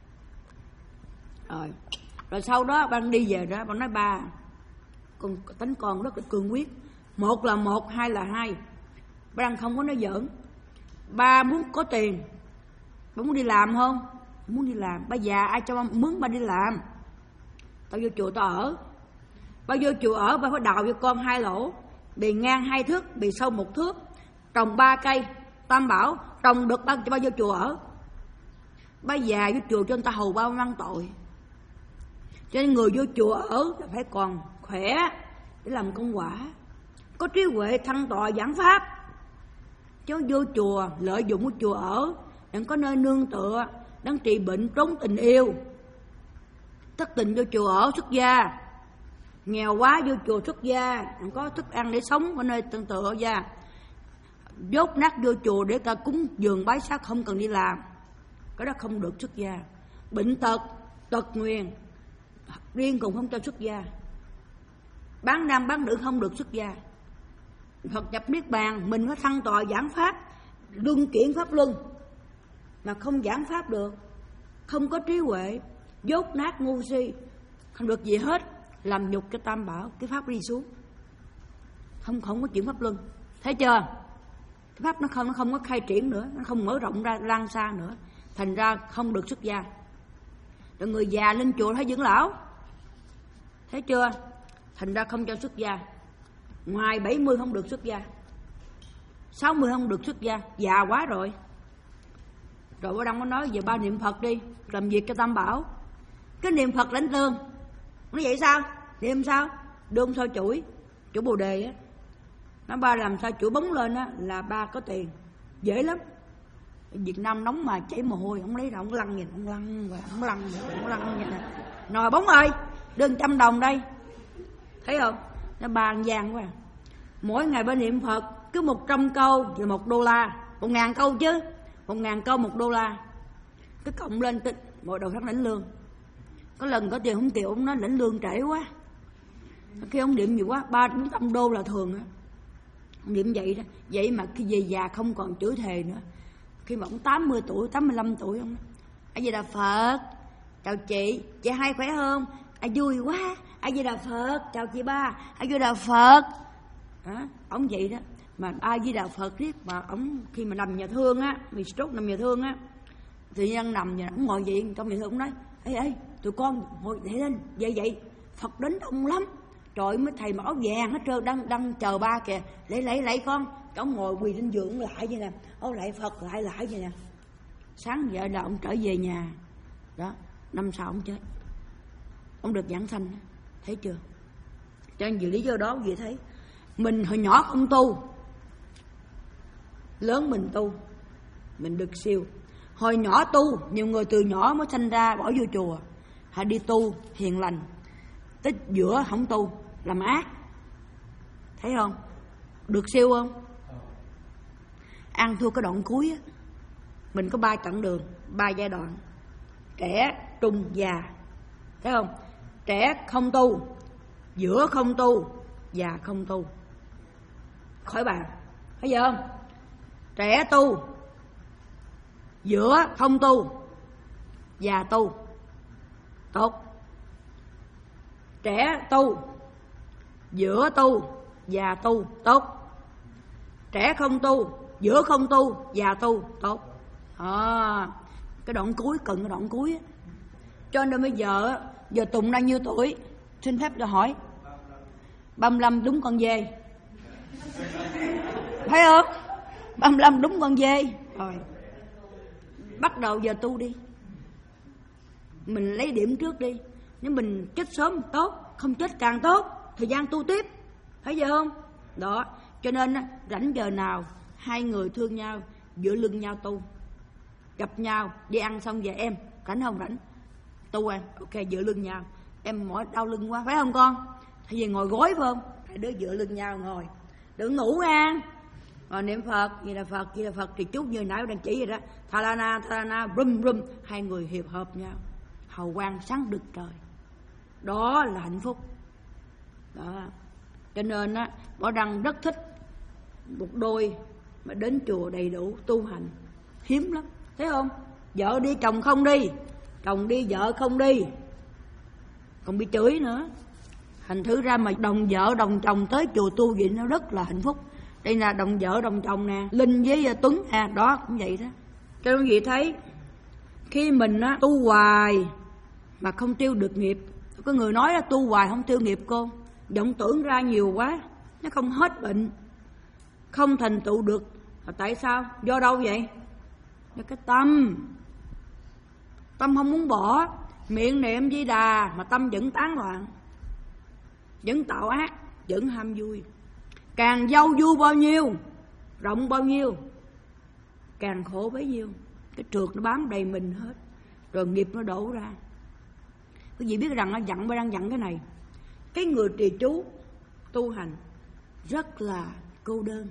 S1: Rồi, rồi sau đó bạn đi về đó, bạn nói ba, con tính con rất là cương quyết. Một là một, hai là hai. Ba đang không có nói giỡn. Ba muốn có tiền, ba muốn đi làm không? Muốn đi làm. Ba già ai cho ba mướn ba đi làm? Tao vô chùa tao ở. Ba vô chùa ở, ba phải đào cho con hai lỗ, bề ngang hai thước, bề sâu một thước, trồng ba cây tam bảo, trồng được ba cho ba vô chùa ở. Ba già vô chùa cho người ta hầu bao năm tội. Cho nên người vô chùa ở là phải còn khỏe để làm công quả, có trí huệ thăng tọa giảng pháp. Chứ vô chùa lợi dụng của chùa ở đừng có nơi nương tựa, đang trị bệnh trốn tình yêu. Thất tình vô chùa ở xuất gia, nghèo quá vô chùa xuất gia, không có thức ăn để sống ở nơi tương tự ở gia. Dốt nát vô chùa để ta cúng dường bái sát không cần đi làm, cái đó không được xuất gia. Bệnh tật, tật nguyền riêng cùng không cho xuất gia. Bán nam bán nữ không được xuất gia. Phật nhập niết bàn, mình có thăng tọa giảng pháp, luân chuyển pháp luân, mà không giảng pháp được, không có trí huệ, dốt nát ngu si, không được gì hết, làm nhục cái tam bảo, cái pháp đi xuống, không không có chuyện pháp luân, thấy chưa? Cái pháp nó không nó không có khai triển nữa, nó không mở rộng ra lan xa nữa, thành ra không được xuất gia. Rồi người già lên chùa thấy dưỡng lão, thấy chưa? Thành ra không cho xuất gia. Ngoài bảy mươi không được xuất gia, sáu mươi không được xuất gia, già quá rồi. Rồi bố Đăng có nói về ba niệm Phật đi, làm việc cho tam bảo. Cái niệm Phật lãnh lương. Nói vậy sao? Niệm sao? Đương sao chuỗi, chuỗi bồ đề á. Nó ba làm sao chuỗi bóng lên á là ba có tiền. Dễ lắm. Việt Nam nóng mà chảy mồ hôi, không lấy ra, không lăn vậy, không lăn vậy, không lăn vậy, không lăn vậy nè. Nồi bóng ơi, đương trăm đồng đây. Thấy không? Nó bàn vàng quá. Mỗi ngày ba niệm Phật cứ một trăm câu thì một đô la, một ngàn câu chứ, một ngàn câu một đô la. Cứ cộng lên tích mỗi đầu tháng lãnh lương. Có lần có tiền không tiền ông nói lãnh lương trễ quá. Khi ông niệm nhiều quá, ba bốn trăm đô là thường á. Ông niệm vậy đó, vậy mà khi về già không còn chửi thề nữa. Khi mà ông tám mươi tuổi, tám mươi lăm tuổi, ông nói A Di Đà Phật, chào chị, chị hai khỏe không? À vui quá, A Di Đà Phật, chào chị ba, A Di Đà Phật. Đó, ông vậy đó. Mà A Di Đà Phật riết mà ông khi mà nằm nhà thương á, bị stroke nằm nhà thương á, thì nhân nằm nhà ông ngồi vậy trong nhà thương, ông nói ê ê tụi con ngồi dậy lên, vậy vậy Phật đến đông lắm. Trời, mấy thầy mà áo vàng hết trơn đang đang chờ ba kìa, lấy lấy lấy con. Ông ngồi quỳ lên giường lại vậy nè, ô lại Phật lại lại vậy nè. Sáng giờ là ông trở về nhà đó, năm sau ông chết, ông được giảng sanh, thấy chưa? Cho nên vì lý do đó vậy thấy mình hồi nhỏ không tu, lớn mình tu mình được siêu. Hồi nhỏ tu, nhiều người từ nhỏ mới sanh ra bỏ vô chùa, họ đi tu hiền lành, tới giữa không tu làm ác, Thấy không? Được siêu không? Ăn thua cái đoạn cuối á. Mình có ba chặng đường, ba giai đoạn: trẻ, trung, già. Thấy không? Trẻ không tu, giữa không tu, già không tu. Khỏi bàn. Thấy chưa không? Trẻ tu, giữa không tu, già tu. Tốt. Trẻ tu, giữa tu, già tu. Tốt. Trẻ không tu, giữa không tu, già tu. Tốt. À, cái đoạn cuối, cần cái đoạn cuối á. Cho nên bây giờ giờ Tùng đang nhiêu tuổi? Xin phép được hỏi. ba mươi lăm đúng con dê. Thấy không? ba mươi lăm đúng con dê. Rồi. Bắt đầu giờ tu đi. Mình lấy điểm trước đi. Nếu mình chết sớm tốt, không chết càng tốt, thời gian tu tiếp. Thấy chưa không? Đó. Cho nên rảnh giờ nào hai người thương nhau, dựa lưng nhau tu. Gặp nhau đi ăn xong về em rảnh không? Rảnh. Tu em. Ok, dựa lưng nhau. Em mỏi đau lưng quá, phải không con? Hay gì ngồi gối phải không? Hai đứa dựa lưng nhau ngồi. Đừng ngủ nha. Rồi niệm Phật, gì là Phật, gì là Phật. Thì chút như nãy đang chỉ vậy đó. Thalana, Thalana, brum brum. Hai người hiệp hợp nhau. Hào quang sáng rực trời. Đó là hạnh phúc. Đó. Cho nên á, Bảo Đăng rất thích một đôi mà đến chùa đầy đủ tu hành. Hiếm lắm. Thấy không? Vợ đi chồng không đi, chồng đi vợ không đi, còn bị chửi nữa. Thành thử ra mà đồng vợ đồng chồng tới chùa tu vậy nó rất là hạnh phúc. Đây là đồng vợ đồng chồng nè, Linh với Tuấn à, đó cũng vậy đó. Cho nên quý vị thấy khi mình á, tu hoài mà không tiêu được nghiệp. Có người nói là tu hoài không tiêu nghiệp cô, vọng tưởng ra nhiều quá, nó không hết bệnh, không thành tựu được. Tại sao? Do đâu vậy? Do cái tâm. Tâm không muốn bỏ. Miệng niệm Di Đà mà tâm vẫn tán loạn, vẫn tạo ác, vẫn ham vui. Càng giàu vui bao nhiêu, rộng bao nhiêu, càng khổ bấy nhiêu. Cái trượt nó bám đầy mình hết, rồi nghiệp nó đổ ra. Quý vị biết rằng nó dặn, Ba đang dặn cái này. Cái người trì chú tu hành rất là cô đơn,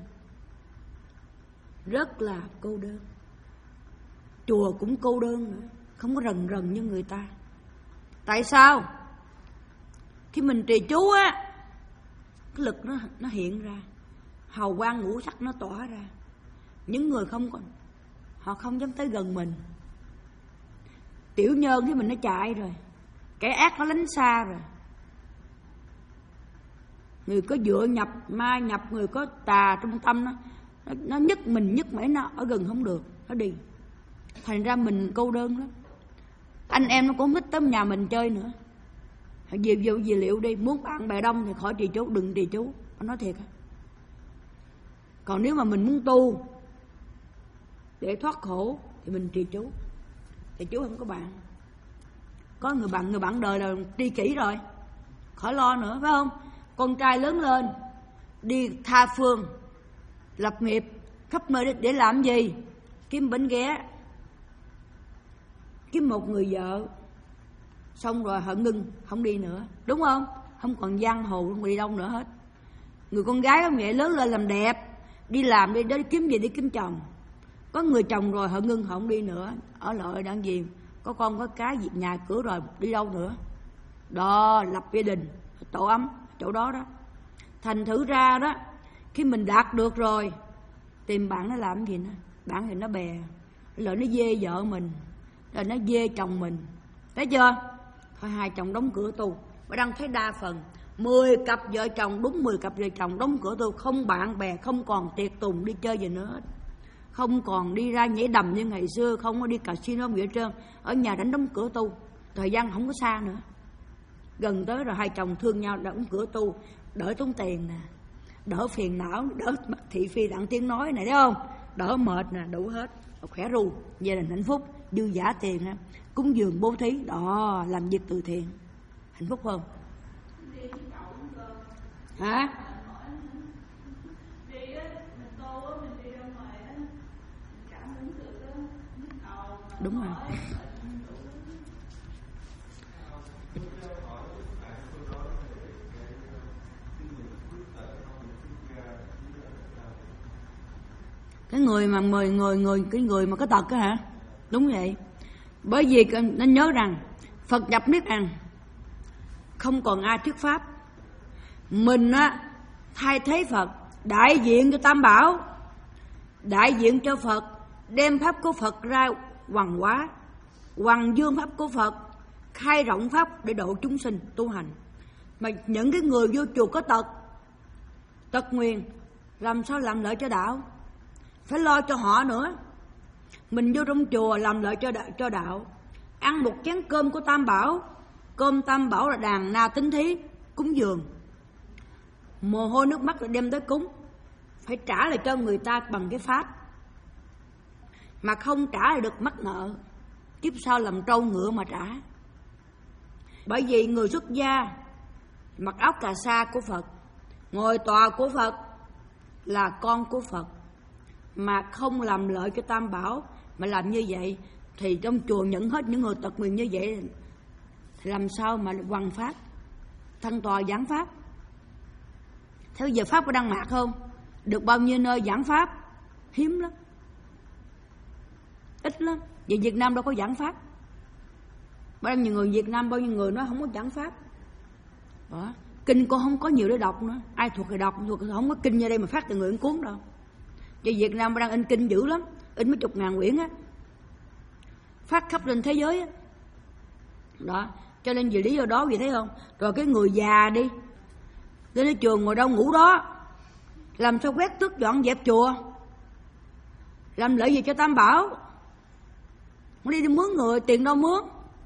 S1: rất là cô đơn. Chùa cũng cô đơn nữa, không có rần rần như người ta. Tại sao? Khi mình trì chú á, cái lực nó nó hiện ra, hào quang ngũ sắc nó tỏa ra. Những người không còn, họ không dám tới gần mình. Tiểu nhân với mình nó chạy rồi, kẻ ác nó lánh xa rồi. Người có dựa nhập, ma nhập, người có tà trong tâm nó, nó, nó nhức mình, nhức mẩy, nó ở gần không được, nó đi. Thành ra mình cô đơn lắm. Anh em nó cũng thích tới nhà mình chơi nữa. Về vô về liệu đi, muốn bạn bè đông thì khỏi trì chú, đừng trì chú. Nó nói thiệt. Còn nếu mà mình muốn tu để thoát khổ thì mình trì chú. Trì chú không có bạn. Có người bạn, người bạn đời là tri kỷ rồi, khỏi lo nữa, phải không? Con trai lớn lên đi tha phương lập nghiệp khắp nơi để, để làm gì? Kiếm bánh ghé, kiếm một người vợ, xong rồi họ ngưng, không đi nữa, đúng không? Không còn giang hồ, không đi đâu nữa hết. Người con gái không vậy, lớn lên làm đẹp, đi làm đi, để kiếm gì để kiếm chồng. Có người chồng rồi họ ngưng, họ không đi nữa, ở lại đang gì? Có con có cái, việc nhà cửa rồi, đi đâu nữa? Đó, lập gia đình, tổ ấm, chỗ đó đó. Thành thử ra đó, khi mình đạt được rồi, tìm bạn nó làm gì nữa? Bạn thì nó bè, lợi nó dê vợ mình, rồi nó dê chồng mình. Thấy chưa? Thôi hai chồng đóng cửa tu. Bà đang thấy đa phần mười cặp vợ chồng, đúng mười cặp vợ chồng đóng cửa tu, không bạn bè, không còn tiệc tùng đi chơi gì nữa hết. Không còn đi ra nhảy đầm như ngày xưa, không có đi casino gì hết trơn. Ở nhà đánh đóng cửa tu. Thời gian không có xa nữa, gần tới rồi. Hai chồng thương nhau, đóng cửa tu, đỡ tốn tiền nè, đỡ phiền não, đỡ thị phi đặng tiếng nói này, thấy không? Đỡ mệt nè, đủ hết, khỏe ru, gia đình hạnh phúc, dư giả tiền ha, cúng dường bố thí, đó, làm việc từ thiện, hạnh phúc không? Hả? Đúng rồi. người mà mời người người cái người mà có tật á hả? Đúng vậy. Bởi vì nên nhớ rằng Phật nhập niết bàn, không còn ai thuyết pháp. Mình á thay thế Phật, đại diện cho Tam Bảo, đại diện cho Phật, đem pháp của Phật ra hoằng hóa, hoằng dương pháp của Phật, khai rộng pháp để độ chúng sinh tu hành. Mà những cái người vô chùa có tật, tật nguyền, làm sao làm lợi cho đạo? Phải lo cho họ nữa. Mình vô trong chùa làm lợi cho đạo, cho đạo. Ăn một chén cơm của Tam Bảo, cơm Tam Bảo là đàn na tín thí, cúng dường, mồ hôi nước mắt là đem tới cúng, phải trả lại cho người ta bằng cái pháp. Mà không trả lại được mắc nợ, kiếp sau làm trâu ngựa mà trả. Bởi vì người xuất gia mặc áo cà sa của Phật, ngồi tòa của Phật, là con của Phật, mà không làm lợi cho Tam Bảo mà làm như vậy, thì trong chùa nhận hết những người tật nguyền như vậy, thì làm sao mà hoằng pháp, thân tòa giảng pháp. Theo giờ pháp có Đăng Mạc không? Được bao nhiêu nơi giảng pháp? Hiếm lắm, ít lắm. Vì Việt Nam đâu có giảng pháp. Bao nhiêu người Việt Nam, bao nhiêu người nói không có giảng pháp. Đó. Kinh con không có nhiều để đọc nữa. Ai thuộc thì đọc, thuộc thì không có kinh như đây mà phát từ người cuốn đâu. Vì Việt Nam đang in kinh dữ lắm, in mấy chục ngàn quyển á, phát khắp lên thế giới á. Đó, cho nên vì lý do đó, vì thấy không? Rồi cái người già đi lên đến chùa ngồi đâu ngủ đó, làm sao quét tước dọn dẹp chùa, làm lợi gì cho Tam Bảo? Không đi đi mướn người, tiền đâu mướn.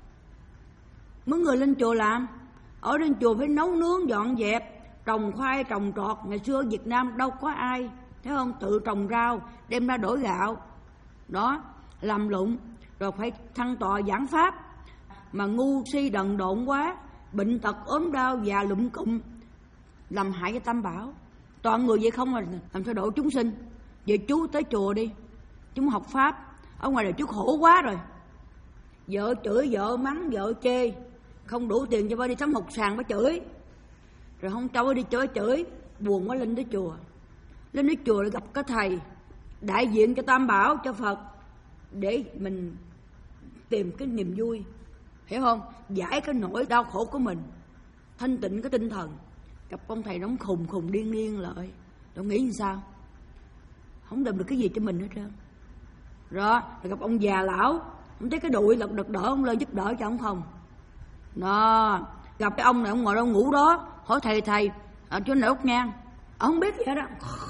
S1: Mướn người lên chùa làm. Ở trên chùa phải nấu nướng dọn dẹp, trồng khoai trồng trọt. Ngày xưa ở Việt Nam đâu có ai, thấy không? Tự trồng rau đem ra đổi gạo. Đó, làm lụng. Rồi phải thăng tọa giảng pháp. Mà ngu si đần độn quá, bệnh tật ốm đau già lụm cụm, làm hại cho Tam Bảo. Toàn người vậy không là làm sao độ chúng sinh. Vậy chú tới chùa đi, chúng học pháp. Ở ngoài đời chú khổ quá rồi, vợ chửi, vợ mắng, vợ chê, không đủ tiền cho bà đi sắm học sàn bà chửi, rồi không cho bà đi chơi chửi, buồn quá lên tới chùa. Lên tới chùa để gặp cái thầy đại diện cho Tam Bảo, cho Phật, để mình tìm cái niềm vui, hiểu không? Giải cái nỗi đau khổ của mình, thanh tịnh cái tinh thần. Gặp ông thầy đóng khùng khùng điên điên lại, đâu nghĩ như sao? Không làm được cái gì cho mình hết trơn. Rồi, rồi gặp ông già lão, không thấy cái đùi lật đật đỡ ông lên giúp đỡ cho ông không? Đó, gặp cái ông này ông ngồi đâu ngủ đó, hỏi thầy thầy ở chỗ này ốc ngang, ông không biết gì hết đó.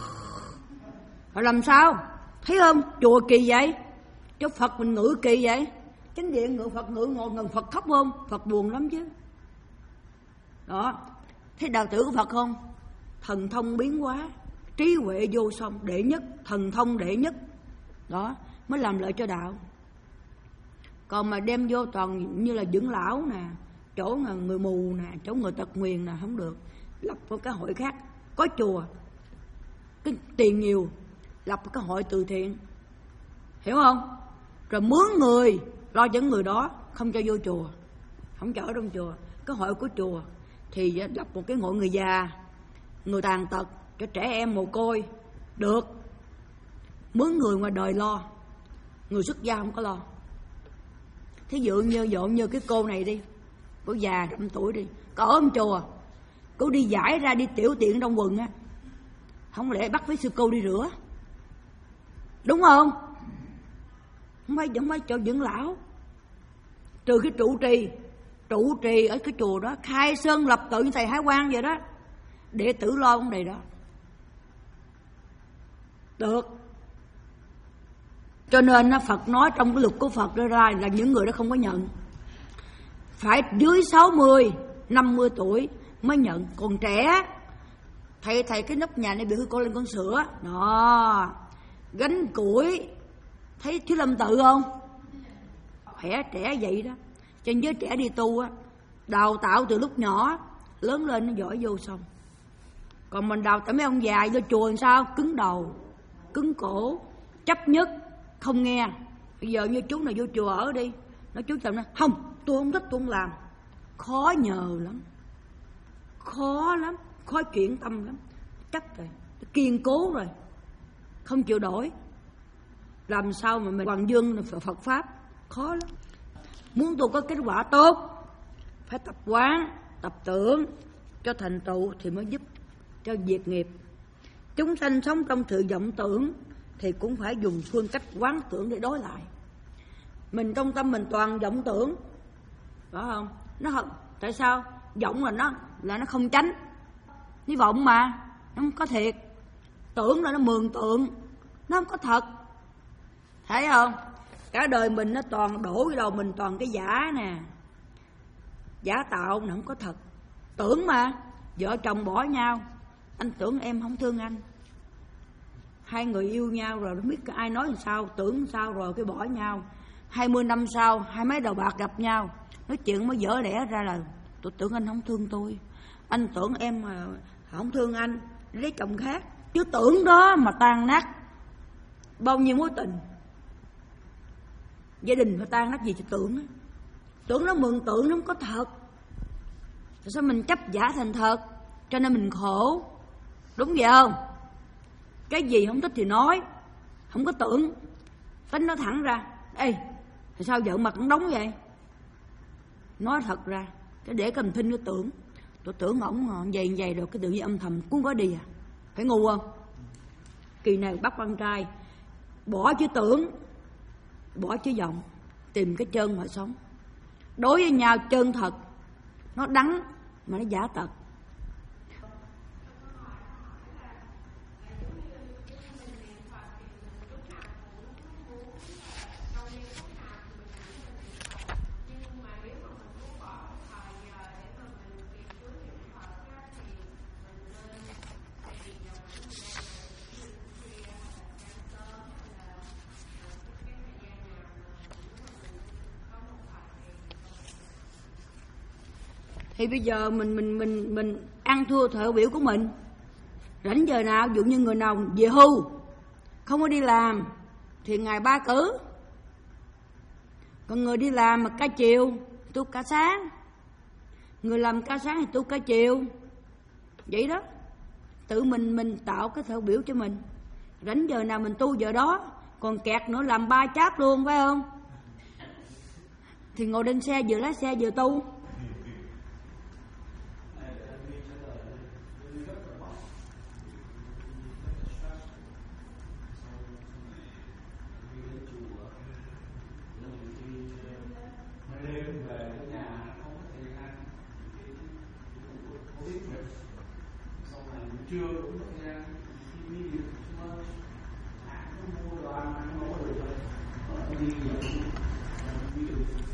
S1: Rồi làm sao? Thấy không? Chùa kỳ vậy, cho Phật mình ngự kỳ vậy. Chánh điện ngự Phật ngự ngồi ngần Phật khóc không? Phật buồn lắm chứ. Đó, thấy đạo tử của Phật không? Thần thông biến hóa, trí huệ vô song, đệ nhất, thần thông đệ nhất. Đó, mới làm lợi cho đạo. Còn mà đem vô toàn như là dưỡng lão nè, chỗ người mù nè, chỗ người tật nguyền nè, không được. Lập một cái hội khác, có chùa, cái tiền nhiều, lập một cái hội từ thiện, hiểu không? Rồi mướn người lo cho người đó, không cho vô chùa, không cho ở trong chùa. Cái hội của chùa thì lập một cái hội người già, người tàn tật, cho trẻ em mồ côi, được. Mướn người ngoài đời lo, người xuất gia không có lo. Thí dụ như dọn như cái cô này đi, cô già năm tuổi đi, có ở trong chùa, cô đi giải ra đi tiểu tiện trong quần á, không lẽ bắt với sư cô đi rửa, đúng không? Không phải, không phải cho dưỡng lão. Trừ cái trụ trì, trụ trì ở cái chùa đó khai sơn lập tự như thầy Hải Quang vậy đó, đệ tử lo vấn đề đó, được. Cho nên Phật nói trong cái luật của Phật đưa ra là những người đó không có nhận, phải dưới sáu mươi, năm mươi tuổi mới nhận. Còn trẻ, thầy thầy cái nóc nhà này bị hư cô lên con sữa đó, gánh củi, thấy Thiếu Lâm Tự không? Khỏe trẻ vậy đó. Cho nên giới trẻ đi tu á, đào tạo từ lúc nhỏ, lớn lên nó giỏi vô xong. Còn mình đào tạo mấy ông già vô chùa làm sao? Cứng đầu, cứng cổ, chấp nhất, không nghe. Bây giờ như chú này vô chùa ở đi, nói chú chồng nó không, tôi không thích, tôi không làm. Khó nhờ lắm, khó lắm, khó chuyển tâm lắm. Chắc rồi, kiên cố rồi, không chịu đổi. làm sao mà mình hoàng dương Phật Pháp, khó lắm. Muốn tu có kết quả tốt, phải tập quán, tập tưởng cho thành tựu thì mới giúp cho diệt nghiệp. Chúng sanh sống trong sự vọng tưởng thì cũng phải dùng phương cách quán tưởng để đối lại. Mình trong tâm mình toàn vọng tưởng, phải không? Nó không, tại sao? Vọng là nó là nó không tránh. Nó vọng mà, nó không có thiệt. Tưởng là nó mường tượng, nó không có thật. Thấy không? Cả đời mình nó toàn đổ vô đầu mình toàn cái giả nè. Giả tạo nó không có thật. Tưởng mà, vợ chồng bỏ nhau, anh tưởng em không thương anh. Hai người yêu nhau rồi không biết ai nói làm sao, tưởng làm sao rồi cái bỏ nhau. Hai mươi năm sau, hai mấy đầu bạc gặp nhau, nói chuyện mới vỡ lẽ ra là tôi tưởng anh không thương tôi, anh tưởng em mà không thương anh, lấy chồng khác. Chứ tưởng đó mà tan nát bao nhiêu mối tình, gia đình mà tan nát gì thì tưởng. Tưởng nó mường tượng, nó không có thật. Tại sao mình chấp giả thành thật, cho nên mình khổ. Đúng vậy không? Cái gì không thích thì nói, không có tưởng, tính nó thẳng ra. Ê, tại sao vợ mặt cũng đóng vậy? Nói thật ra, cái để cầm thinh nó tưởng. Tôi tưởng ổng vậy vậy rồi cái tự nhiên âm thầm cũng có đi à. Phải ngu không? Kỳ này bắt con trai bỏ chữ tưởng, bỏ chữ vọng, tìm cái chân mà sống. Đối với nhau chân thật, nó đắng mà nó giả tật. Thì bây giờ mình mình mình mình ăn thua thời biểu của mình. Rảnh giờ nào, ví dụ như người nào về hưu không có đi làm thì ngày ba cử. Còn người đi làm mà ca chiều tu ca sáng, người làm ca sáng thì tu ca chiều. Vậy đó. Tự mình mình tạo cái thời biểu cho mình. Rảnh giờ nào mình tu giờ đó. Còn kẹt nữa làm ba cháp luôn, phải không? Thì ngồi trên xe vừa lái xe vừa tu.
S2: Chưa cũng có thời gian đi đi mua mua đồ ăn, ăn nấu rồi rồi đi đi đi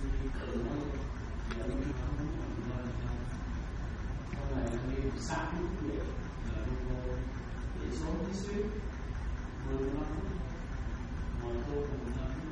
S2: đi sáng dậy dậy sớm tí xíu mười lăm phút ngồi tu mười lăm phút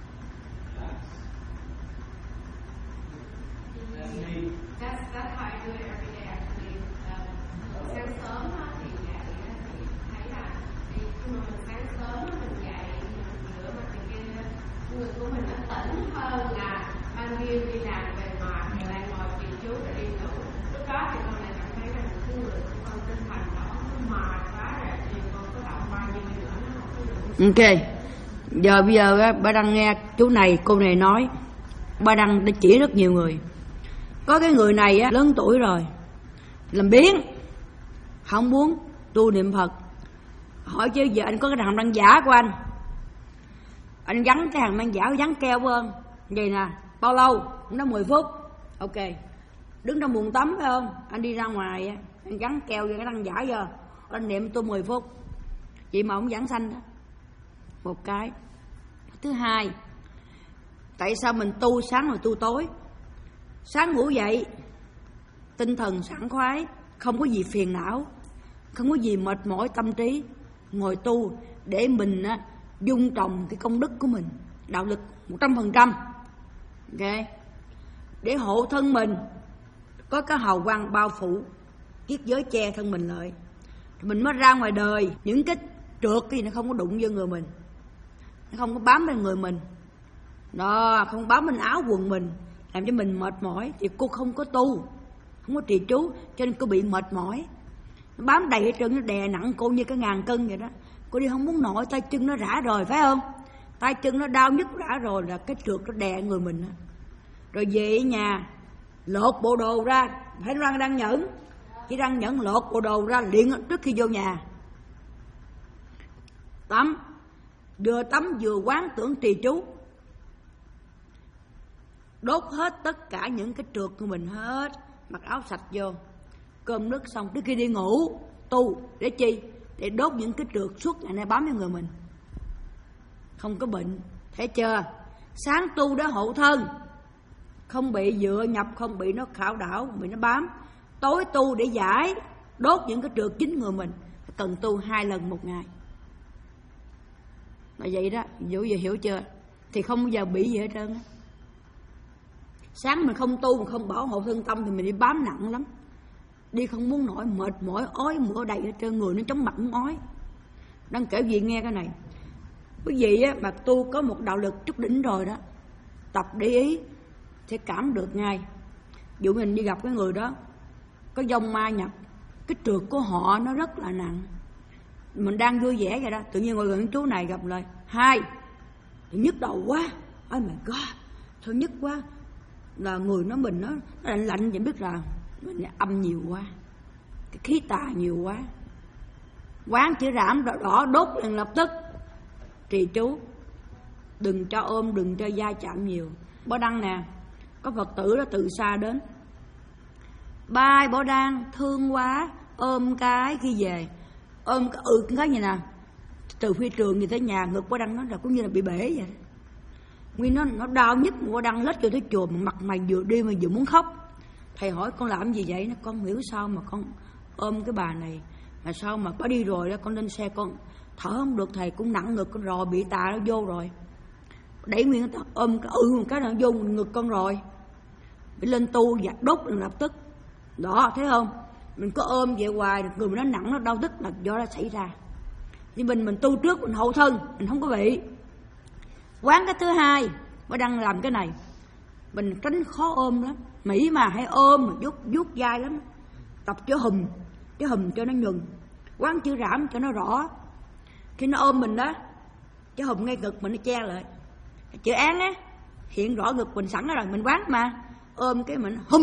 S3: That's that's how I do it every day actually. Um, sáng sớm á, thì dậy á, thì thấy là thì khi mà mình sáng sớm á, mình dậy mình rửa mặt này kia, người của mình nó tỉnh hơn là ban đêm đi làm về mệt rồi lại ngồi chìm chú rồi đi ngủ. Lúc đó thì con lại cảm thấy là cái người của con tinh thần đó nó mệt quá rồi thì con có động bao nhiêu nữa nó không có được.
S1: Ok. Giờ bây giờ á, ba đang nghe chú này cô này nói, ba đang đã chỉ rất nhiều người. Có cái người này á, lớn tuổi rồi, làm biếng, không muốn tu niệm Phật. Hỏi chứ giờ anh có cái hàm răng giả của anh, anh gắn cái hàm răng giả gắn keo phải không? Vậy nè, bao lâu? Nó mười phút. Ok. Đứng trong buồng tắm phải không? Anh đi ra ngoài, anh gắn keo vô cái răng giả vô, anh niệm tu mười phút. Vậy mà ông giảng sanh đó. Một cái. Thứ hai, tại sao mình tu sáng rồi tu tối? Sáng ngủ dậy tinh thần sảng khoái, không có gì phiền não, không có gì mệt mỏi tâm trí, ngồi tu để mình á, dung trồng cái công đức của mình, đạo lực một trăm phần trăm. Ok, để hộ thân mình có cái hào quang bao phủ, kiết giới che thân mình lại, mình mới ra ngoài đời. Những cái trượt thì nó không có đụng vô người mình, nó không có bám lên người mình đó, không bám lên áo quần mình, làm cho mình mệt mỏi. Thì cô không có tu, không có trì chú, cho nên cô bị mệt mỏi. Nó bám đầy hết trơn, nó đè nặng cô như cái ngàn cân vậy đó. Cô đi không muốn nổi, tay chân nó rã rồi, phải không? tay chân nó đau nhức đã rồi là cái trượt nó đè người mình á. Rồi về ở nhà lột bộ đồ ra, phải răng răng nhẫn, chỉ răng nhẫn lột bộ đồ ra liền trước khi vô nhà. Tắm, vừa tắm vừa quán tưởng trì chú, đốt hết tất cả những cái trượt của mình hết, mặc áo sạch vô, cơm nước xong trước khi đi ngủ tu để chi? Để đốt những cái trượt suốt ngày nay bám vào người mình, không có bệnh, thấy chưa? Sáng tu để hộ thân, không bị dựa nhập, không bị nó khảo đảo, bị nó bám. Tối tu để giải, đốt những cái trượt chính người mình, cần tu hai lần một ngày. Là vậy đó, dụ giờ hiểu chưa? Thì không bao giờ bị gì hết trơn á. Sáng mình không tu, mình không bảo hộ thân tâm thì mình đi bám nặng lắm. Đi không muốn nổi, mệt mỏi, ói mửa đầy hết trơn, người nó chóng mặt cũng ói. Đang kể gì nghe cái này. Quý vị á, mà tu có một đạo lực chút đỉnh rồi đó, tập để ý sẽ cảm được ngay. Dụ mình đi gặp cái người đó có dông ma nhập, cái trượt của họ nó rất là nặng. Mình đang vui vẻ vậy đó, tự nhiên ngồi gần chú này gặp lời hai thì nhức đầu quá, oh my god, thôi nhức quá, là người nó mình nó, nó lạnh lạnh, vậy biết là mình âm nhiều quá, cái khí tà nhiều quá. Quán chữ Rảm đỏ, đỏ đốt liền lập tức trì chú, đừng cho ôm, đừng cho da chạm nhiều. Bỏ đăng nè, có Phật tử đó từ xa đến, bay bỏ đăng thương quá, ôm cái khi về, ôm cái ừ cái gì nè, từ phi trường gì tới nhà ngực bỏ đăng nó là cũng như là bị bể vậy. Nguyên nó nó đau nhất, bỏ đăng lết vô tới chùa, mặt mày vừa đi mà vừa muốn khóc. Thầy hỏi con làm gì vậy? Nó con không hiểu sao mà con ôm cái bà này, mà sao mà có đi rồi đó, con lên xe con thở không được, thầy cũng nặng ngực con rồi, bị tà nó vô rồi. Đẩy nguyên nó ôm cái ừ một cái nó vô ngực con rồi. Phải lên tu và đốt lập tức. Đó, thấy không? Mình có ôm vậy hoài, người mình nó nặng, nó đau tức là do nó xảy ra. Nhưng mình mình tu trước, mình hậu thân, mình không có bị. Quán cái thứ hai, mới đang làm cái này, mình tránh khó ôm lắm. Mỹ mà hay ôm, mà vuốt vuốt vai lắm. Tập cho hùm, cho hùm cho nó nhuần. Quán chữ Rảm cho nó rõ. Khi nó ôm mình đó, cái hùm ngay ngực mình nó che lại. Chữ Án á, hiện rõ ngực mình sẵn đó rồi, mình quán mà. Ôm cái mình hùm.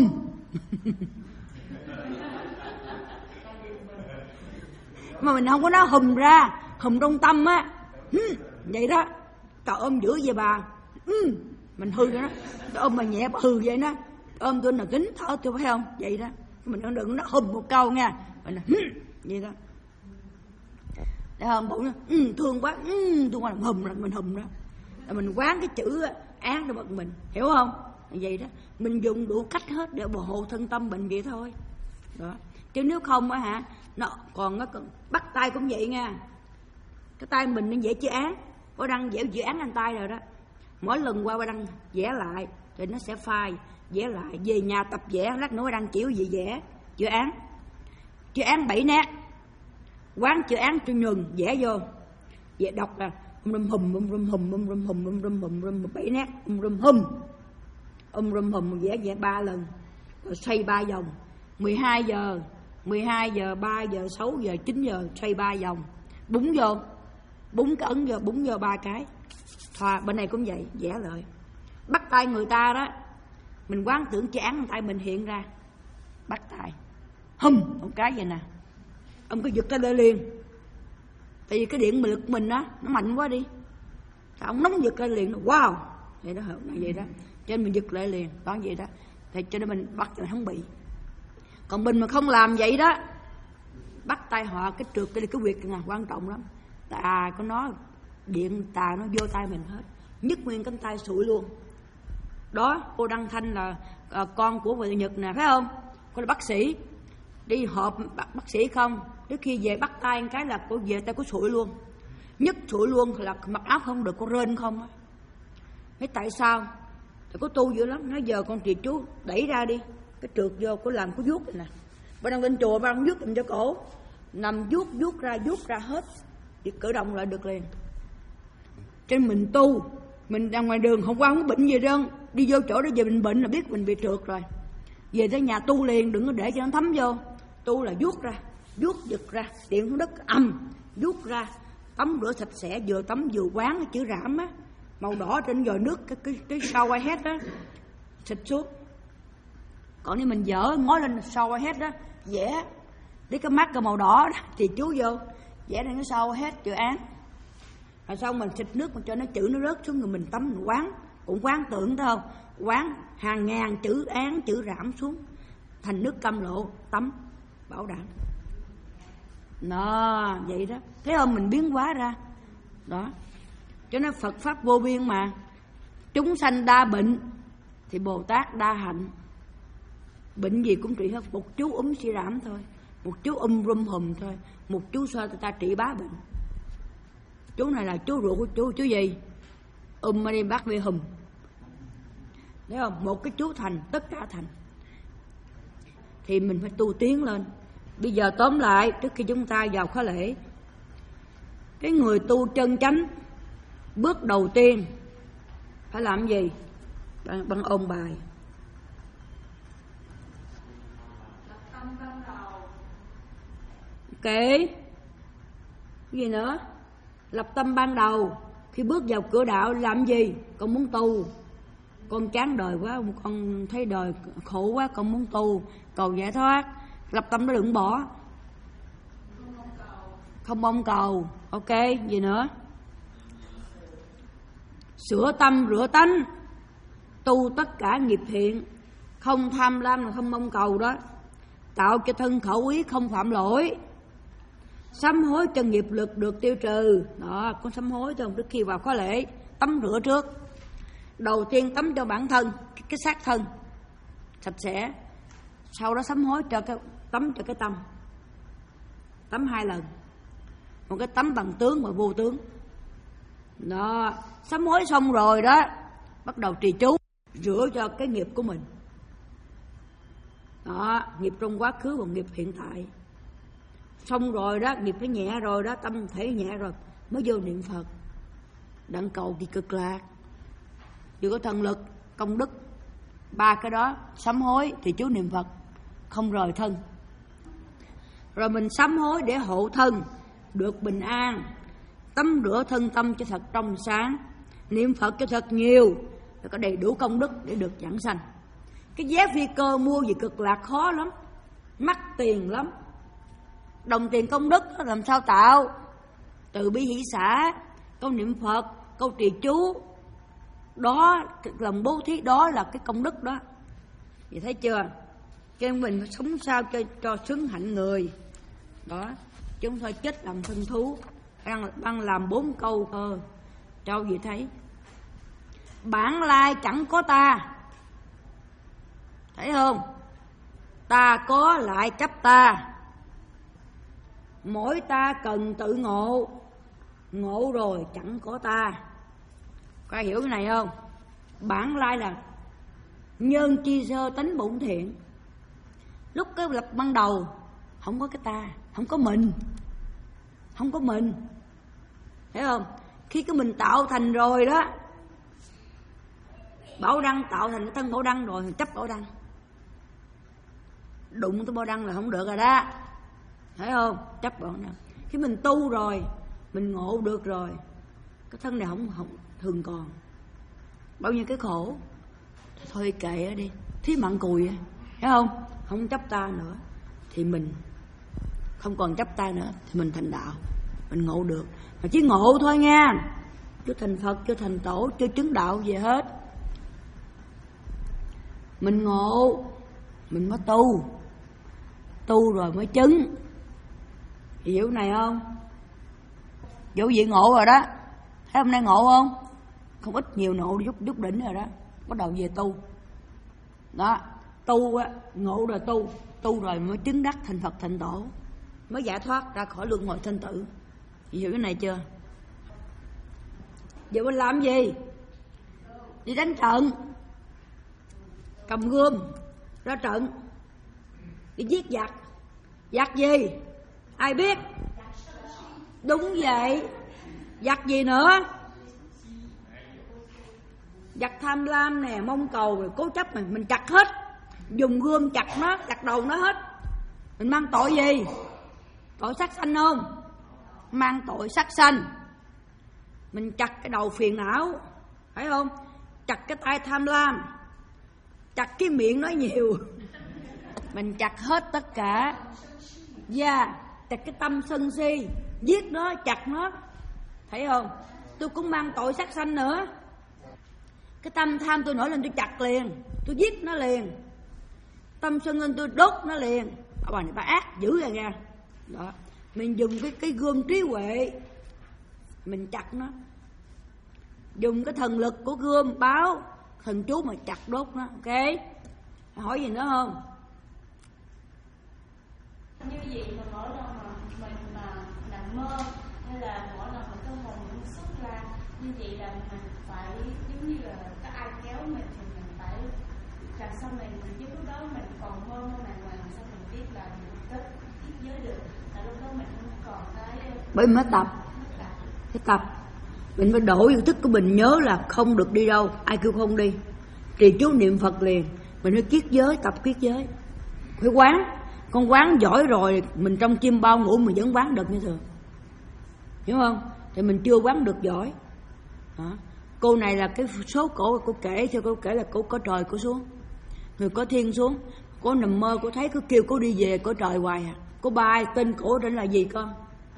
S1: Mà mình không có nói hùm ra, hùm trong tâm á. Vậy đó, cậu ôm dữ vậy bà. Mình hư cho nó, cái ôm mà nhẹ bà hư vậy đó. Ôm tôi là kính thở tôi phải không? Vậy đó, mình đừng đừng nó hùm một câu nha. Mình là vậy đó. Để không bụng nó ừ, thương quá, ừ, thương quá là hùm, là mình hùm đó. Là mình quán cái chữ Án để bật mình, hiểu không? Vậy đó, mình dùng đủ cách hết để bảo hộ thân tâm mình vậy thôi. Đó. Chứ nếu không á hả, nó còn nó còn bắt tay cũng vậy nha. Cái tay mình nó vẽ chữ Án, có đăng vẽ chữ Án lên tay rồi đó. Mỗi lần qua qua đăng vẽ lại thì nó sẽ phai, vẽ lại, về nhà tập vẽ, lát nữa đăng chiếu gì vẽ chữ Án. Chữ Án bảy nét. Quán chữ Án cho nhuần vẽ vô. Vẽ đọc là um hùm um rum hùm um rum hùm um rum hùm rum bảy nét um rum hùm. Um rum hùm vẽ vẽ ba lần. Rồi xoay ba vòng. mười hai giờ, mười hai giờ, ba giờ, sáu giờ, chín giờ xoay ba vòng. Búng vô. Búng cái ấn vô, búng vô ba cái. Thoa bên này cũng vậy, vẽ lại. Bắt tay người ta đó, mình quán tưởng chữ Án tay mình hiện ra. Bắt tay. Hùm một cái vậy nè. Ông có giật tay lên liền. Tại vì cái điện lực mình á, nó mạnh quá đi. Ông nóng giật lên liền, wow. Vậy đó, vậy đó. Cho nên mình giật lại liền, đó vậy đó. Thì cho nên mình bắt là không bị. Còn mình mà không làm vậy đó, bắt tay họ cái trượt cái cái việc này quan trọng lắm. Tà có nó điện tà nó vô tay mình hết, nhức nguyên cánh tay sụi luôn. Đó, cô Đăng Thanh là à, con của người Nhật nè, phải không? Cô là bác sĩ, đi họp bác, bác sĩ không, trước khi về bắt tay một cái là cô về tay cô sụi luôn, nhức sụi luôn, là mặc áo không được, cô rên không á. Thế tại sao? Thì cô tu dữ lắm, nói giờ con trì chú đẩy ra đi, cái trượt vô, cô làm cô vuốt này nè. Bà đang lên chùa, bà đang vuốt làm cho cổ, nằm vuốt vuốt ra vuốt ra hết, thì cử động lại được liền. Cho nên mình tu, mình ra ngoài đường hôm qua không có bệnh gì đâu, đi vô chỗ đó về mình bệnh là biết mình bị trượt rồi. Về tới nhà tu liền, đừng có để cho nó thấm vô. Tu là vuốt ra, vuốt giật ra, điện xuống đất ầm, vuốt ra, tắm rửa sạch sẽ, vừa tắm vừa quán cái chữ Rảm á, màu đỏ trên vòi nước, cái cái cái shower head đó, xịt xuống. Còn nếu mình dở ngó lên shower head đó, vẽ lấy cái mắt cái màu đỏ đó, thì chú vô vẽ lên cái shower head chữ án. Rồi xong mình xịt nước mà cho nó chữ nó rớt xuống, rồi mình tắm mình quán, cũng quán tưởng thấy không? Quán hàng ngàn chữ án chữ rảm xuống thành nước cam lộ, tắm bảo đảm. Nó vậy đó, thấy không? Mình biến hóa ra đó. Cho nên Phật pháp vô biên mà. Chúng sanh đa bệnh thì Bồ Tát đa hạnh. Bệnh gì cũng trị hết. Một chú úm si rảm thôi, một chú um rum hùm thôi, một chú sao ta trị bá bệnh. Chú này là chú ruột của chú chú gì? Um mà đi bác về hùm. Thấy không? Một cái chú thành, tất cả thành. Thì mình phải tu tiến lên. Bây giờ tóm lại, trước khi chúng ta vào khóa lễ, cái người tu chân chánh, bước đầu tiên phải làm gì? Bằng, bằng ôn bài. Ok. Cái gì nữa? Lập tâm ban đầu. Khi bước vào cửa đạo làm gì? Con muốn tu. Con chán đời quá, con thấy đời khổ quá, con muốn tu, cầu giải thoát. Lập tâm đó đừng bỏ. Không mong cầu. Ok, gì nữa? Sửa tâm rửa tánh, tu tất cả nghiệp thiện, không tham lam mà không mong cầu đó. Tạo cho thân khẩu ý không phạm lỗi, sám hối cho nghiệp lực được tiêu trừ. Đó, con sám hối thôi trước khi vào khóa lễ. Tắm rửa trước. Đầu tiên tắm cho bản thân, cái, cái xác thân sạch sẽ. Sau đó sám hối cho cái tắm cho cái tâm. Tắm hai lần. Một cái tắm bằng tướng và vô tướng. Đó, sám hối xong rồi đó, bắt đầu trì chú rửa cho cái nghiệp của mình. Đó, nghiệp trong quá khứ và nghiệp hiện tại. Xong rồi đó, nghiệp phải nhẹ rồi đó, tâm thể nhẹ rồi, mới vô niệm Phật. Đặng cầu kỳ cực lạc. Vừa có thần lực, công đức, ba cái đó, sám hối thì chú niệm Phật, không rời thân. Rồi mình sám hối để hộ thân được bình an, tắm rửa thân tâm cho thật trong sáng, niệm Phật cho thật nhiều, để có đầy đủ công đức để được giảng sanh. Cái vé phi cơ mua gì cực lạc khó lắm, mắc tiền lắm. Đồng tiền công đức làm sao tạo? Từ bi hỷ xả, câu niệm Phật, câu trì chú, đó lòng bố thí, đó là cái công đức đó. Vậy thấy chưa? Cho nên mình phải sống sao cho cho xứng hạnh người đó, chứ không thôi chết làm thân thú. Đang, đang làm bốn câu thôi cho gì thấy. Bản lai chẳng có ta, thấy không? Ta có lại chấp ta. Mỗi ta cần tự ngộ, ngộ rồi chẳng có ta. Có ai hiểu cái này không? Bản lai là nhân chi sơ tánh bổn thiện. Lúc cái lập ban đầu không có cái ta, không có mình, không có mình, thấy không? Khi cái mình tạo thành rồi đó, Bảo Đăng tạo thành cái thân Bảo Đăng rồi, chấp Bảo Đăng, đụng tới Bảo Đăng là không được rồi đó, thấy không? Chấp Bảo Đăng. Khi mình tu rồi, mình ngộ được rồi, cái thân này không không thường còn. Bao nhiêu cái khổ, thôi kệ đi, thí mặn cùi, thấy không? Không chấp ta nữa, thì mình không còn chấp ta nữa, thì mình thành đạo, mình ngộ được. Mà chỉ ngộ thôi nha, chưa thành Phật, chưa thành tổ, chưa chứng đạo gì hết. Mình ngộ, mình mới tu, tu rồi mới chứng. Hiểu này không? Dẫu gì ngộ rồi đó, thấy hôm nay ngộ không? Không ít nhiều ngộ chút chút đỉnh rồi đó, bắt đầu về tu. Đó, tu á, ngộ rồi tu, tu rồi mới chứng đắc thành Phật thành tổ, mới giải thoát ra khỏi luân hồi sinh tử. Hiểu cái này chưa? Giờ mình làm gì? Đi đánh trận, cầm gươm ra trận, đi giết giặc. Giặc gì? Ai biết? Đúng vậy. Giặc gì nữa? Giặc tham lam nè, mong cầu rồi cố chấp, mình mình chặt hết, dùng gươm chặt nó, chặt đầu nó hết. Mình mang tội gì? Tội sát sanh không? Mang tội sát sanh. Mình chặt cái đầu phiền não, phải không? Chặt cái tay tham lam, chặt cái miệng nói nhiều. Mình chặt hết tất cả. Dạ, yeah, chặt cái tâm sân si, giết nó, chặt nó. Thấy không? Tôi cũng mang tội sát sanh nữa. Cái tâm tham tôi nổi lên tôi chặt liền, tôi giết nó liền. Tâm sân lên tôi đốt nó liền. Bà này bà ác dữ rồi nha. Đó, mình dùng cái cái gươm trí huệ, mình chặt nó. Dùng cái thần lực của gươm báo thần chú mà chặt đốt nó. Ok, hỏi gì nữa không?
S4: Như vậy mà mỗi lần mà mình mà nằm mơ hay là mỗi lần mà cái hồn mình xuất ra như vậy là mình phải giống như là có ai kéo mình thì mình phải làm sao mình chứ lúc đó mình còn mơ mơ màng màng sao mình biết là mình kết kết giới được, là lúc đó mình không còn cái
S1: bởi mới tập cái tập mình phải đổi vô thức của mình, nhớ là không được đi đâu, ai kêu không đi, trì chú niệm Phật liền. Mình phải kiết giới, tập kiết giới, phải quán. Con quán giỏi rồi, mình trong chim bao ngủ mình vẫn quán được như thường, hiểu không? Thì mình chưa quán được giỏi. Đó. Cô này là cái số cổ cô kể cho cô kể là cô có trời cô xuống, người có thiên xuống. Cô nằm mơ cô thấy cứ kêu cô đi về có trời hoài à. Cô bay tên cổ trên là gì con?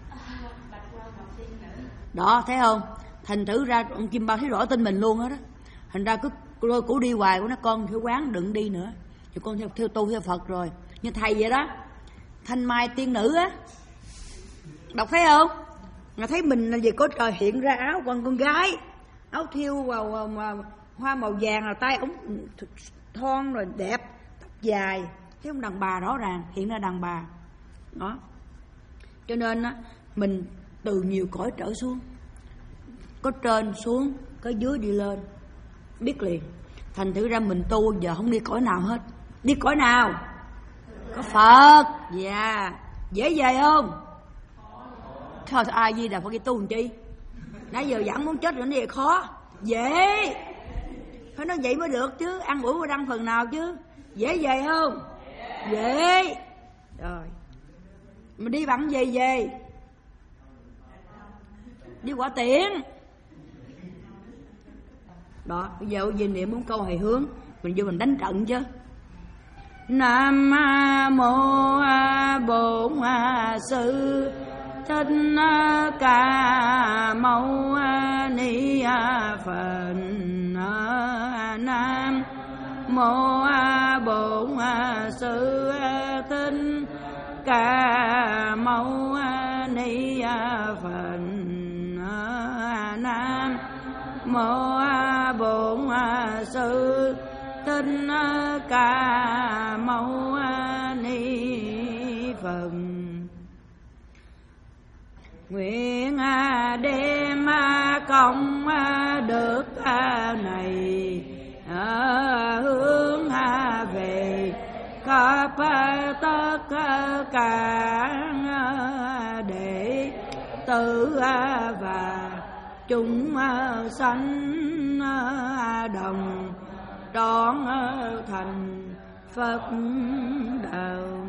S1: Đó, thấy không? Thành thử ra ông chim bao thấy rõ tên mình luôn hết đó. Thành ra cứ lôi cổ đi hoài, của nó con phải quán đừng đi nữa. Thì con theo, theo tu theo Phật rồi. Như thầy vậy đó, Thanh Mai tiên nữ á, đọc thấy không? Mà thấy mình là gì có trời hiện ra áo con con gái, áo thiêu vào mà hoa màu vàng, là tay ống thon rồi đẹp, tóc dài, thấy không? Đàn bà rõ ràng, hiện ra đàn bà. Đó. Cho nên á, mình từ nhiều cõi trở xuống, có trên xuống, có dưới đi lên, biết liền. Thành thử ra mình tu giờ không đi cõi nào hết. Đi cõi nào? Có Phật. Dạ yeah. Dễ về không? Thôi ai gì là phải cái tu làm chi? Nãy giờ giảng muốn chết rồi, nó vậy khó. Dễ. Phải nói vậy mới được chứ. Ăn uống và đăng phần nào chứ. Dễ về không? Dễ. Rồi mình đi bằng gì về? Đi quả tiễn. Đó, bây giờ về niệm bốn câu hài hướng, mình vô mình đánh trận chứ. Nam mô Bổn Sư Thích Ca Mâu Ni Phật. Nam mô Bổn Sư Thích Ca Mâu Ni Phật. Nam mô Bổn Sư Thích Ca Mâu Ni Phật. Nguyện đem công đức này hướng về khắp tất cả đệ tử và chúng sanh đồng trọn thành Phật đạo.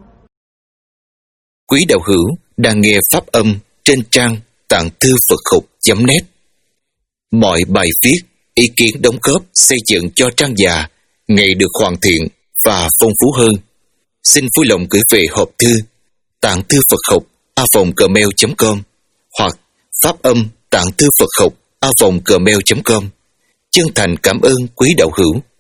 S5: Quý đạo hữu đang nghe pháp âm trên trang tạng thư Phật học chấm net. Mọi bài viết, ý kiến đóng góp xây dựng cho trang già ngày được hoàn thiện và phong phú hơn. Xin vui lòng gửi về hộp thư tạng thư Phật học a vòng gmail chấm com hoặc pháp âm tạng thư Phật học a vòng gmail chấm com. Chân thành cảm ơn quý đạo hữu.